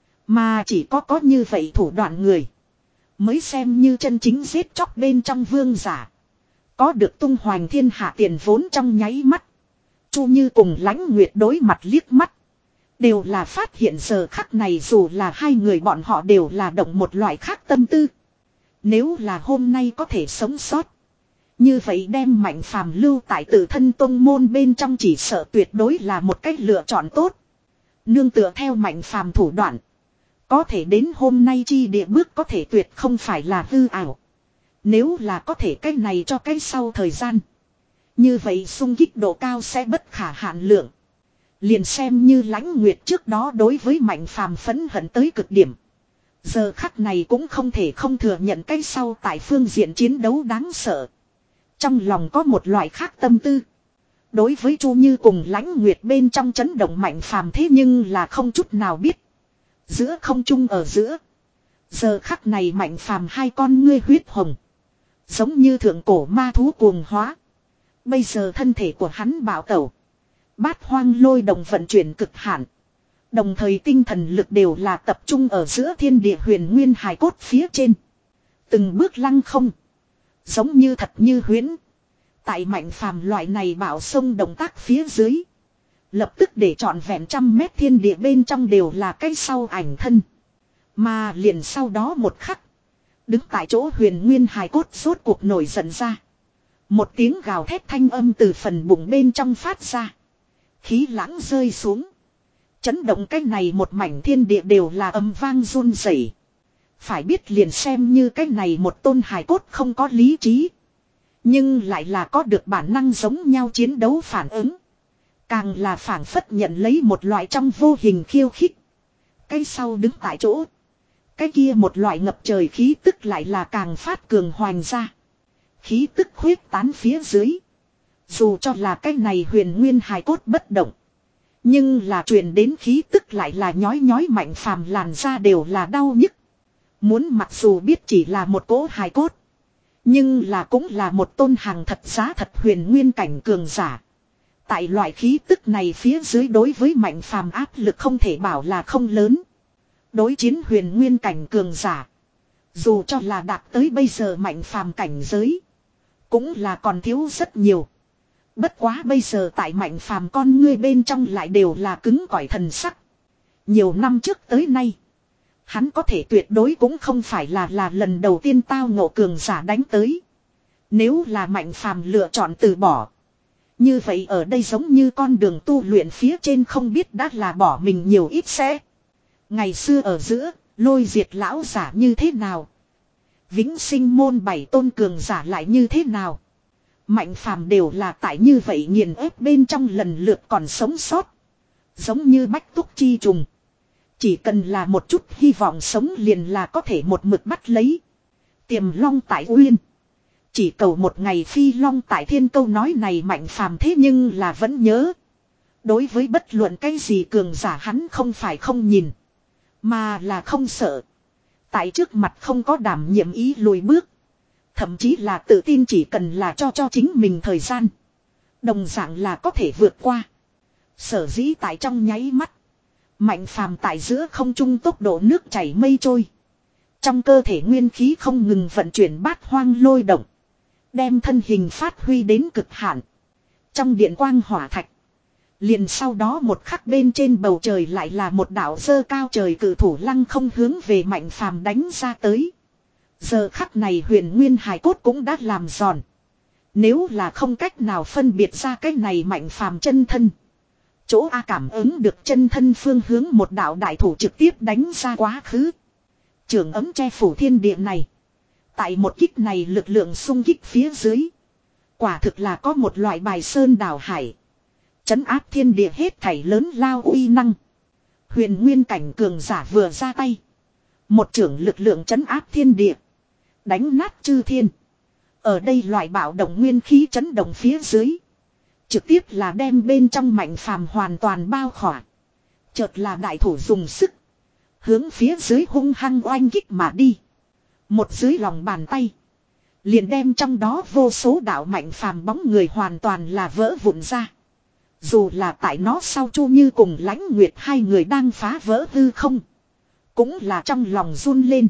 Mà chỉ có có như vậy thủ đoạn người. Mới xem như chân chính giết chóc bên trong vương giả. Có được tung hoành thiên hạ tiền vốn trong nháy mắt. Chu Như cùng Lãnh Nguyệt đối mặt liếc mắt. Đều là phát hiện giờ khắc này dù là hai người bọn họ đều là động một loại khác tâm tư. Nếu là hôm nay có thể sống sót. Như vậy đem Mạnh Phàm lưu tại tự thân tông môn bên trong chỉ sợ tuyệt đối là một cách lựa chọn tốt. Nương tựa theo Mạnh Phàm thủ đoạn. Có thể đến hôm nay chi địa bước có thể tuyệt không phải là hư ảo. Nếu là có thể cách này cho cái sau thời gian. Như vậy xung kích độ cao sẽ bất khả hạn lượng. Liền xem như Lãnh Nguyệt trước đó đối với Mạnh Phàm phẫn hận tới cực điểm. Giờ khắc này cũng không thể không thừa nhận cái sau tại phương diện chiến đấu đáng sợ. Trong lòng có một loại khác tâm tư. Đối với Chu Như cùng Lãnh Nguyệt bên trong chấn động Mạnh Phàm thế nhưng là không chút nào biết. Giữa không trung ở giữa. Giờ khắc này Mạnh Phàm hai con ngươi huyết hồng. Giống như thượng cổ ma thú cuồng hóa. Bây giờ thân thể của hắn bạo tẩu. Bát hoang lôi động vận chuyển cực hạn. Đồng thời tinh thần lực đều là tập trung ở giữa thiên địa huyền nguyên hài cốt phía trên. Từng bước lăng không. Giống như thật như huyễn. Tại Mạnh Phàm loại này bạo sông động tác phía dưới. Lập tức để trọn vẹn trăm mét thiên địa bên trong đều là cái sau ảnh thân. Mà liền sau đó một khắc. Đứng tại chỗ huyền nguyên hài cốt rốt cuộc nổi giận ra. Một tiếng gào thét thanh âm từ phần bụng bên trong phát ra. Khí lãng rơi xuống. Chấn động cái này một mảnh thiên địa đều là âm vang run rẩy. Phải biết liền xem như cái này một tôn hài cốt không có lý trí. Nhưng lại là có được bản năng giống nhau chiến đấu phản ứng. Càng là phản phất nhận lấy một loại trong vô hình khiêu khích. Cái sau đứng tại chỗ. Cái kia một loại ngập trời khí tức lại là càng phát cường hoành ra. Khí tức khuyết tán phía dưới. Dù cho là cái này huyền nguyên hài cốt bất động. Nhưng là truyền đến khí tức lại là nhói nhói Mạnh Phàm làn ra đều là đau nhức. Muốn mặc dù biết chỉ là một cỗ hài cốt. Nhưng là cũng là một tôn hàng thật giá thật huyền nguyên cảnh cường giả. Tại loại khí tức này phía dưới đối với Mạnh Phàm áp lực không thể bảo là không lớn. Đối chiến huyền nguyên cảnh cường giả. Dù cho là đạt tới bây giờ Mạnh Phàm cảnh giới. Cũng là còn thiếu rất nhiều. Bất quá bây giờ tại Mạnh Phàm con ngươi bên trong lại đều là cứng cỏi thần sắc. Nhiều năm trước tới nay. Hắn có thể tuyệt đối cũng không phải là là lần đầu tiên tao ngộ cường giả đánh tới. Nếu là Mạnh Phàm lựa chọn từ bỏ. Như vậy ở đây giống như con đường tu luyện phía trên không biết đã là bỏ mình nhiều ít sẽ. Ngày xưa ở giữa, lôi diệt lão giả như thế nào? Vĩnh sinh môn bảy tôn cường giả lại như thế nào? Mạnh Phàm đều là tại như vậy nghiền ép bên trong lần lượt còn sống sót. Giống như bách túc chi trùng. Chỉ cần là một chút hy vọng sống liền là có thể một mực bắt lấy. Tiềm long tại uyên. Chỉ cầu một ngày phi long tại thiên, câu nói này Mạnh Phàm thế nhưng là vẫn nhớ. Đối với bất luận cái gì cường giả hắn không phải không nhìn. Mà là không sợ. Tại trước mặt không có đảm nhiệm ý lùi bước. Thậm chí là tự tin chỉ cần là cho cho chính mình thời gian. Đồng dạng là có thể vượt qua. Sở dĩ tại trong nháy mắt. Mạnh phàm tại giữa không trung tốc độ nước chảy mây trôi. Trong cơ thể nguyên khí không ngừng vận chuyển bát hoang lôi động. Đem thân hình phát huy đến cực hạn. Trong điện quang hỏa thạch. Liền sau đó một khắc bên trên bầu trời lại là một đạo dơ cao trời cử thủ lăng không hướng về mạnh phàm đánh ra tới. Giờ khắc này huyền nguyên hài cốt cũng đã làm giòn. Nếu là không cách nào phân biệt ra cái này mạnh phàm chân thân. Chỗ A cảm ứng được chân thân phương hướng một đạo đại thủ trực tiếp đánh ra quá khứ. Trường ấm che phủ thiên địa này. Tại một kích này lực lượng xung kích phía dưới. Quả thực là có một loại bài sơn đảo hải. Chấn áp thiên địa hết thảy lớn lao uy năng. Huyền nguyên cảnh cường giả vừa ra tay. Một trưởng lực lượng chấn áp thiên địa. Đánh nát chư thiên. Ở đây loại bạo động nguyên khí chấn động phía dưới. Trực tiếp là đem bên trong mạnh phàm hoàn toàn bao khỏa. Chợt là đại thủ dùng sức. Hướng phía dưới hung hăng oanh kích mà đi. Một dưới lòng bàn tay. Liền đem trong đó vô số đạo mạnh phàm bóng người hoàn toàn là vỡ vụn ra. Dù là tại nó sau Chu Như cùng Lãnh Nguyệt hai người đang phá vỡ hư không. Cũng là trong lòng run lên.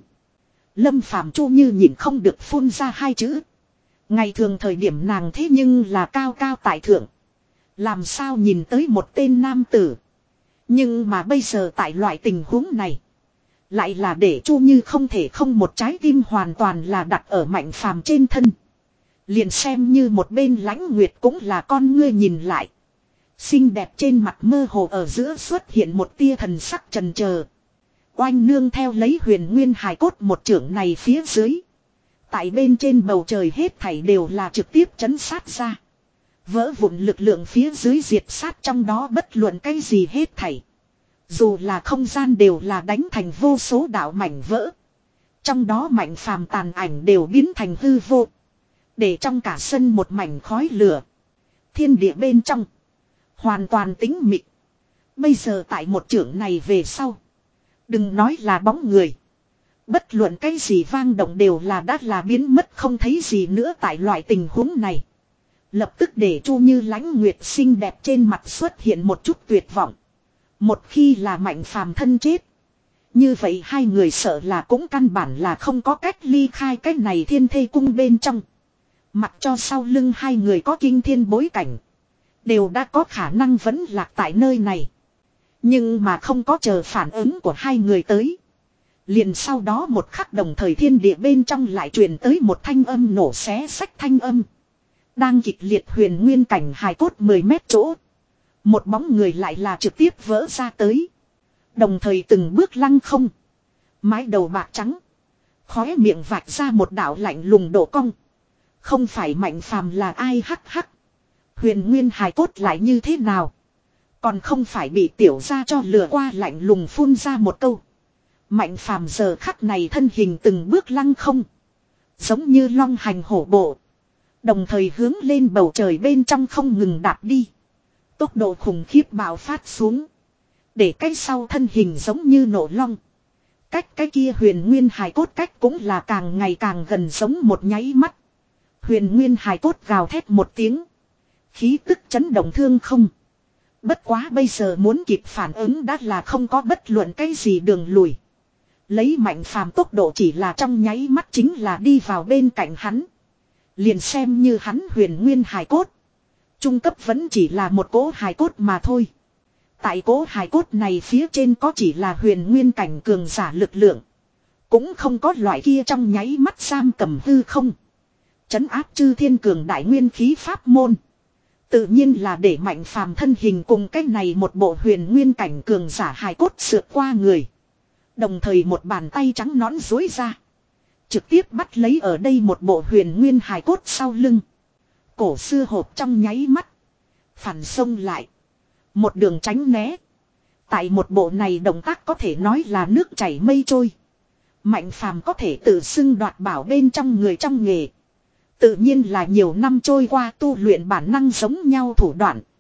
Lâm Phàm Chu Như nhìn không được phun ra hai chữ. Ngày thường thời điểm nàng thế nhưng là cao cao tại thượng. Làm sao nhìn tới một tên nam tử. Nhưng mà bây giờ tại loại tình huống này. Lại là để Chu Như không thể không một trái tim hoàn toàn là đặt ở mạnh phàm trên thân. Liền xem như một bên Lãnh Nguyệt cũng là con ngươi nhìn lại. Xinh đẹp trên mặt mơ hồ ở giữa xuất hiện một tia thần sắc trần chờ. Oanh nương theo lấy huyền nguyên hài cốt một trưởng này phía dưới. Tại bên trên bầu trời hết thảy đều là trực tiếp chấn sát ra. Vỡ vụn lực lượng phía dưới diệt sát trong đó bất luận cái gì hết thảy. Dù là không gian đều là đánh thành vô số đạo mảnh vỡ. Trong đó mạnh phàm tàn ảnh đều biến thành hư vô. Để trong cả sân một mảnh khói lửa. Thiên địa bên trong. Hoàn toàn tĩnh mịch. Bây giờ tại một trưởng này về sau. Đừng nói là bóng người. Bất luận cái gì vang động đều là đã là biến mất không thấy gì nữa tại loại tình huống này. Lập tức để Chu Như Lãnh Nguyệt xinh đẹp trên mặt xuất hiện một chút tuyệt vọng. Một khi là mạnh phàm thân chết. Như vậy hai người sợ là cũng căn bản là không có cách ly khai cái này thiên thê cung bên trong. Mặc cho sau lưng hai người có kinh thiên bối cảnh. Đều đã có khả năng vẫn lạc tại nơi này. Nhưng mà không có chờ phản ứng của hai người tới. Liền sau đó một khắc đồng thời thiên địa bên trong lại truyền tới một thanh âm nổ xé sách thanh âm. Đang kịch liệt huyền nguyên cảnh hài cốt mười mét chỗ. Một bóng người lại là trực tiếp vỡ ra tới. Đồng thời từng bước lăng không. Mái đầu bạc trắng. Khóe miệng vạch ra một đạo lạnh lùng độ cong. Không phải mạnh phàm là ai hắc hắc. Huyền nguyên hài cốt lại như thế nào. Còn không phải bị tiểu ra cho lừa qua lạnh lùng phun ra một câu. Mạnh phàm giờ khắc này thân hình từng bước lăng không. Giống như long hành hổ bộ. Đồng thời hướng lên bầu trời bên trong không ngừng đạp đi. Tốc độ khủng khiếp bạo phát xuống. Để cái sau thân hình giống như nổ long. Cách cái kia huyền nguyên hài cốt cách cũng là càng ngày càng gần giống một nháy mắt. Huyền nguyên hài cốt gào thét một tiếng. Khí tức chấn động thương không. Bất quá bây giờ muốn kịp phản ứng đã là không có bất luận cái gì đường lùi. Lấy mạnh phàm tốc độ chỉ là trong nháy mắt chính là đi vào bên cạnh hắn. Liền xem như hắn huyền nguyên hài cốt. Trung cấp vẫn chỉ là một cỗ hài cốt mà thôi. Tại cỗ hài cốt này phía trên có chỉ là huyền nguyên cảnh cường giả lực lượng. Cũng không có loại kia trong nháy mắt giam cầm hư không. Chấn áp chư thiên cường đại nguyên khí pháp môn. Tự nhiên là để mạnh phàm thân hình cùng cách này một bộ huyền nguyên cảnh cường giả hài cốt sượt qua người. Đồng thời một bàn tay trắng nõn dối ra. Trực tiếp bắt lấy ở đây một bộ huyền nguyên hài cốt sau lưng. Cổ xưa hộp trong nháy mắt. Phản xông lại. Một đường tránh né. Tại một bộ này động tác có thể nói là nước chảy mây trôi. Mạnh phàm có thể tự xưng đoạt bảo bên trong người trong nghề. Tự nhiên là nhiều năm trôi qua tu luyện bản năng giống nhau thủ đoạn.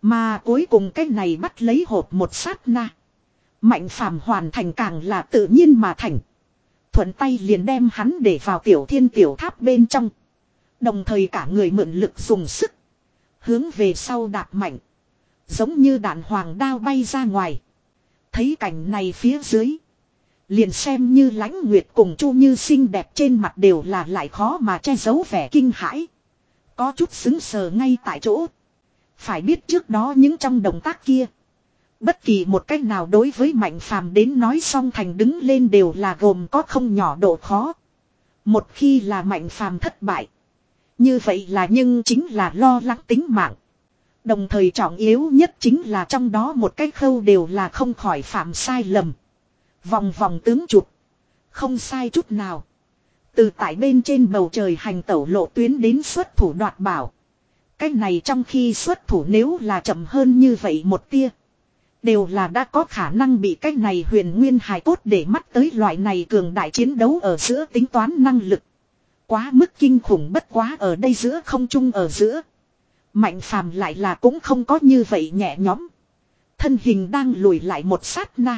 Mà cuối cùng cái này bắt lấy hộp một sát na. Mạnh phàm hoàn thành càng là tự nhiên mà thành. Thuận tay liền đem hắn để vào tiểu thiên tiểu tháp bên trong. Đồng thời cả người mượn lực dùng sức. Hướng về sau đạp mạnh. Giống như đạn hoàng đao bay ra ngoài. Thấy cảnh này phía dưới. Liền xem như Lãnh Nguyệt cùng Chu Như xinh đẹp trên mặt đều là lại khó mà che giấu vẻ kinh hãi. Có chút xứng sờ ngay tại chỗ. Phải biết trước đó những trong động tác kia. Bất kỳ một cách nào đối với Mạnh Phàm đến nói song thành đứng lên đều là gồm có không nhỏ độ khó. Một khi là Mạnh Phàm thất bại. Như vậy là nhưng chính là lo lắng tính mạng. Đồng thời trọng yếu nhất chính là trong đó một cái khâu đều là không khỏi phạm sai lầm. Vòng vòng tướng chụp. Không sai chút nào. Từ tại bên trên bầu trời hành tẩu lộ tuyến đến xuất thủ đoạt bảo. Cái này trong khi xuất thủ nếu là chậm hơn như vậy một tia. Đều là đã có khả năng bị cái này huyền nguyên hài cốt để mắt tới loại này cường đại chiến đấu ở giữa tính toán năng lực. Quá mức kinh khủng bất quá ở đây giữa không trung ở giữa. Mạnh phàm lại là cũng không có như vậy nhẹ nhõm. Thân hình đang lùi lại một sát na.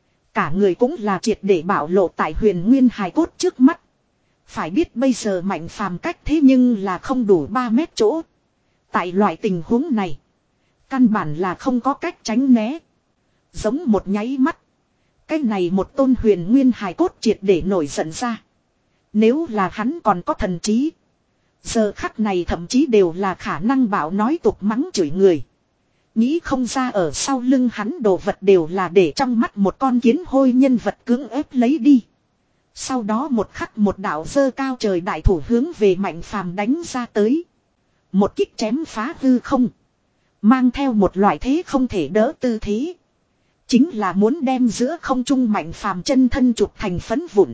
Cả người cũng là triệt để bảo lộ tại huyền nguyên hài cốt trước mắt. Phải biết bây giờ Mạnh phàm cách thế nhưng là không đủ ba mét chỗ. Tại loại tình huống này. Căn bản là không có cách tránh né. Giống một nháy mắt. Cái này một tôn huyền nguyên hài cốt triệt để nổi giận ra. Nếu là hắn còn có thần trí. Giờ khắc này thậm chí đều là khả năng bảo nói tục mắng chửi người. Nghĩ không ra ở sau lưng hắn đồ vật đều là để trong mắt một con kiến hôi nhân vật cưỡng ép lấy đi. Sau đó một khắc một đạo dơ cao trời đại thủ hướng về Mạnh Phàm đánh ra tới. Một kích chém phá hư không. Mang theo một loại thế không thể đỡ tư thế. Chính là muốn đem giữa không trung Mạnh Phàm chân thân chụp thành phấn vụn.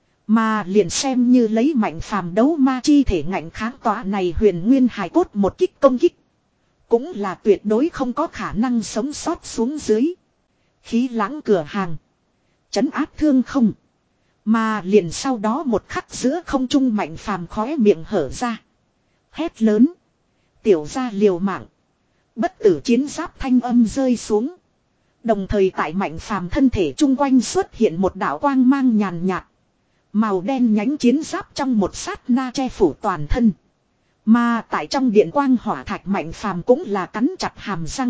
Mà liền xem như lấy Mạnh Phàm đấu ma chi thể ngạnh kháng tỏa này huyền nguyên hài cốt một kích công kích. Cũng là tuyệt đối không có khả năng sống sót xuống dưới. Khí lãng cửa hàng. Chấn áp thương không. Mà liền sau đó một khắc giữa không trung Mạnh Phàm khóe miệng hở ra. Hét lớn. Tiểu ra liều mạng. Bất tử chiến giáp thanh âm rơi xuống. Đồng thời tại Mạnh Phàm thân thể chung quanh xuất hiện một đạo quang mang nhàn nhạt. Màu đen nhánh chiến giáp trong một sát na che phủ toàn thân. Mà tại trong điện quang hỏa thạch Mạnh Phàm cũng là cắn chặt hàm răng.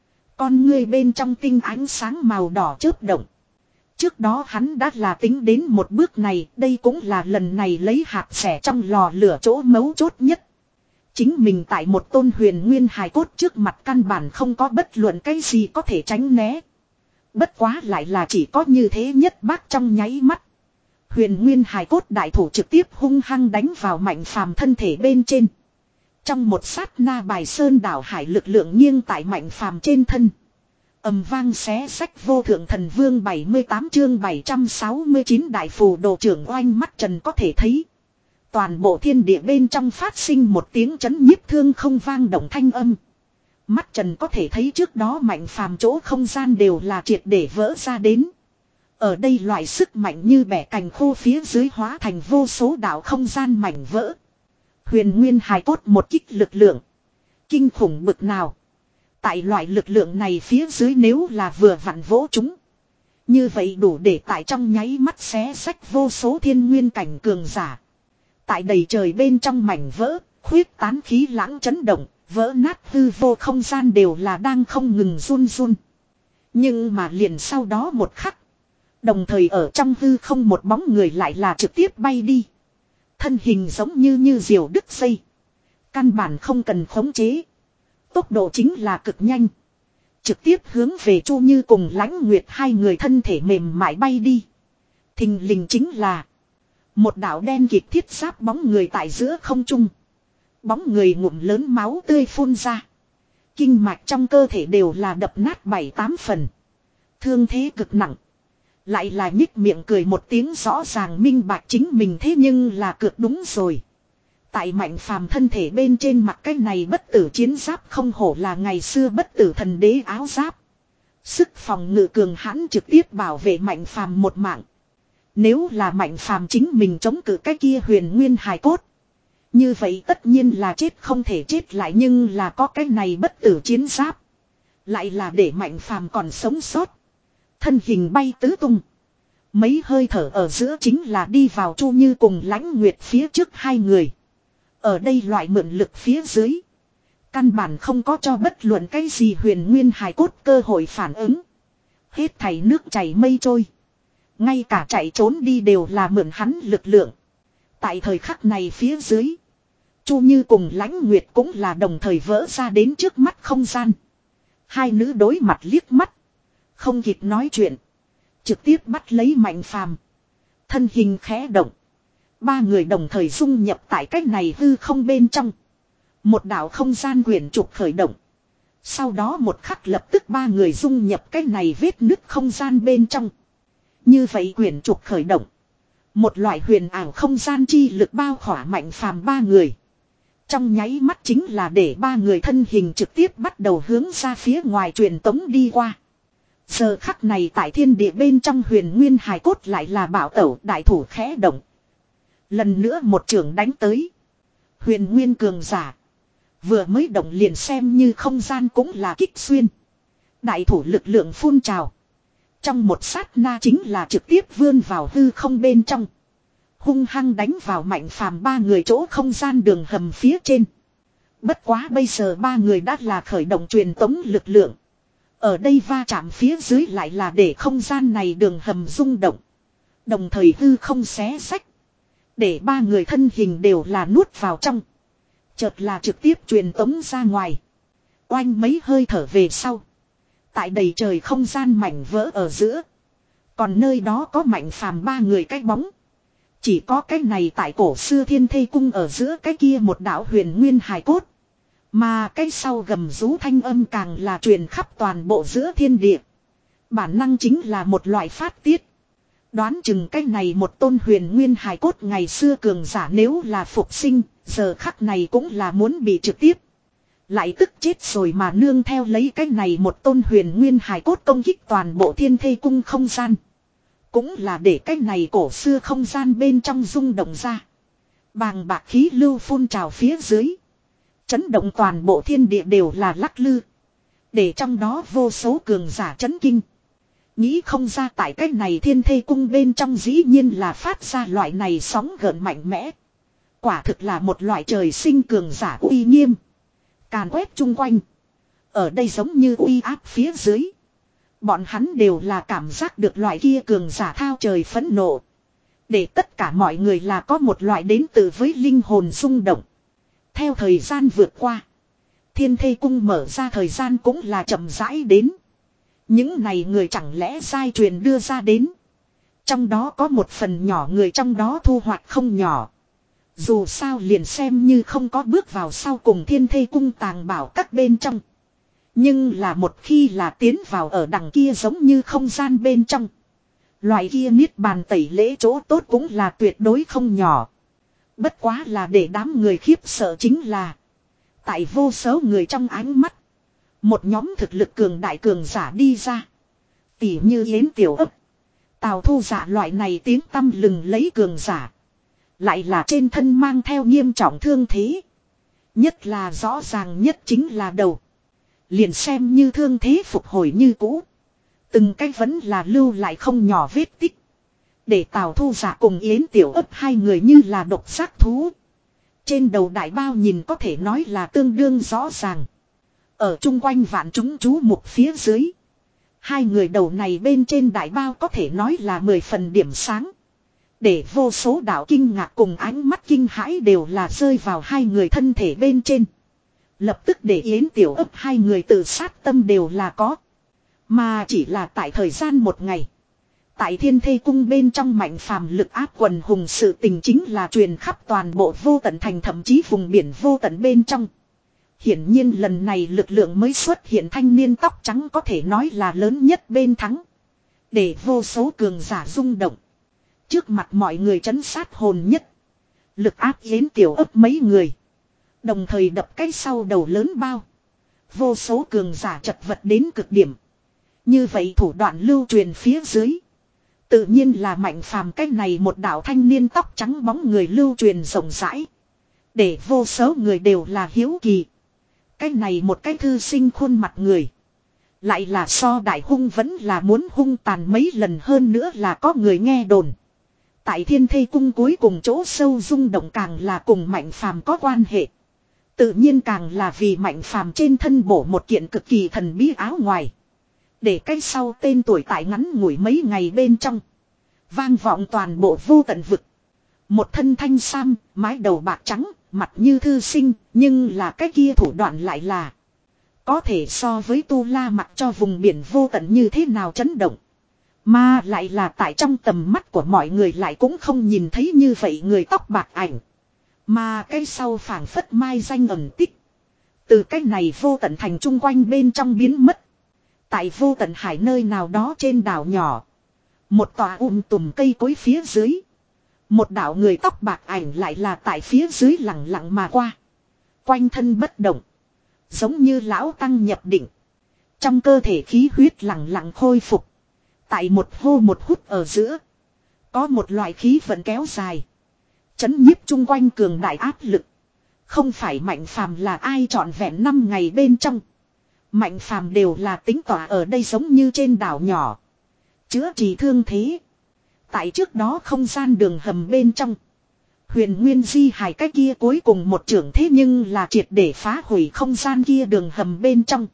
Con ngươi bên trong tinh ánh sáng màu đỏ chớp động. Trước đó hắn đã là tính đến một bước này, đây cũng là lần này lấy hạt xẻ trong lò lửa chỗ mấu chốt nhất. Chính mình tại một tôn huyền nguyên hài cốt trước mặt căn bản không có bất luận cái gì có thể tránh né. Bất quá lại là chỉ có như thế nhất bác trong nháy mắt. Huyền nguyên hài cốt đại thủ trực tiếp hung hăng đánh vào Mạnh Phàm thân thể bên trên. Trong một sát na bài sơn đảo hải lực lượng nghiêng tại Mạnh Phàm trên thân. Ầm vang xé sách vô thượng thần vương bảy mươi tám chương bảy trăm sáu mươi chín đại phù đồ trưởng oanh mắt trần có thể thấy. Toàn bộ thiên địa bên trong phát sinh một tiếng chấn nhiếp thương không vang động thanh âm. Mắt trần có thể thấy trước đó Mạnh Phàm chỗ không gian đều là triệt để vỡ ra đến. Ở đây loại sức mạnh như bẻ cành khô phía dưới hóa thành vô số đạo không gian mảnh vỡ. Huyền nguyên hài cốt một kích lực lượng. Kinh khủng bực nào. Tại loại lực lượng này phía dưới nếu là vừa vặn vỗ chúng. Như vậy đủ để tại trong nháy mắt xé sách vô số thiên nguyên cảnh cường giả. Tại đầy trời bên trong mảnh vỡ, khuyết tán khí lãng chấn động, vỡ nát hư vô không gian đều là đang không ngừng run run. Nhưng mà liền sau đó một khắc. Đồng thời ở trong hư không một bóng người lại là trực tiếp bay đi. Thân hình giống như như diều đứt dây. Căn bản không cần khống chế. Tốc độ chính là cực nhanh. Trực tiếp hướng về Chu Như cùng Lãnh Nguyệt hai người thân thể mềm mại bay đi. Thình lình chính là một đạo đen kịt thiết giáp bóng người tại giữa không trung. Bóng người ngụm lớn máu tươi phun ra. Kinh mạch trong cơ thể đều là đập nát bảy tám phần. Thương thế cực nặng. Lại là nhích miệng cười một tiếng rõ ràng minh bạch chính mình thế nhưng là cược đúng rồi. Tại Mạnh Phàm thân thể bên trên mặt cái này bất tử chiến giáp không hổ là ngày xưa bất tử thần đế áo giáp. Sức phòng ngự cường hãn trực tiếp bảo vệ Mạnh Phàm một mạng. Nếu là Mạnh Phàm chính mình chống cự cái kia huyền nguyên hài cốt. Như vậy tất nhiên là chết không thể chết lại nhưng là có cái này bất tử chiến giáp. Lại là để Mạnh Phàm còn sống sót. Thân hình bay tứ tung. Mấy hơi thở ở giữa chính là đi vào Chu Như cùng Lãnh Nguyệt phía trước hai người. Ở đây loại mượn lực phía dưới. Căn bản không có cho bất luận cái gì huyền nguyên hài cốt cơ hội phản ứng. Hết thảy nước chảy mây trôi. Ngay cả chạy trốn đi đều là mượn hắn lực lượng. Tại thời khắc này phía dưới. Chu Như cùng Lãnh Nguyệt cũng là đồng thời vỡ ra đến trước mắt không gian. Hai nữ đối mặt liếc mắt. Không kịp nói chuyện. Trực tiếp bắt lấy Mạnh Phàm. Thân hình khẽ động. Ba người đồng thời dung nhập tại cách này hư không bên trong. Một đạo không gian quyển trục khởi động. Sau đó một khắc lập tức ba người dung nhập cách này vết nứt không gian bên trong. Như vậy quyển trục khởi động. Một loại huyền ảo không gian chi lực bao khỏa Mạnh Phàm ba người. Trong nháy mắt chính là để ba người thân hình trực tiếp bắt đầu hướng ra phía ngoài truyền tống đi qua. Giờ khắc này tại thiên địa bên trong huyền nguyên hài cốt lại là bảo tẩu đại thủ khẽ động. Lần nữa một trường đánh tới. Huyền nguyên cường giả. Vừa mới động liền xem như không gian cũng là kích xuyên. Đại thủ lực lượng phun trào. Trong một sát na chính là trực tiếp vươn vào hư không bên trong. Hung hăng đánh vào Mạnh Phàm ba người chỗ không gian đường hầm phía trên. Bất quá bây giờ ba người đã là khởi động truyền tống lực lượng. Ở đây va chạm phía dưới lại là để không gian này đường hầm rung động. Đồng thời hư không xé sách. Để ba người thân hình đều là nuốt vào trong. Chợt là trực tiếp truyền tống ra ngoài. Oanh mấy hơi thở về sau. Tại đầy trời không gian mảnh vỡ ở giữa. Còn nơi đó có Mạnh Phàm ba người cái bóng. Chỉ có cái này tại cổ xưa Thiên Thây Cung ở giữa cái kia một đạo huyền nguyên hài cốt. Mà cái sau gầm rú thanh âm càng là truyền khắp toàn bộ giữa thiên địa. Bản năng chính là một loại phát tiết. Đoán chừng cái này một tôn huyền nguyên hài cốt ngày xưa cường giả nếu là phục sinh, giờ khắc này cũng là muốn bị trực tiếp. Lại tức chết rồi mà nương theo lấy cái này một tôn huyền nguyên hài cốt công kích toàn bộ Thiên Thây Cung không gian. Cũng là để cái này cổ xưa không gian bên trong rung động ra. Bàng bạc khí lưu phun trào phía dưới. Chấn động toàn bộ thiên địa đều là lắc lư. Để trong đó vô số cường giả chấn kinh. Nghĩ không ra tại cái này Thiên Thây Cung bên trong dĩ nhiên là phát ra loại này sóng gợn mạnh mẽ. Quả thực là một loại trời sinh cường giả uy nghiêm. Càn quét chung quanh. Ở đây giống như uy áp phía dưới. Bọn hắn đều là cảm giác được loại kia cường giả thao trời phẫn nộ. Để tất cả mọi người là có một loại đến từ với linh hồn rung động. Theo thời gian vượt qua. Thiên Thây Cung mở ra thời gian cũng là chậm rãi đến. Những này người chẳng lẽ sai truyền đưa ra đến. Trong đó có một phần nhỏ người trong đó thu hoạch không nhỏ. Dù sao liền xem như không có bước vào sau cùng Thiên Thây Cung tàng bảo các bên trong. Nhưng là một khi là tiến vào ở đằng kia giống như không gian bên trong. Loại kia niết bàn tẩy lễ chỗ tốt cũng là tuyệt đối không nhỏ. Bất quá là để đám người khiếp sợ chính là. Tại vô số người trong ánh mắt. Một nhóm thực lực cường đại cường giả đi ra. Tỉ như Yến Tiểu Ấp. Tào Thu Dạ loại này tiếng tăm lừng lấy cường giả. Lại là trên thân mang theo nghiêm trọng thương thế. Nhất là rõ ràng nhất chính là đầu. Liền xem như thương thế phục hồi như cũ. Từng cái vẫn là lưu lại không nhỏ vết tích. Để Tào Thu Dạ cùng Yến Tiểu Ấp hai người như là độc giác thú. Trên đầu đại bao nhìn có thể nói là tương đương rõ ràng. Ở chung quanh vạn chúng chú mục phía dưới. Hai người đầu này bên trên đại bao có thể nói là mười phần điểm sáng. Để vô số đạo kinh ngạc cùng ánh mắt kinh hãi đều là rơi vào hai người thân thể bên trên. Lập tức để Yến Tiểu Ấp hai người tự sát tâm đều là có. Mà chỉ là tại thời gian một ngày. Tại Thiên Thây Cung bên trong Mạnh Phàm lực áp quần hùng sự tình chính là truyền khắp toàn bộ vô tận thành thậm chí vùng biển vô tận bên trong. Hiển nhiên lần này lực lượng mới xuất hiện thanh niên tóc trắng có thể nói là lớn nhất bên thắng. Để vô số cường giả rung động. Trước mặt mọi người trấn sát hồn nhất. Lực áp Yến Tiểu Ấp mấy người. Đồng thời đập cái sau đầu lớn bao. Vô số cường giả chật vật đến cực điểm. Như vậy thủ đoạn lưu truyền phía dưới. Tự nhiên là Mạnh Phàm cái này một đạo thanh niên tóc trắng bóng người lưu truyền rộng rãi. Để vô số người đều là hiếu kỳ. Cái này một cái thư sinh khuôn mặt người. Lại là so đại hung vẫn là muốn hung tàn mấy lần hơn nữa là có người nghe đồn. Tại Thiên Thây Cung cuối cùng chỗ sâu rung động càng là cùng Mạnh Phàm có quan hệ. Tự nhiên càng là vì Mạnh Phàm trên thân bổ một kiện cực kỳ thần bí áo ngoài. Để cái sau tên tuổi tại ngắn ngủi mấy ngày bên trong. Vang vọng toàn bộ vô tận vực. Một thân thanh sam, mái đầu bạc trắng, mặt như thư sinh, nhưng là cái kia thủ đoạn lại là. Có thể so với Tu La mặc cho vùng biển vô tận như thế nào chấn động. Mà lại là tại trong tầm mắt của mọi người lại cũng không nhìn thấy như vậy người tóc bạc ảnh. Mà cái sau phảng phất mai danh ẩn tích. Từ cái này vô tận thành chung quanh bên trong biến mất. Tại vô tận hải nơi nào đó trên đảo nhỏ. Một tòa um tùm cây cối phía dưới. Một đạo người tóc bạc ảnh lại là tại phía dưới lặng lặng mà qua. Quanh thân bất động. Giống như lão tăng nhập định. Trong cơ thể khí huyết lặng lặng khôi phục. Tại một hô một hút ở giữa. Có một loại khí vận kéo dài. Chấn nhiếp chung quanh cường đại áp lực. Không phải Mạnh Phàm là ai trọn vẹn năm ngày bên trong. Mạnh Phàm đều là tính tỏa ở đây giống như trên đảo nhỏ. Chữa trị thương thế. Tại trước đó không gian đường hầm bên trong. Huyền Nguyên Di Hải cái kia cuối cùng một trưởng thế nhưng là triệt để phá hủy không gian kia đường hầm bên trong.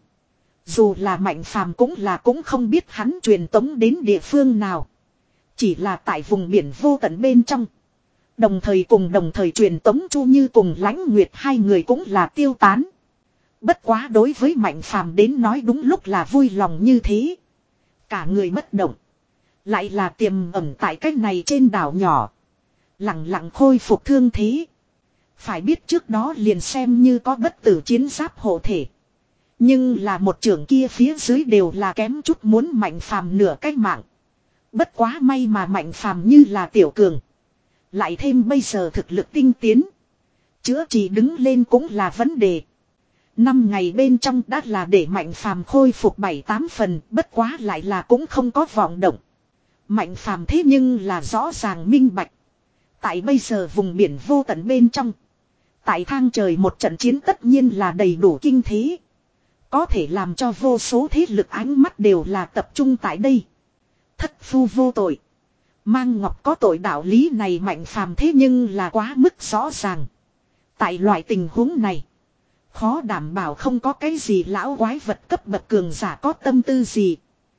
Dù là Mạnh Phàm cũng là cũng không biết hắn truyền tống đến địa phương nào. Chỉ là tại vùng biển vô tận bên trong. Đồng thời cùng đồng thời truyền tống Chu Như cùng Lãnh Nguyệt hai người cũng là tiêu tán. Bất quá đối với Mạnh Phàm đến nói đúng lúc là vui lòng như thế. Cả người bất động. Lại là tiềm ẩn tại cách này trên đảo nhỏ. Lặng lặng khôi phục thương thế. Phải biết trước đó liền xem như có bất tử chiến giáp hộ thể. Nhưng là một trưởng kia phía dưới đều là kém chút muốn Mạnh Phàm nửa cách mạng. Bất quá may mà Mạnh Phàm như là tiểu cường. Lại thêm bây giờ thực lực tinh tiến. Chữa trị đứng lên cũng là vấn đề. Năm ngày bên trong đã là để Mạnh Phàm khôi phục bảy tám phần. Bất quá lại là cũng không có vọng động. Mạnh Phàm thế nhưng là rõ ràng minh bạch. Tại bây giờ vùng biển vô tận bên trong. Tại thang trời một trận chiến tất nhiên là đầy đủ kinh thế. Có thể làm cho vô số thế lực ánh mắt đều là tập trung tại đây. Thất phu vô tội. Mang ngọc có tội đạo lý này Mạnh Phàm thế nhưng là quá mức rõ ràng. Tại loại tình huống này. Khó đảm bảo không có cái gì lão quái vật cấp bậc cường giả có tâm tư gì.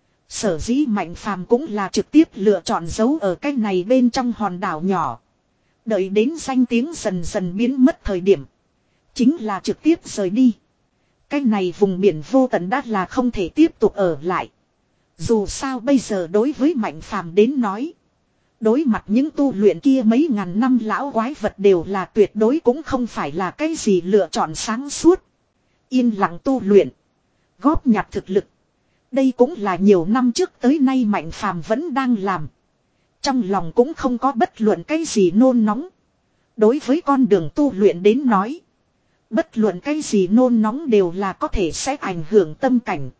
Sở dĩ Mạnh Phàm cũng là trực tiếp lựa chọn giấu ở cái này bên trong hòn đảo nhỏ. Đợi đến danh tiếng dần dần biến mất thời điểm. Chính là trực tiếp rời đi. Cái này vùng biển vô tận đã là không thể tiếp tục ở lại. Dù sao bây giờ đối với Mạnh Phàm đến nói. Đối mặt những tu luyện kia mấy ngàn năm lão quái vật đều là tuyệt đối cũng không phải là cái gì lựa chọn sáng suốt. Yên lặng tu luyện. Góp nhặt thực lực. Đây cũng là nhiều năm trước tới nay Mạnh Phàm vẫn đang làm. Trong lòng cũng không có bất luận cái gì nôn nóng. Đối với con đường tu luyện đến nói. Bất luận cái gì nôn nóng đều là có thể sẽ ảnh hưởng tâm cảnh.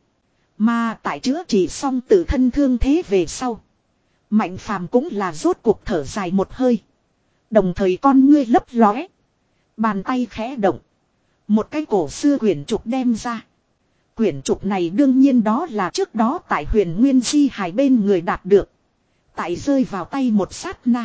Mà tại chữa trị xong tự thân thương thế về sau. Mạnh Phàm cũng là rốt cuộc thở dài một hơi. Đồng thời con ngươi lấp lóe. Bàn tay khẽ động. Một cái cổ xưa quyển trục đem ra. Quyển trục này đương nhiên đó là trước đó tại Huyền Nguyên Di Hải bên người đạt được. Tại rơi vào tay một sát na.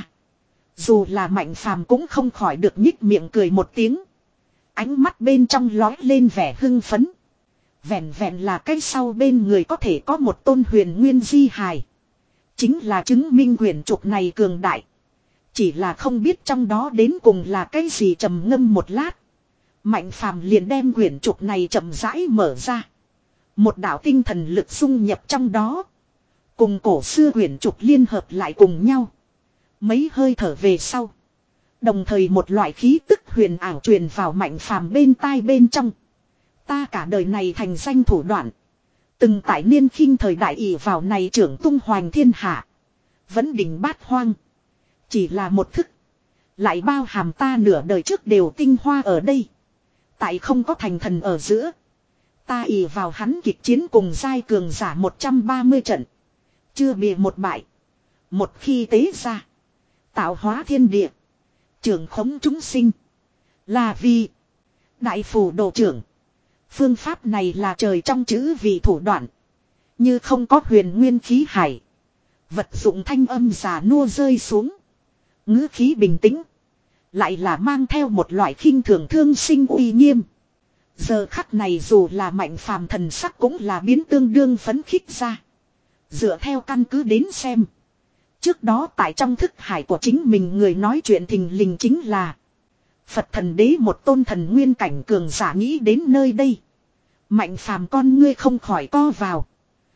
Dù là Mạnh Phàm cũng không khỏi được nhích miệng cười một tiếng. Ánh mắt bên trong lói lên vẻ hưng phấn. Vẹn vẹn là cái sau bên người có thể có một tôn Huyền Nguyên Di Hải. Chính là chứng minh quyển trục này cường đại. Chỉ là không biết trong đó đến cùng là cái gì trầm ngâm một lát. Mạnh Phàm liền đem quyển trục này chậm rãi mở ra. Một đạo tinh thần lực xung nhập trong đó. Cùng cổ xưa quyển trục liên hợp lại cùng nhau. Mấy hơi thở về sau. Đồng thời một loại khí tức huyền ảo truyền vào Mạnh Phàm bên tai bên trong. Ta cả đời này thành danh thủ đoạn. Từng tại niên khinh thời đại ỷ vào này trưởng tung hoành thiên hạ. Vẫn đỉnh bát hoang. Chỉ là một thức. Lại bao hàm ta nửa đời trước đều tinh hoa ở đây. Tại không có thành thần ở giữa. Ta ỷ vào hắn kịch chiến cùng giai cường giả một trăm ba mươi trận. Chưa bìa một bại. Một khi tế ra. Tạo hóa thiên địa. Trưởng khống chúng sinh. Là vì. Đại phủ độ trưởng. Phương pháp này là trời trong chữ vì thủ đoạn. Như không có huyền nguyên khí hải. Vật dụng thanh âm già nua rơi xuống. Ngữ khí bình tĩnh. Lại là mang theo một loại khinh thường thương sinh uy nghiêm. Giờ khắc này dù là Mạnh Phàm thần sắc cũng là biến tương đương phấn khích ra. Dựa theo căn cứ đến xem. Trước đó tại trong thức hải của chính mình người nói chuyện thình lình chính là Phật thần đế, một tôn thần nguyên cảnh cường giả. Nghĩ đến nơi đây, Mạnh Phàm con ngươi không khỏi co vào.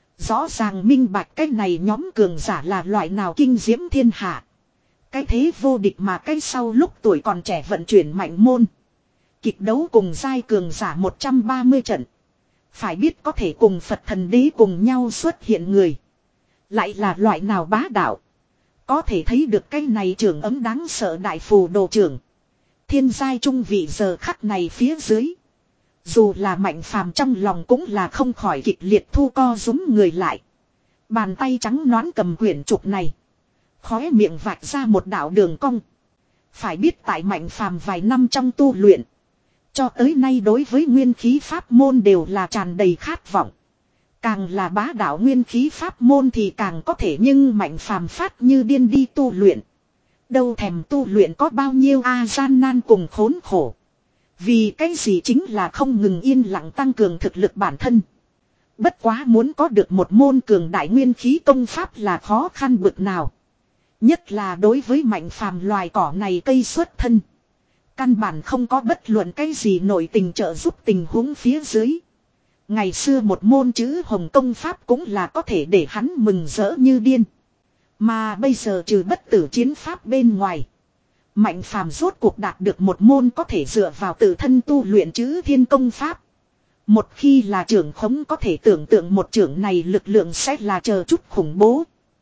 Rõ ràng minh bạch cái này nhóm cường giả là loại nào kinh diễm thiên hạ. Cái thế vô địch mà cái sau lúc tuổi còn trẻ vận chuyển mạnh môn. Kịch đấu cùng giai cường giả một trăm ba mươi trận. Phải biết có thể cùng Phật thần đế cùng nhau xuất hiện người. Lại là loại nào bá đạo. Có thể thấy được cái này trưởng ấm đáng sợ đại phù đồ trưởng. Thiên giai trung vị giờ khắc này phía dưới. Dù là Mạnh Phàm trong lòng cũng là không khỏi kịch liệt thu co rúm người lại. Bàn tay trắng nõn cầm quyển trục này. Khóe miệng vạch ra một đạo đường cong. Phải biết tại Mạnh Phàm vài năm trong tu luyện. Cho tới nay đối với nguyên khí pháp môn đều là tràn đầy khát vọng. Càng là bá đạo nguyên khí pháp môn thì càng có thể, nhưng Mạnh Phàm phát như điên đi tu luyện. Đâu thèm tu luyện có bao nhiêu a gian nan cùng khốn khổ. Vì cái gì chính là không ngừng yên lặng tăng cường thực lực bản thân. Bất quá muốn có được một môn cường đại nguyên khí công pháp là khó khăn bực nào. Nhất là đối với Mạnh Phàm loài cỏ này cây xuất thân. Căn bản không có bất luận cái gì nội tình trợ giúp tình huống phía dưới. Ngày xưa một môn chữ hồng công pháp cũng là có thể để hắn mừng rỡ như điên. Mà bây giờ trừ bất tử chiến pháp bên ngoài. Mạnh Phàm rốt cuộc đạt được một môn có thể dựa vào tự thân tu luyện chữ thiên công pháp. Một khi là trưởng khống có thể tưởng tượng một trưởng này lực lượng sẽ là chờ chút khủng bố.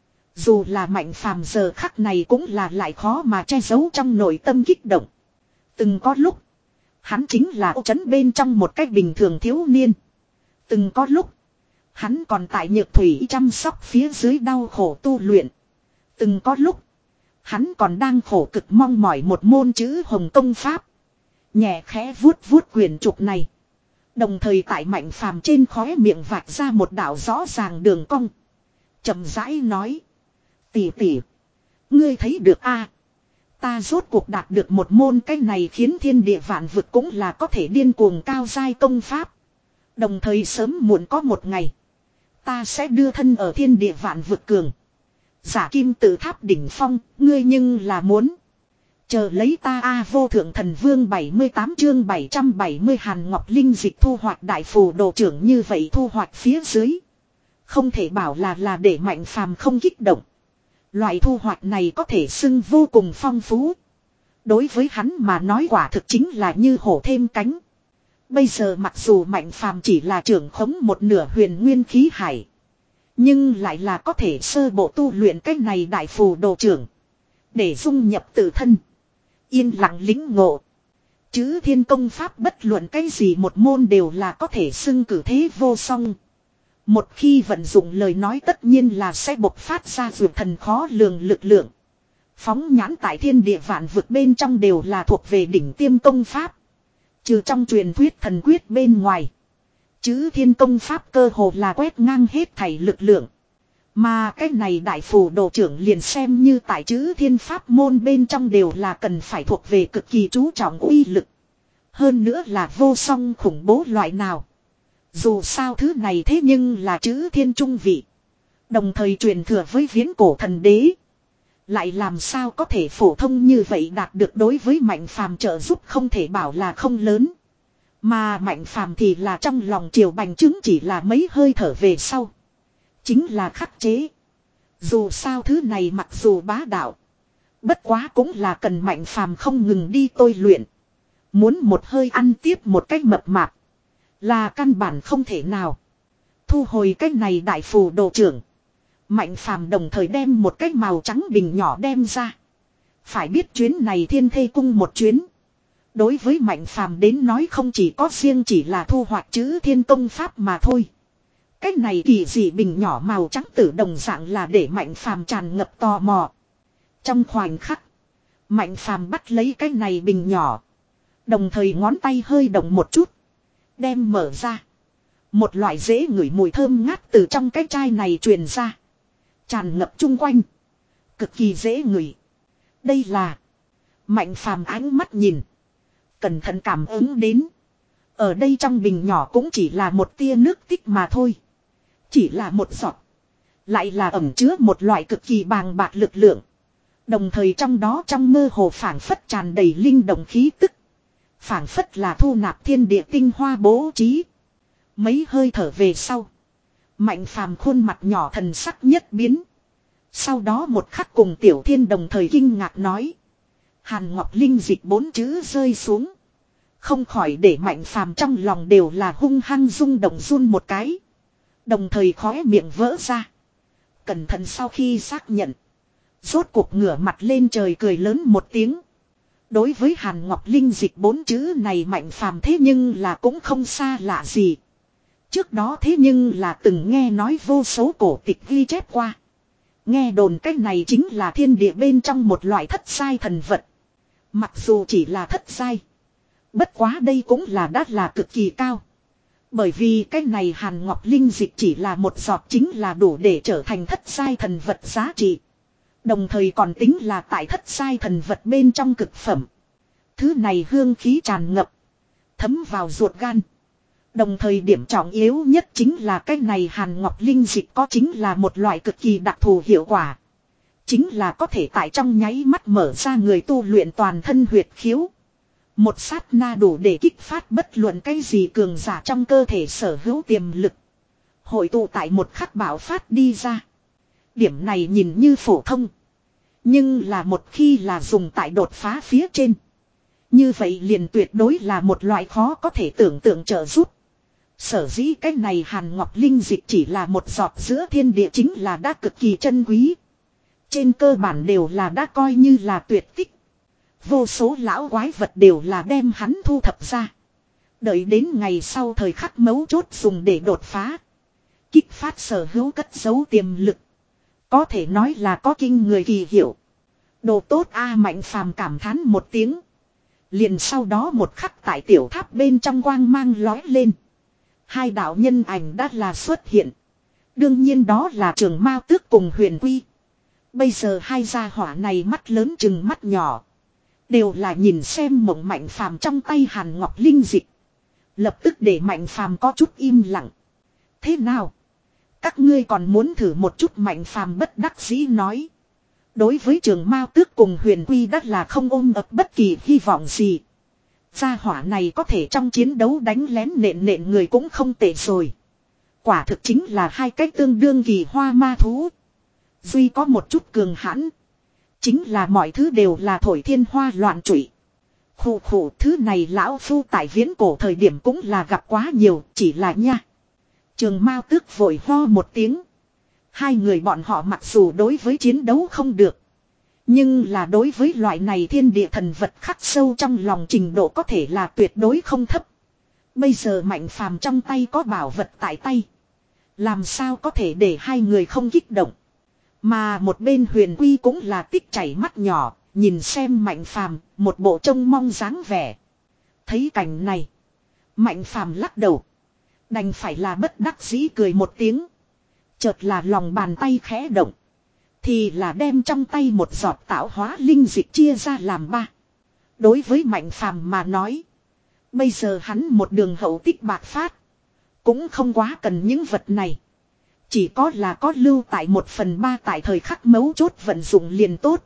Dù là Mạnh Phàm giờ khắc này cũng là lại khó mà che giấu trong nội tâm kích động. Từng có lúc, hắn chính là ô trấn bên trong một cách bình thường thiếu niên. Từng có lúc, hắn còn tại nhược thủy chăm sóc phía dưới đau khổ tu luyện. Từng có lúc, hắn còn đang khổ cực mong mỏi một môn chữ hồng công pháp. Nhẹ khẽ vuốt vuốt quyển trục này. Đồng thời tại Mạnh Phàm trên khóe miệng vạch ra một đạo rõ ràng đường cong. Chậm rãi nói. Tỷ tỷ, ngươi thấy được a? Ta rốt cuộc đạt được một môn cái này khiến thiên địa vạn vực cũng là có thể điên cuồng cao giai công pháp. Đồng thời sớm muộn có một ngày, ta sẽ đưa thân ở thiên địa vạn vực cường giả kim tự tháp đỉnh phong, ngươi nhưng là muốn. Chờ lấy ta a. Vô thượng thần vương bảy mươi tám chương bảy trăm bảy mươi Hàn Ngọc Linh dịch thu hoạch đại phù đồ trưởng như vậy thu hoạch phía dưới. Không thể bảo là là để Mạnh Phàm không kích động. Loại thu hoạch này có thể xưng vô cùng phong phú. Đối với hắn mà nói quả thực chính là như hổ thêm cánh. Bây giờ mặc dù Mạnh Phàm chỉ là trưởng khống một nửa huyền nguyên khí hải. Nhưng lại là có thể sơ bộ tu luyện cái này đại phù đồ trưởng. Để dung nhập tự thân. Yên lặng lĩnh ngộ. Chứ thiên công pháp bất luận cái gì một môn đều là có thể xưng cử thế vô song. Một khi vận dụng lời nói tất nhiên là sẽ bộc phát ra vượt thần khó lường lực lượng. Phóng nhãn tại thiên địa vạn vực bên trong đều là thuộc về đỉnh tiêm công pháp. Trừ trong truyền thuyết thần quyết bên ngoài. Chứ thiên công pháp cơ hồ là quét ngang hết thảy lực lượng. Mà cái này đại phù đồ trưởng liền xem như tại chữ thiên pháp môn bên trong đều là cần phải thuộc về cực kỳ chú trọng uy lực. Hơn nữa là vô song khủng bố loại nào. Dù sao thứ này thế nhưng là chữ thiên trung vị. Đồng thời truyền thừa với viễn cổ thần đế. Lại làm sao có thể phổ thông như vậy đạt được đối với Mạnh Phàm trợ giúp không thể bảo là không lớn. Mà Mạnh Phàm thì là trong lòng triều bành trứng chỉ là mấy hơi thở về sau. Chính là khắc chế. Dù sao thứ này mặc dù bá đạo. Bất quá cũng là cần Mạnh Phàm không ngừng đi tôi luyện. Muốn một hơi ăn tiếp một cách mập mạp. Là căn bản không thể nào. Thu hồi cái này đại phù đồ trưởng. Mạnh Phàm đồng thời đem một cái màu trắng bình nhỏ đem ra. Phải biết chuyến này Thiên Thê Cung một chuyến. Đối với Mạnh Phàm đến nói không chỉ có riêng chỉ là thu hoạch chữ thiên công pháp mà thôi. Cái này kỳ dị bình nhỏ màu trắng tử đồng dạng là để Mạnh Phàm tràn ngập tò mò. Trong khoảnh khắc, Mạnh Phàm bắt lấy cái này bình nhỏ. Đồng thời ngón tay hơi động một chút. Đem mở ra. Một loại dễ ngửi mùi thơm ngát từ trong cái chai này truyền ra. Tràn ngập chung quanh. Cực kỳ dễ ngửi. Đây là. Mạnh phàm ánh mắt nhìn. Cẩn thận cảm ứng đến. Ở đây trong bình nhỏ cũng chỉ là một tia nước tích mà thôi. Chỉ là một giọt. Lại là ẩn chứa một loại cực kỳ bàng bạc lực lượng. Đồng thời trong đó trong mơ hồ phảng phất tràn đầy linh động khí tức. Phảng phất là thu nạp thiên địa tinh hoa bố trí. Mấy hơi thở về sau. Mạnh phàm khuôn mặt nhỏ thần sắc nhất biến. Sau đó một khắc cùng Tiểu Thiên đồng thời kinh ngạc nói. Hàn Ngọc Linh dịch bốn chữ rơi xuống. Không khỏi để Mạnh phàm trong lòng đều là hung hăng rung động run một cái. Đồng thời khóe miệng vỡ ra. Cẩn thận sau khi xác nhận. Rốt cuộc ngửa mặt lên trời cười lớn một tiếng. Đối với Hàn Ngọc Linh dịch bốn chữ này Mạnh phàm thế nhưng là cũng không xa lạ gì. Trước đó thế nhưng là từng nghe nói vô số cổ tịch ghi chép qua. Nghe đồn cái này chính là thiên địa bên trong một loại thất giai thần vật. Mặc dù chỉ là thất giai. Bất quá đây cũng là đắt là cực kỳ cao. Bởi vì cái này Hàn Ngọc Linh dịch chỉ là một giọt chính là đủ để trở thành thất giai thần vật giá trị. Đồng thời còn tính là tại thất giai thần vật bên trong cực phẩm. Thứ này hương khí tràn ngập. Thấm vào ruột gan. Đồng thời điểm trọng yếu nhất chính là cái này Hàn Ngọc Linh dịch có chính là một loại cực kỳ đặc thù hiệu quả. Chính là có thể tại trong nháy mắt mở ra người tu luyện toàn thân huyệt khiếu. Một sát na đủ để kích phát bất luận cái gì cường giả trong cơ thể sở hữu tiềm lực. Hội tụ tại một khắc bạo phát đi ra. Điểm này nhìn như phổ thông. Nhưng là một khi là dùng tại đột phá phía trên. Như vậy liền tuyệt đối là một loại khó có thể tưởng tượng trợ giúp. Sở dĩ cái này Hàn Ngọc Linh dịch chỉ là một giọt giữa thiên địa chính là đã cực kỳ chân quý. Trên cơ bản đều là đã coi như là tuyệt tích. Vô số lão quái vật đều là đem hắn thu thập ra. Đợi đến ngày sau thời khắc mấu chốt dùng để đột phá. Kích phát sở hữu cất giấu tiềm lực. Có thể nói là có kinh người kỳ hiệu. Đồ tốt a Mạnh phàm cảm thán một tiếng. Liền sau đó một khắc tại tiểu tháp bên trong quang mang lói lên. Hai đạo nhân ảnh đã là xuất hiện. Đương nhiên đó là Trường Mao Tước cùng Huyền Quy. Bây giờ hai gia hỏa này mắt lớn chừng mắt nhỏ. Đều là nhìn xem mộng Mạnh phàm trong tay Hàn Ngọc Linh dịch. Lập tức để Mạnh phàm có chút im lặng. Thế nào? Các ngươi còn muốn thử một chút Mạnh phàm bất đắc dĩ nói. Đối với Trường Mao Tước cùng Huyền Quy đã là không ôm ấp bất kỳ hy vọng gì. Gia hỏa này có thể trong chiến đấu đánh lén nện nện người cũng không tệ rồi. Quả thực chính là hai cách tương đương kỳ hoa ma thú. Duy có một chút cường hãn. Chính là mọi thứ đều là thổi thiên hoa loạn trụy. Khủ khủ thứ này lão phu tại viễn cổ thời điểm cũng là gặp quá nhiều, chỉ là nha. Trường Mao Tước vội ho một tiếng. Hai người bọn họ mặc dù đối với chiến đấu không được. Nhưng là đối với loại này thiên địa thần vật khắc sâu trong lòng trình độ có thể là tuyệt đối không thấp. Bây giờ Mạnh phàm trong tay có bảo vật tại tay. Làm sao có thể để hai người không kích động. Mà một bên Huyền Quy cũng là tích chảy mắt nhỏ, nhìn xem Mạnh phàm, một bộ trông mong dáng vẻ. Thấy cảnh này, Mạnh phàm lắc đầu. Đành phải là bất đắc dĩ cười một tiếng. Chợt là lòng bàn tay khẽ động. Thì là đem trong tay một giọt tạo hóa linh dịch chia ra làm ba. Đối với Mạnh phàm mà nói. Bây giờ hắn một đường hậu tích bạc phát. Cũng không quá cần những vật này. Chỉ có là có lưu tại một phần ba tại thời khắc mấu chốt vận dụng liền tốt.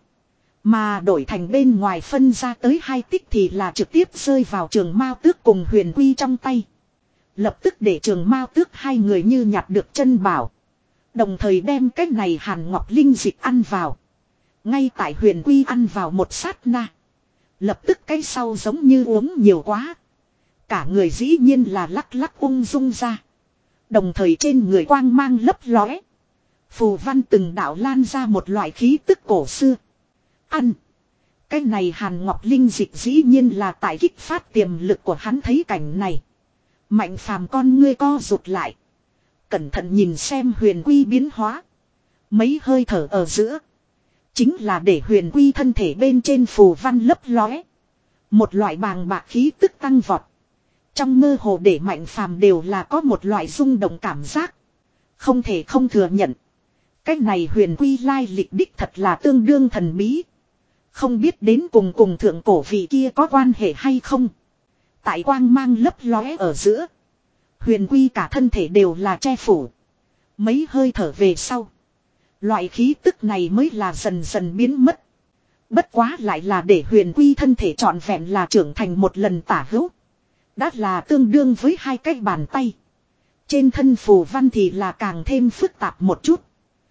Mà đổi thành bên ngoài phân ra tới hai tích thì là trực tiếp rơi vào Trường Mao Tước cùng Huyền Quy trong tay. Lập tức để Trường Mao Tước hai người như nhặt được chân bảo. Đồng thời đem cái này Hàn Ngọc Linh dịch ăn vào. Ngay tại Huyền Quy ăn vào một sát na. Lập tức cái sau giống như uống nhiều quá. Cả người dĩ nhiên là lắc lắc ung dung ra. Đồng thời trên người quang mang lấp lóe. Phù văn từng đạo lan ra một loại khí tức cổ xưa. Ăn. Cái này Hàn Ngọc Linh dịch dĩ nhiên là tại kích phát tiềm lực của hắn thấy cảnh này. Mạnh phàm con ngươi co rụt lại. Cẩn thận nhìn xem Huyền Quy biến hóa. Mấy hơi thở ở giữa. Chính là để Huyền Quy thân thể bên trên phù văn lấp lóe. Một loại bàng bạc khí tức tăng vọt. Trong mơ hồ để Mạnh Phàm đều là có một loại rung động cảm giác. Không thể không thừa nhận. Cái này huyền quy lai lịch đích thật là tương đương thần bí. Không biết đến cùng cùng thượng cổ vị kia có quan hệ hay không. Tại quang mang lấp lóe ở giữa. Huyền quy cả thân thể đều là che phủ. Mấy hơi thở về sau. Loại khí tức này mới là dần dần biến mất. Bất quá lại là để huyền quy thân thể trọn vẹn là trưởng thành một lần tả hữu. Đã là tương đương với hai cái bàn tay. Trên thân phù văn thì là càng thêm phức tạp một chút.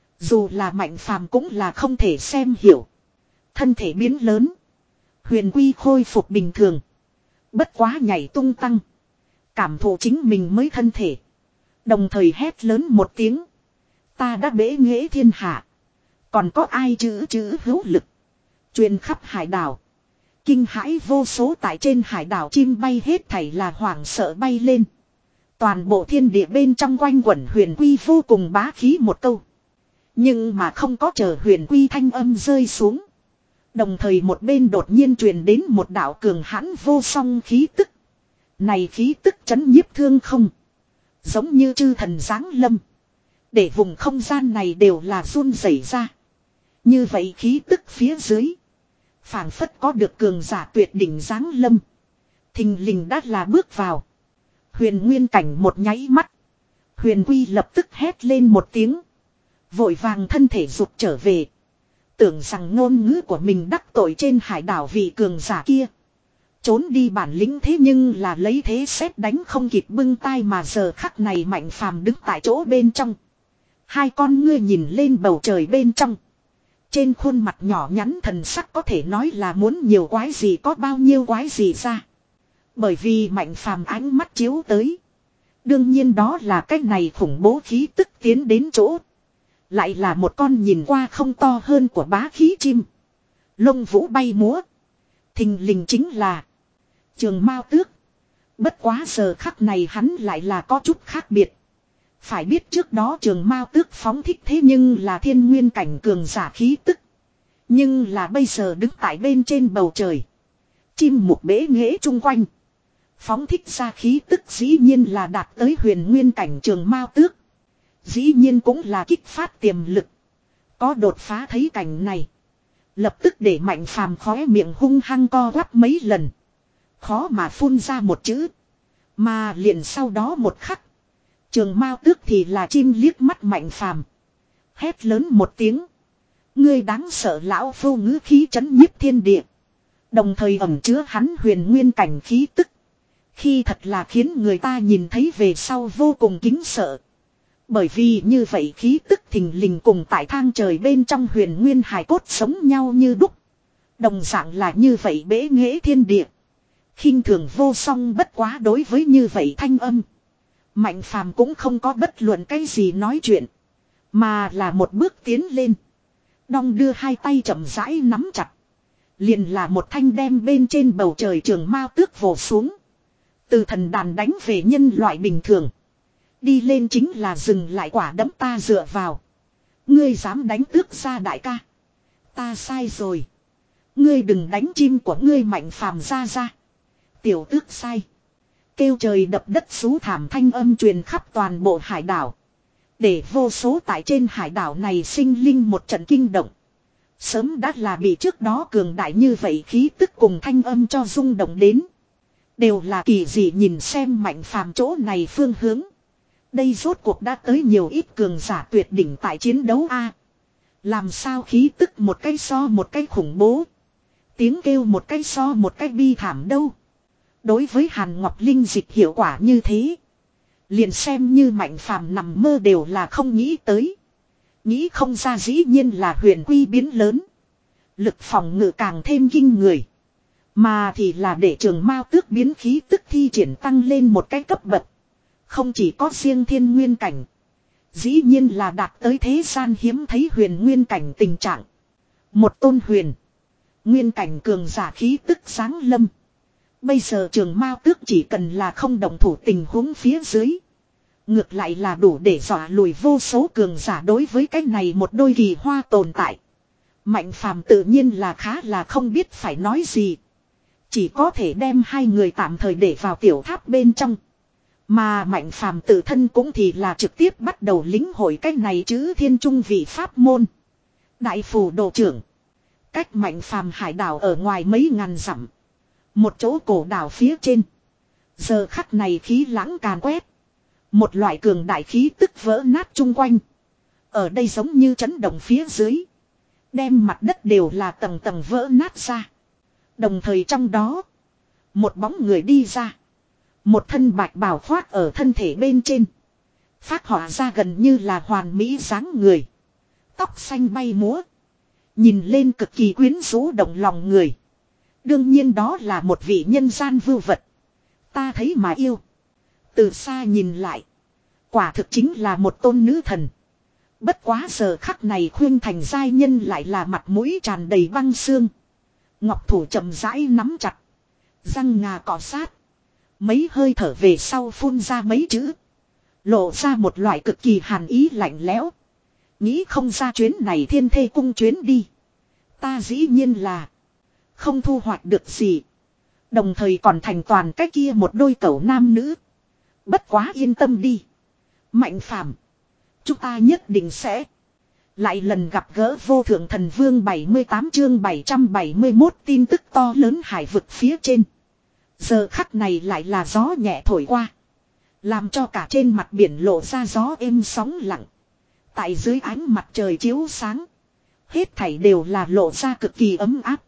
Dù là Mạnh Phàm cũng là không thể xem hiểu. Thân thể biến lớn. Huyền quy khôi phục bình thường. Bất quá nhảy tung tăng. Cảm thụ chính mình mới thân thể. Đồng thời hét lớn một tiếng. Ta đã bế nghệ thiên hạ. Còn có ai chữ chữ hữu lực. Truyền khắp hải đảo. Kinh hãi vô số tại trên hải đảo chim bay hết thảy là hoảng sợ bay lên. Toàn bộ thiên địa bên trong quanh quẩn huyền quy vô cùng bá khí một câu. Nhưng mà không có chờ huyền quy thanh âm rơi xuống. Đồng thời một bên đột nhiên truyền đến một đạo cường hãn vô song khí tức. Này khí tức chấn nhiếp thương không. Giống như chư thần giáng lâm. Để vùng không gian này đều là run rẩy ra. Như vậy khí tức phía dưới. Phảng phất có được cường giả tuyệt đỉnh giáng lâm. Thình lình đã là bước vào. Huyền nguyên cảnh một nháy mắt. Huyền quy lập tức hét lên một tiếng. Vội vàng thân thể rụt trở về. Tưởng rằng ngôn ngữ của mình đắc tội trên hải đảo vị cường giả kia. Trốn đi bản lĩnh thế nhưng là lấy thế xét đánh không kịp bưng tay mà giờ khắc này Mạnh Phàm đứng tại chỗ bên trong. Hai con ngươi nhìn lên bầu trời bên trong. Trên khuôn mặt nhỏ nhắn thần sắc có thể nói là muốn nhiều quái gì có bao nhiêu quái gì ra. Bởi vì Mạnh Phàm ánh mắt chiếu tới. Đương nhiên đó là cái này khủng bố khí tức tiến đến chỗ. Lại là một con nhìn qua không to hơn của bá khí chim. Lông vũ bay múa. Thình lình chính là Trường Mao Tước. Bất quá giờ khắc này hắn lại là có chút khác biệt. Phải biết trước đó Trường Mao Tước phóng thích thế nhưng là thiên nguyên cảnh cường giả khí tức. Nhưng là bây giờ đứng tại bên trên bầu trời. Chim mục bế nghễ chung quanh. Phóng thích ra khí tức dĩ nhiên là đạt tới huyền nguyên cảnh Trường Mao Tước. Dĩ nhiên cũng là kích phát tiềm lực. Có đột phá thấy cảnh này. Lập tức để Mạnh Phàm khóe miệng hung hăng co quắp mấy lần. Khó mà phun ra một chữ. Mà liền sau đó một khắc. Trường Mao Tước thì là chim liếc mắt Mạnh Phàm. Hét lớn một tiếng. Ngươi đáng sợ lão phu ngữ khí chấn nhiếp thiên địa. Đồng thời ẩn chứa hắn huyền nguyên cảnh khí tức. Khi thật là khiến người ta nhìn thấy về sau vô cùng kính sợ. Bởi vì như vậy khí tức thình lình cùng tại thang trời bên trong huyền nguyên hài cốt sống nhau như đúc. Đồng dạng là như vậy bế nghệ thiên địa. Khinh thường vô song bất quá đối với như vậy thanh âm. Mạnh Phàm cũng không có bất luận cái gì nói chuyện. Mà là một bước tiến lên. Đong đưa hai tay chậm rãi nắm chặt. Liền là một thanh đem bên trên bầu trời Trường Mao Tước vồ xuống. Từ thần đàn đánh về nhân loại bình thường. Đi lên chính là dừng lại quả đấm ta dựa vào. Ngươi dám đánh tước ra đại ca. Ta sai rồi. Ngươi đừng đánh chim của ngươi Mạnh Phàm ra ra. Tiểu tước sai. Kêu trời đập đất xú thảm thanh âm truyền khắp toàn bộ hải đảo. Để vô số tại trên hải đảo này sinh linh một trận kinh động. Sớm đã là bị trước đó cường đại như vậy khí tức cùng thanh âm cho rung động đến. Đều là kỳ dị nhìn xem Mạnh Phàm chỗ này phương hướng. Đây rốt cuộc đã tới nhiều ít cường giả tuyệt đỉnh tại chiến đấu a. Làm sao khí tức một cái so một cái khủng bố. Tiếng kêu một cái so một cái bi thảm đâu. Đối với Hàn Ngọc Linh dịch hiệu quả như thế. Liền xem như Mạnh Phàm nằm mơ đều là không nghĩ tới. Nghĩ không ra dĩ nhiên là huyền quy biến lớn. Lực phòng ngự càng thêm kinh người. Mà thì là để Trường Mao Tước biến khí tức thi triển tăng lên một cái cấp bậc. Không chỉ có riêng thiên nguyên cảnh. Dĩ nhiên là đạt tới thế gian hiếm thấy huyền nguyên cảnh tình trạng. Một tôn huyền. Nguyên cảnh cường giả khí tức sáng lâm. Bây giờ Trường Mao Tước chỉ cần là không đồng thủ tình huống phía dưới. Ngược lại là đủ để dọa lùi vô số cường giả đối với cái này một đôi kỳ hoa tồn tại. Mạnh Phàm tự nhiên là khá là không biết phải nói gì. Chỉ có thể đem hai người tạm thời để vào tiểu tháp bên trong. Mà Mạnh Phàm tự thân cũng thì là trực tiếp bắt đầu lĩnh hội cách này chứ thiên trung vị pháp môn. Đại phù đồ trưởng. Cách Mạnh Phàm hải đảo ở ngoài mấy ngàn dặm. Một chỗ cổ đảo phía trên. Giờ khắc này khí lãng càn quét. Một loại cường đại khí tức vỡ nát chung quanh. Ở đây giống như chấn động phía dưới. Đem mặt đất đều là tầng tầng vỡ nát ra. Đồng thời trong đó. Một bóng người đi ra. Một thân bạch bào khoác ở thân thể bên trên. Phác họa ra gần như là hoàn mỹ dáng người. Tóc xanh bay múa. Nhìn lên cực kỳ quyến rũ động lòng người. Đương nhiên đó là một vị nhân gian vưu vật. Ta thấy mà yêu. Từ xa nhìn lại. Quả thực chính là một tôn nữ thần. Bất quá giờ khắc này khuyên thành giai nhân lại là mặt mũi tràn đầy băng xương. Ngọc thủ chậm rãi nắm chặt. Răng ngà cọ sát. Mấy hơi thở về sau phun ra mấy chữ. Lộ ra một loại cực kỳ hàn ý lạnh lẽo. Nghĩ không ra chuyến này thiên thê cung chuyến đi. Ta dĩ nhiên là không thu hoạch được gì. Đồng thời còn thành toàn cái kia một đôi cẩu nam nữ. Bất quá yên tâm đi. Mạnh Phàm, chúng ta nhất định sẽ lại lần gặp gỡ vô thượng thần vương bảy mươi tám chương bảy trăm bảy mươi mốt tin tức to lớn hải vực phía trên. Giờ khắc này lại là gió nhẹ thổi qua. Làm cho cả trên mặt biển lộ ra gió êm sóng lặng. Tại dưới ánh mặt trời chiếu sáng. Hết thảy đều là lộ ra cực kỳ ấm áp.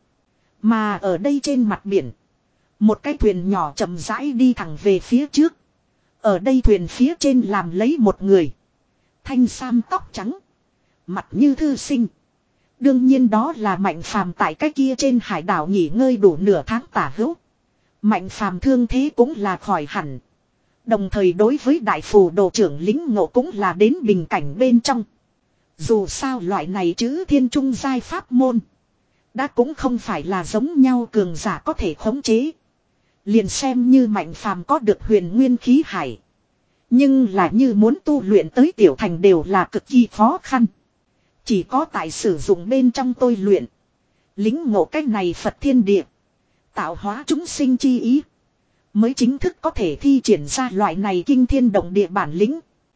Mà ở đây trên mặt biển. Một cái thuyền nhỏ chậm rãi đi thẳng về phía trước. Ở đây thuyền phía trên làm lấy một người. Thanh sam tóc trắng. Mặt như thư sinh. Đương nhiên đó là Mạnh Phàm tại cái kia trên hải đảo nghỉ ngơi đủ nửa tháng tả hữu. Mạnh Phàm thương thế cũng là khỏi hẳn. Đồng thời đối với đại phù đồ trưởng lính ngộ cũng là đến bình cảnh bên trong. Dù sao loại này chữ thiên trung giai pháp môn. Đã cũng không phải là giống nhau cường giả có thể khống chế. Liền xem như Mạnh Phàm có được huyền nguyên khí hải. Nhưng là như muốn tu luyện tới tiểu thành đều là cực kỳ khó khăn. Chỉ có tại sử dụng bên trong tôi luyện. Lính ngộ cách này Phật thiên địa. Tạo hóa chúng sinh chi ý. Mới chính thức có thể thi triển ra loại này kinh thiên động địa bản lĩnh.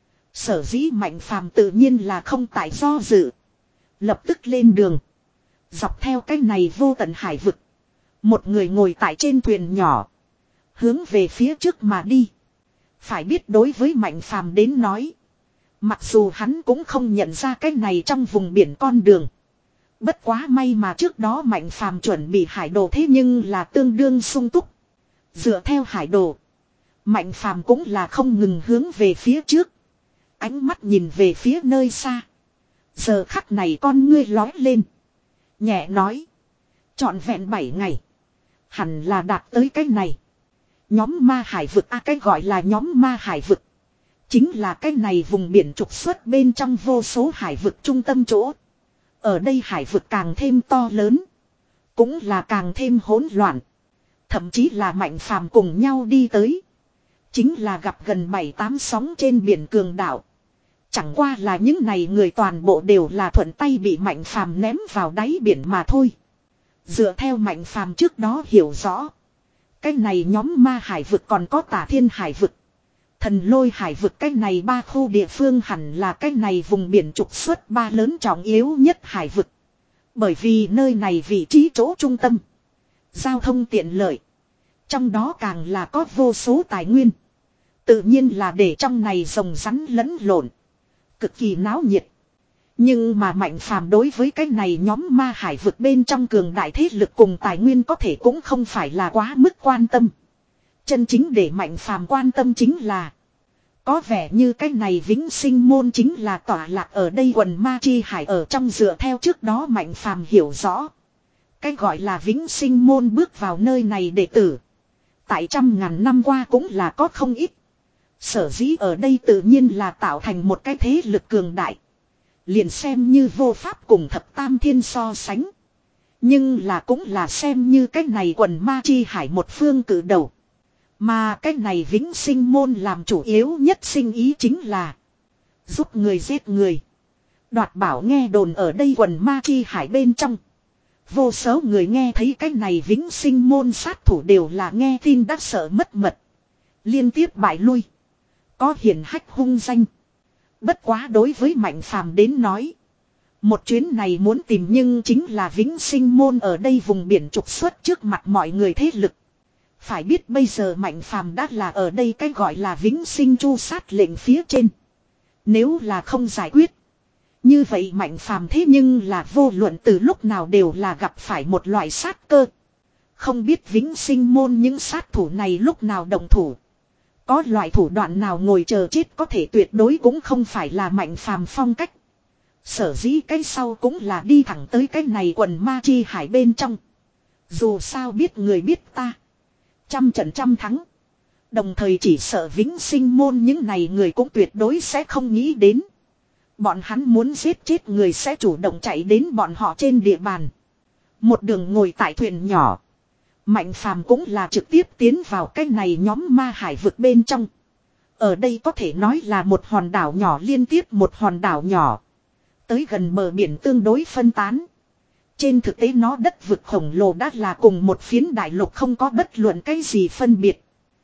Sở dĩ Mạnh Phàm tự nhiên là không tại do dự. Lập tức lên đường. Dọc theo cách này vô tận hải vực. Một người ngồi tại trên thuyền nhỏ. Hướng về phía trước mà đi. Phải biết đối với Mạnh Phàm đến nói. Mặc dù hắn cũng không nhận ra cái này trong vùng biển con đường. Bất quá may mà trước đó Mạnh Phàm chuẩn bị hải đồ thế nhưng là tương đương sung túc. Dựa theo hải đồ. Mạnh Phàm cũng là không ngừng hướng về phía trước. Ánh mắt nhìn về phía nơi xa. Giờ khắc này con ngươi lói lên. Nhẹ nói. Trọn vẹn bảy ngày. Hẳn là đạt tới cái này. Nhóm ma hải vực a à, cái gọi là nhóm ma hải vực. Chính là cái này vùng biển trục xuất bên trong vô số hải vực trung tâm chỗ. Ở đây hải vực càng thêm to lớn. Cũng là càng thêm hỗn loạn. Thậm chí là Mạnh Phàm cùng nhau đi tới. Chính là gặp gần bảy tám sóng trên biển cường đảo. Chẳng qua là những này người toàn bộ đều là thuận tay bị Mạnh Phàm ném vào đáy biển mà thôi. Dựa theo Mạnh Phàm trước đó hiểu rõ. Cái này nhóm ma hải vực còn có Tả Thiên hải vực. Thần Lôi hải vực, cái này ba khu địa phương hẳn là cái này vùng biển trục xuất ba lớn trọng yếu nhất hải vực. Bởi vì nơi này vị trí chỗ trung tâm. Giao thông tiện lợi. Trong đó càng là có vô số tài nguyên. Tự nhiên là để trong này rồng rắn lẫn lộn. Cực kỳ náo nhiệt. Nhưng mà Mạnh Phàm đối với cái này nhóm ma hải vực bên trong cường đại thế lực cùng tài nguyên có thể cũng không phải là quá mức quan tâm. Chân chính để Mạnh Phàm quan tâm chính là. Có vẻ như cái này Vĩnh Sinh môn chính là tọa lạc ở đây quần ma chi hải ở trong dựa theo trước đó Mạnh Phàm hiểu rõ. Cái gọi là Vĩnh Sinh môn bước vào nơi này đệ tử. Tại trăm ngàn năm qua cũng là có không ít. Sở dĩ ở đây tự nhiên là tạo thành một cái thế lực cường đại. Liền xem như vô pháp cùng thập tam thiên so sánh. Nhưng là cũng là xem như cái này quần ma chi hải một phương cử đầu. Mà cái này Vĩnh Sinh môn làm chủ yếu nhất sinh ý chính là giúp người giết người. Đoạt bảo nghe đồn ở đây quần ma chi hải bên trong. Vô số người nghe thấy cái này vĩnh sinh môn sát thủ đều là nghe tin đã sợ mất mật. Liên tiếp bại lui. Có hiển hách hung danh. Bất quá đối với Mạnh Phàm đến nói. Một chuyến này muốn tìm nhưng chính là vĩnh sinh môn ở đây vùng biển trục xuất trước mặt mọi người thế lực. Phải biết bây giờ Mạnh Phàm đã là ở đây cái gọi là vĩnh sinh chu sát lệnh phía trên. Nếu là không giải quyết. Như vậy Mạnh Phàm thế nhưng là vô luận từ lúc nào đều là gặp phải một loại sát cơ. Không biết vĩnh sinh môn những sát thủ này lúc nào động thủ. Có loại thủ đoạn nào ngồi chờ chết có thể tuyệt đối cũng không phải là Mạnh Phàm phong cách. Sở dĩ cái sau cũng là đi thẳng tới cái này quần ma chi hải bên trong. Dù sao biết người biết ta. Trăm trận trăm thắng. Đồng thời chỉ sợ vĩnh sinh môn những này người cũng tuyệt đối sẽ không nghĩ đến. Bọn hắn muốn giết chết người sẽ chủ động chạy đến bọn họ trên địa bàn. Một đường ngồi tại thuyền nhỏ. Mạnh Phàm cũng là trực tiếp tiến vào cái này nhóm ma hải vực bên trong. Ở đây có thể nói là một hòn đảo nhỏ liên tiếp một hòn đảo nhỏ. Tới gần bờ biển tương đối phân tán. Trên thực tế nó đất vực khổng lồ đã là cùng một phiến đại lục không có bất luận cái gì phân biệt.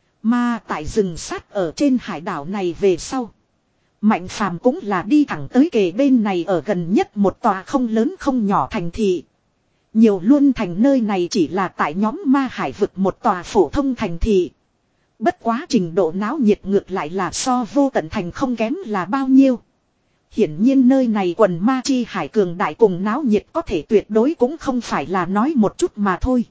Mà tại rừng sát ở trên hải đảo này về sau. Mạnh Phàm cũng là đi thẳng tới kề bên này ở gần nhất một tòa không lớn không nhỏ thành thị. Nhiều luôn thành nơi này chỉ là tại nhóm ma hải vực một tòa phổ thông thành thị. Bất quá trình độ náo nhiệt ngược lại là so vô tận thành không kém là bao nhiêu. Hiển nhiên nơi này quần ma chi hải cường đại cùng náo nhiệt có thể tuyệt đối cũng không phải là nói một chút mà thôi.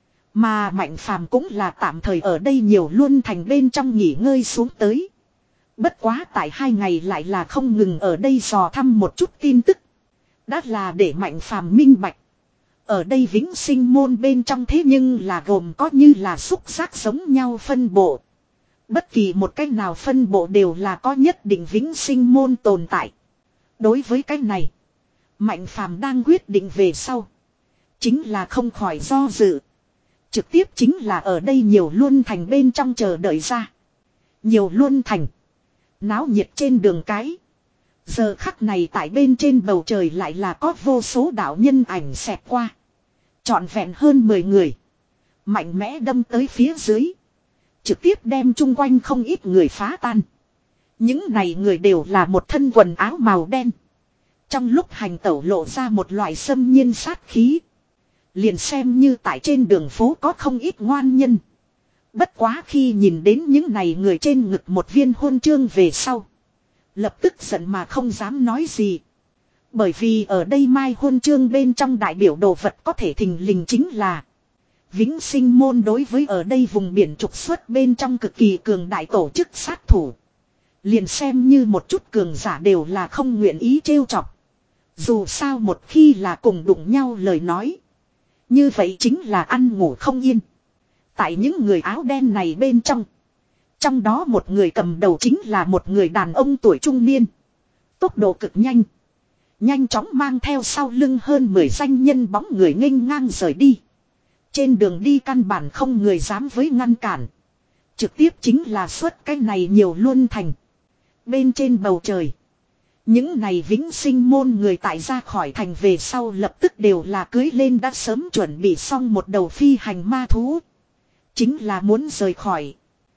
Mà Mạnh Phàm cũng là tạm thời ở đây nhiều luôn thành bên trong nghỉ ngơi xuống tới. Bất quá tại hai ngày lại là không ngừng ở đây dò thăm một chút tin tức. Đã là để Mạnh Phàm minh bạch. Ở đây vĩnh sinh môn bên trong thế nhưng là gồm có như là xúc giác giống nhau phân bộ. Bất kỳ một cách nào phân bộ đều là có nhất định vĩnh sinh môn tồn tại. Đối với cái này, Mạnh Phàm đang quyết định về sau. Chính là không khỏi do dự. Trực tiếp chính là ở đây nhiều luôn thành bên trong chờ đợi ra. Nhiều luôn thành. Náo nhiệt trên đường cái. Giờ khắc này tại bên trên bầu trời lại là có vô số đạo nhân ảnh xẹt qua. Trọn vẹn hơn mười người. Mạnh mẽ đâm tới phía dưới. Trực tiếp đem chung quanh không ít người phá tan. Những này người đều là một thân quần áo màu đen. Trong lúc hành tẩu lộ ra một loại xâm nhiên sát khí. Liền xem như tại trên đường phố có không ít ngoan nhân. Bất quá khi nhìn đến những này người trên ngực một viên huân chương về sau. Lập tức giận mà không dám nói gì. Bởi vì ở đây mai huân chương bên trong đại biểu đồ vật có thể thình lình chính là vĩnh sinh môn đối với ở đây vùng biển trục xuất bên trong cực kỳ cường đại tổ chức sát thủ. Liền xem như một chút cường giả đều là không nguyện ý trêu chọc. Dù sao một khi là cùng đụng nhau lời nói. Như vậy chính là ăn ngủ không yên. Tại những người áo đen này bên trong. Trong đó một người cầm đầu chính là một người đàn ông tuổi trung niên. Tốc độ cực nhanh. Nhanh chóng mang theo sau lưng hơn mười danh nhân bóng người nghênh ngang rời đi. Trên đường đi căn bản không người dám với ngăn cản. Trực tiếp chính là xuất cái này nhiều luôn thành. Bên trên bầu trời. Những này vĩnh sinh môn người tại ra khỏi thành về sau lập tức đều là cưới lên đã sớm chuẩn bị xong một đầu phi hành ma thú. Chính là muốn rời khỏi.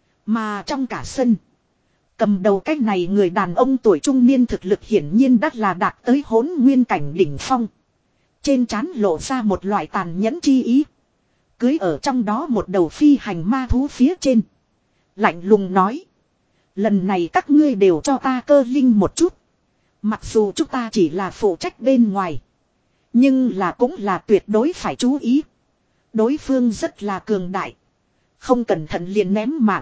Mà trong cả sân. Cầm đầu cái này người đàn ông tuổi trung niên thực lực hiển nhiên đắt là đạt tới hỗn nguyên cảnh đỉnh phong. Trên trán lộ ra một loại tàn nhẫn chi ý. Cưới ở trong đó một đầu phi hành ma thú phía trên. Lạnh lùng nói. Lần này các ngươi đều cho ta cơ linh một chút. Mặc dù chúng ta chỉ là phụ trách bên ngoài. Nhưng là cũng là tuyệt đối phải chú ý. Đối phương rất là cường đại. Không cẩn thận liền ném mạng.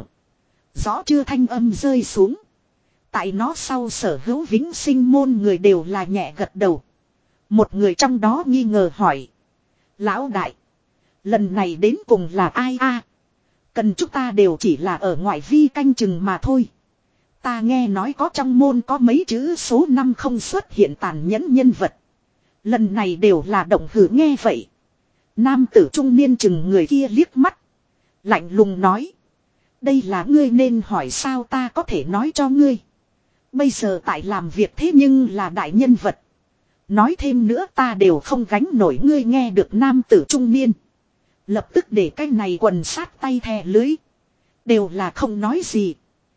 Rõ chưa thanh âm rơi xuống. Tại nó sau sở hữu vĩnh sinh môn người đều là nhẹ gật đầu. Một người trong đó nghi ngờ hỏi. Lão đại. Lần này đến cùng là ai a? Cần chúng ta đều chỉ là ở ngoại vi canh chừng mà thôi. Ta nghe nói có trong môn có mấy chữ số năm không xuất hiện tàn nhẫn nhân vật. Lần này đều là động hử nghe vậy. Nam tử trung niên chừng người kia liếc mắt. Lạnh lùng nói. Đây là ngươi nên hỏi sao ta có thể nói cho ngươi. Bây giờ tại làm việc thế nhưng là đại nhân vật. Nói thêm nữa ta đều không gánh nổi ngươi nghe được nam tử trung niên. Lập tức để cái này quần sát tay thè lưới. Đều là không nói gì.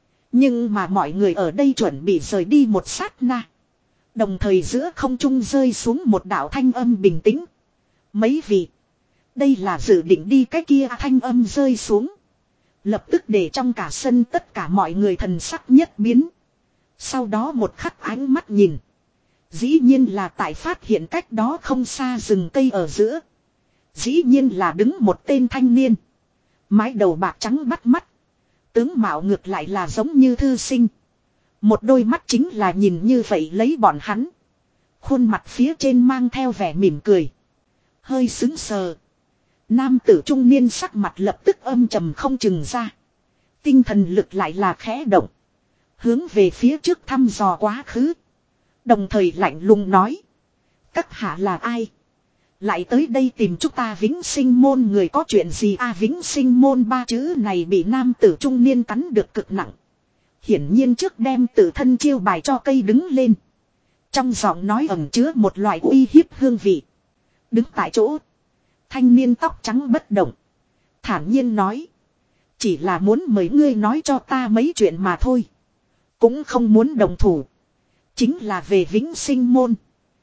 Nhưng mà mọi người ở đây chuẩn bị rời đi một sát na. Đồng thời giữa không trung rơi xuống một đạo thanh âm bình tĩnh. Mấy vị. Đây là dự định đi cái kia thanh âm rơi xuống. Lập tức để trong cả sân tất cả mọi người thần sắc nhất biến. Sau đó một khắc ánh mắt nhìn. Dĩ nhiên là tại phát hiện cách đó không xa rừng cây ở giữa. Dĩ nhiên là đứng một tên thanh niên. Mái đầu bạc trắng bắt mắt. Tướng mạo ngược lại là giống như thư sinh. Một đôi mắt chính là nhìn như vậy lấy bọn hắn. Khuôn mặt phía trên mang theo vẻ mỉm cười. Hơi sững sờ. Nam tử trung niên sắc mặt lập tức âm trầm không chừng ra. Tinh thần lực lại là khẽ động. Hướng về phía trước thăm dò quá khứ. Đồng thời lạnh lùng nói. Các hạ là ai? Lại tới đây tìm chúng ta Vĩnh Sinh môn người có chuyện gì a à, Vĩnh Sinh môn ba chữ này bị nam tử trung niên cắn được cực nặng. Hiển nhiên trước đem tự thân chiêu bài cho cây đứng lên. Trong giọng nói ẩn chứa một loại uy hiếp hương vị. Đứng tại chỗ. Thanh niên tóc trắng bất động. Thản nhiên nói. Chỉ là muốn mời ngươi nói cho ta mấy chuyện mà thôi. Cũng không muốn đồng thủ. Chính là về Vĩnh Sinh môn.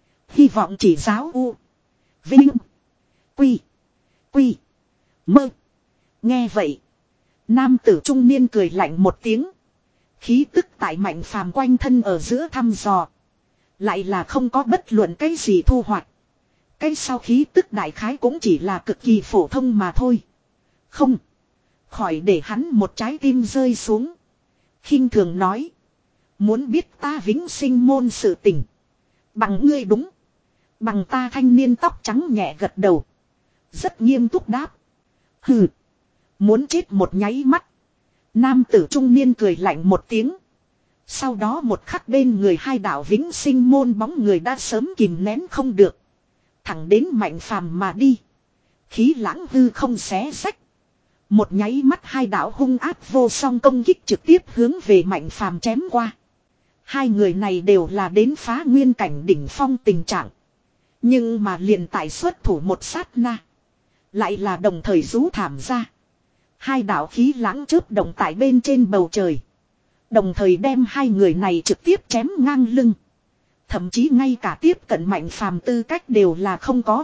Hy vọng chỉ giáo u. Vinh. Quy. Quy. Mơ. Nghe vậy. Nam tử trung niên cười lạnh một tiếng. Khí tức tại Mạnh Phàm quanh thân ở giữa thăm dò. Lại là không có bất luận cái gì thu hoạch. Cái sau khí tức đại khái cũng chỉ là cực kỳ phổ thông mà thôi. Không. Khỏi để hắn một trái tim rơi xuống. Khinh thường nói. Muốn biết ta Vĩnh Sinh môn sự tình. Bằng ngươi đúng. Bằng ta thanh niên tóc trắng nhẹ gật đầu. Rất nghiêm túc đáp. Hừ. Muốn chết một nháy mắt. Nam tử trung niên cười lạnh một tiếng. Sau đó một khắc bên người hai đạo Vĩnh Sinh môn bóng người đã sớm kìm nén không được. Thẳng đến Mạnh Phàm mà đi. Khí lãng hư không xé sách. Một nháy mắt hai đạo hung ác vô song công kích trực tiếp hướng về Mạnh Phàm chém qua. Hai người này đều là đến phá nguyên cảnh đỉnh phong tình trạng. Nhưng mà liền tại xuất thủ một sát na. Lại là đồng thời rú thảm ra. Hai đạo khí lãng chớp động tại bên trên bầu trời. Đồng thời đem hai người này trực tiếp chém ngang lưng. Thậm chí ngay cả tiếp cận Mạnh Phàm tư cách đều là không có.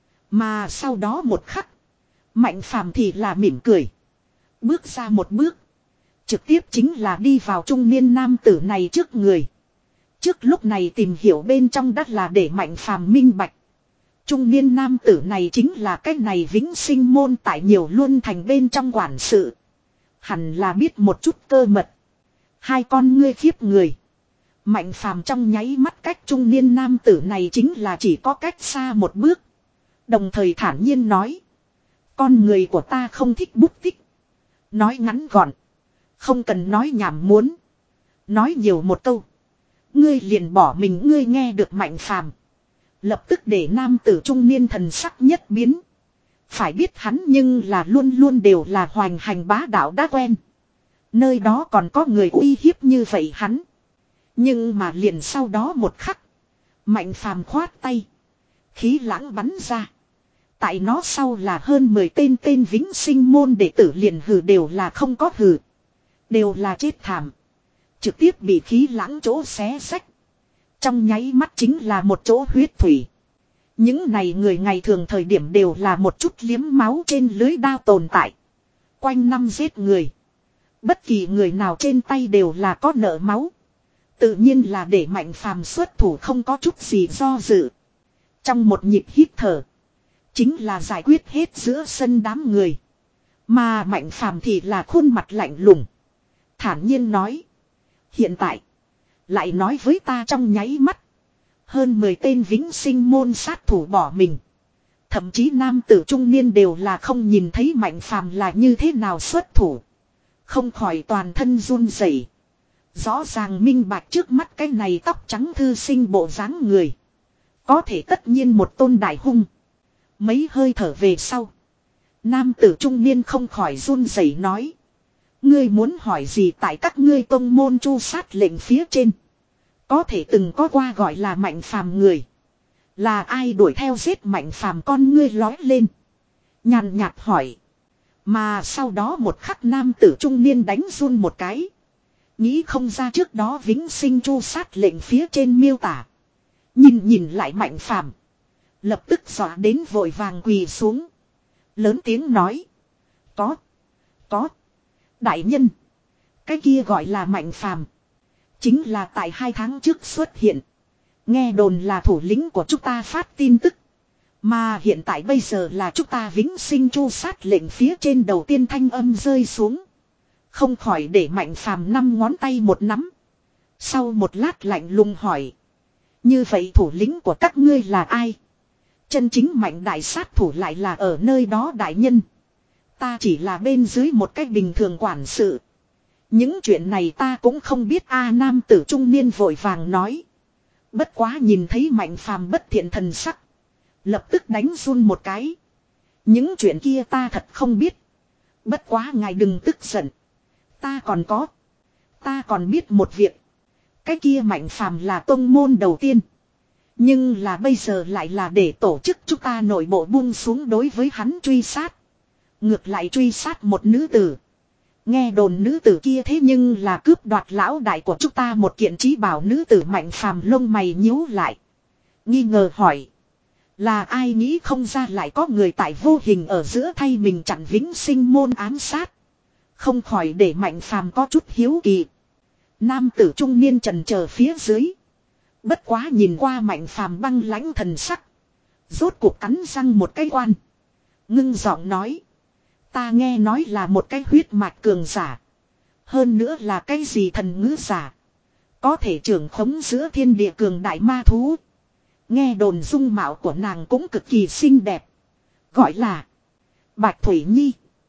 Mà sau đó một khắc. Mạnh Phàm thì là mỉm cười. Bước ra một bước. Trực tiếp chính là đi vào trung niên nam tử này trước người. Trước lúc này tìm hiểu bên trong đất là để Mạnh Phàm minh bạch. Trung niên nam tử này chính là cái này Vĩnh Sinh môn tại nhiều luân thành bên trong quản sự. Hẳn là biết một chút cơ mật. Hai con ngươi khiếp người. Mạnh Phàm trong nháy mắt cách trung niên nam tử này chính là chỉ có cách xa một bước. Đồng thời thản nhiên nói. Con người của ta không thích bút tích. Nói ngắn gọn. Không cần nói nhảm muốn. Nói nhiều một câu. Ngươi liền bỏ mình ngươi nghe được Mạnh Phàm. Lập tức để nam tử trung niên thần sắc nhất biến. Phải biết hắn nhưng là luôn luôn đều là hoành hành bá đạo đã quen. Nơi đó còn có người uy hiếp như vậy hắn. Nhưng mà liền sau đó một khắc. Mạnh Phàm khoát tay. Khí lãng bắn ra. Tại nó sau là hơn mười tên tên Vĩnh Sinh môn đệ tử liền hừ đều là không có hừ. Đều là chết thảm. Trực tiếp bị khí lãng chỗ xé sách. Trong nháy mắt chính là một chỗ huyết thủy. Những này người ngày thường thời điểm đều là một chút liếm máu trên lưới đao tồn tại. Quanh năm giết người. Bất kỳ người nào trên tay đều là có nợ máu. Tự nhiên là để Mạnh Phàm xuất thủ không có chút gì do dự. Trong một nhịp hít thở. Chính là giải quyết hết giữa sân đám người. Mà Mạnh Phàm thì là khuôn mặt lạnh lùng. Thản nhiên nói. Hiện tại. Lại nói với ta trong nháy mắt. Hơn mười tên Vĩnh Sinh môn sát thủ bỏ mình. Thậm chí nam tử trung niên đều là không nhìn thấy Mạnh Phàm là như thế nào xuất thủ. Không khỏi toàn thân run rẩy. Rõ ràng minh bạch trước mắt cái này tóc trắng thư sinh bộ dáng người. Có thể tất nhiên một tôn đại hung. Mấy hơi thở về sau. Nam tử trung niên không khỏi run rẩy nói. Ngươi muốn hỏi gì tại các ngươi tông môn chu sát lệnh phía trên. Có thể từng có qua gọi là Mạnh Phàm người. Là ai đuổi theo giết Mạnh Phàm, con ngươi lói lên. Nhàn nhạt hỏi. Mà sau đó một khắc nam tử trung niên đánh run một cái. Nghĩ không ra trước đó vĩnh sinh chu sát lệnh phía trên miêu tả. Nhìn nhìn lại Mạnh Phàm, lập tức dọa đến vội vàng quỳ xuống. Lớn tiếng nói. Có. Có. Đại nhân. Cái kia gọi là Mạnh Phàm. Chính là tại hai tháng trước xuất hiện. Nghe đồn là thủ lĩnh của chúng ta phát tin tức. Mà hiện tại bây giờ là chúng ta vĩnh sinh chu sát lệnh phía trên đầu tiên thanh âm rơi xuống. Không khỏi để Mạnh Phàm năm ngón tay một nắm. Sau một lát lạnh lùng hỏi. Như vậy thủ lĩnh của các ngươi là ai? Chân chính Mạnh đại sát thủ lại là ở nơi đó đại nhân. Ta chỉ là bên dưới một cách bình thường quản sự. Những chuyện này ta cũng không biết a. Nam tử trung niên vội vàng nói. Bất quá nhìn thấy Mạnh Phàm bất thiện thần sắc, lập tức đánh run một cái. Những chuyện kia ta thật không biết. Bất quá ngài đừng tức giận. Ta còn có. Ta còn biết một việc. Cái kia Mạnh Phàm là tông môn đầu tiên. Nhưng là bây giờ lại là để tổ chức chúng ta nội bộ buông xuống đối với hắn truy sát. Ngược lại truy sát một nữ tử. Nghe đồn nữ tử kia thế nhưng là cướp đoạt lão đại của chúng ta một kiện trí bảo. Nữ tử Mạnh Phàm lông mày nhíu lại. Nghi ngờ hỏi. Là ai nghĩ không ra lại có người tại vô hình ở giữa thay mình chặn vĩnh sinh môn ám sát. Không khỏi để Mạnh Phàm có chút hiếu kỳ. Nam tử trung niên trần chờ phía dưới. Bất quá nhìn qua Mạnh Phàm băng lãnh thần sắc. Rốt cuộc cắn răng một cái quan. Ngưng giọng nói. Ta nghe nói là một cái huyết mạch cường giả. Hơn nữa là cái gì thần ngữ giả. Có thể trưởng khống giữa thiên địa cường đại ma thú. Nghe đồn dung mạo của nàng cũng cực kỳ xinh đẹp. Gọi là Bạch Thủy Nhi.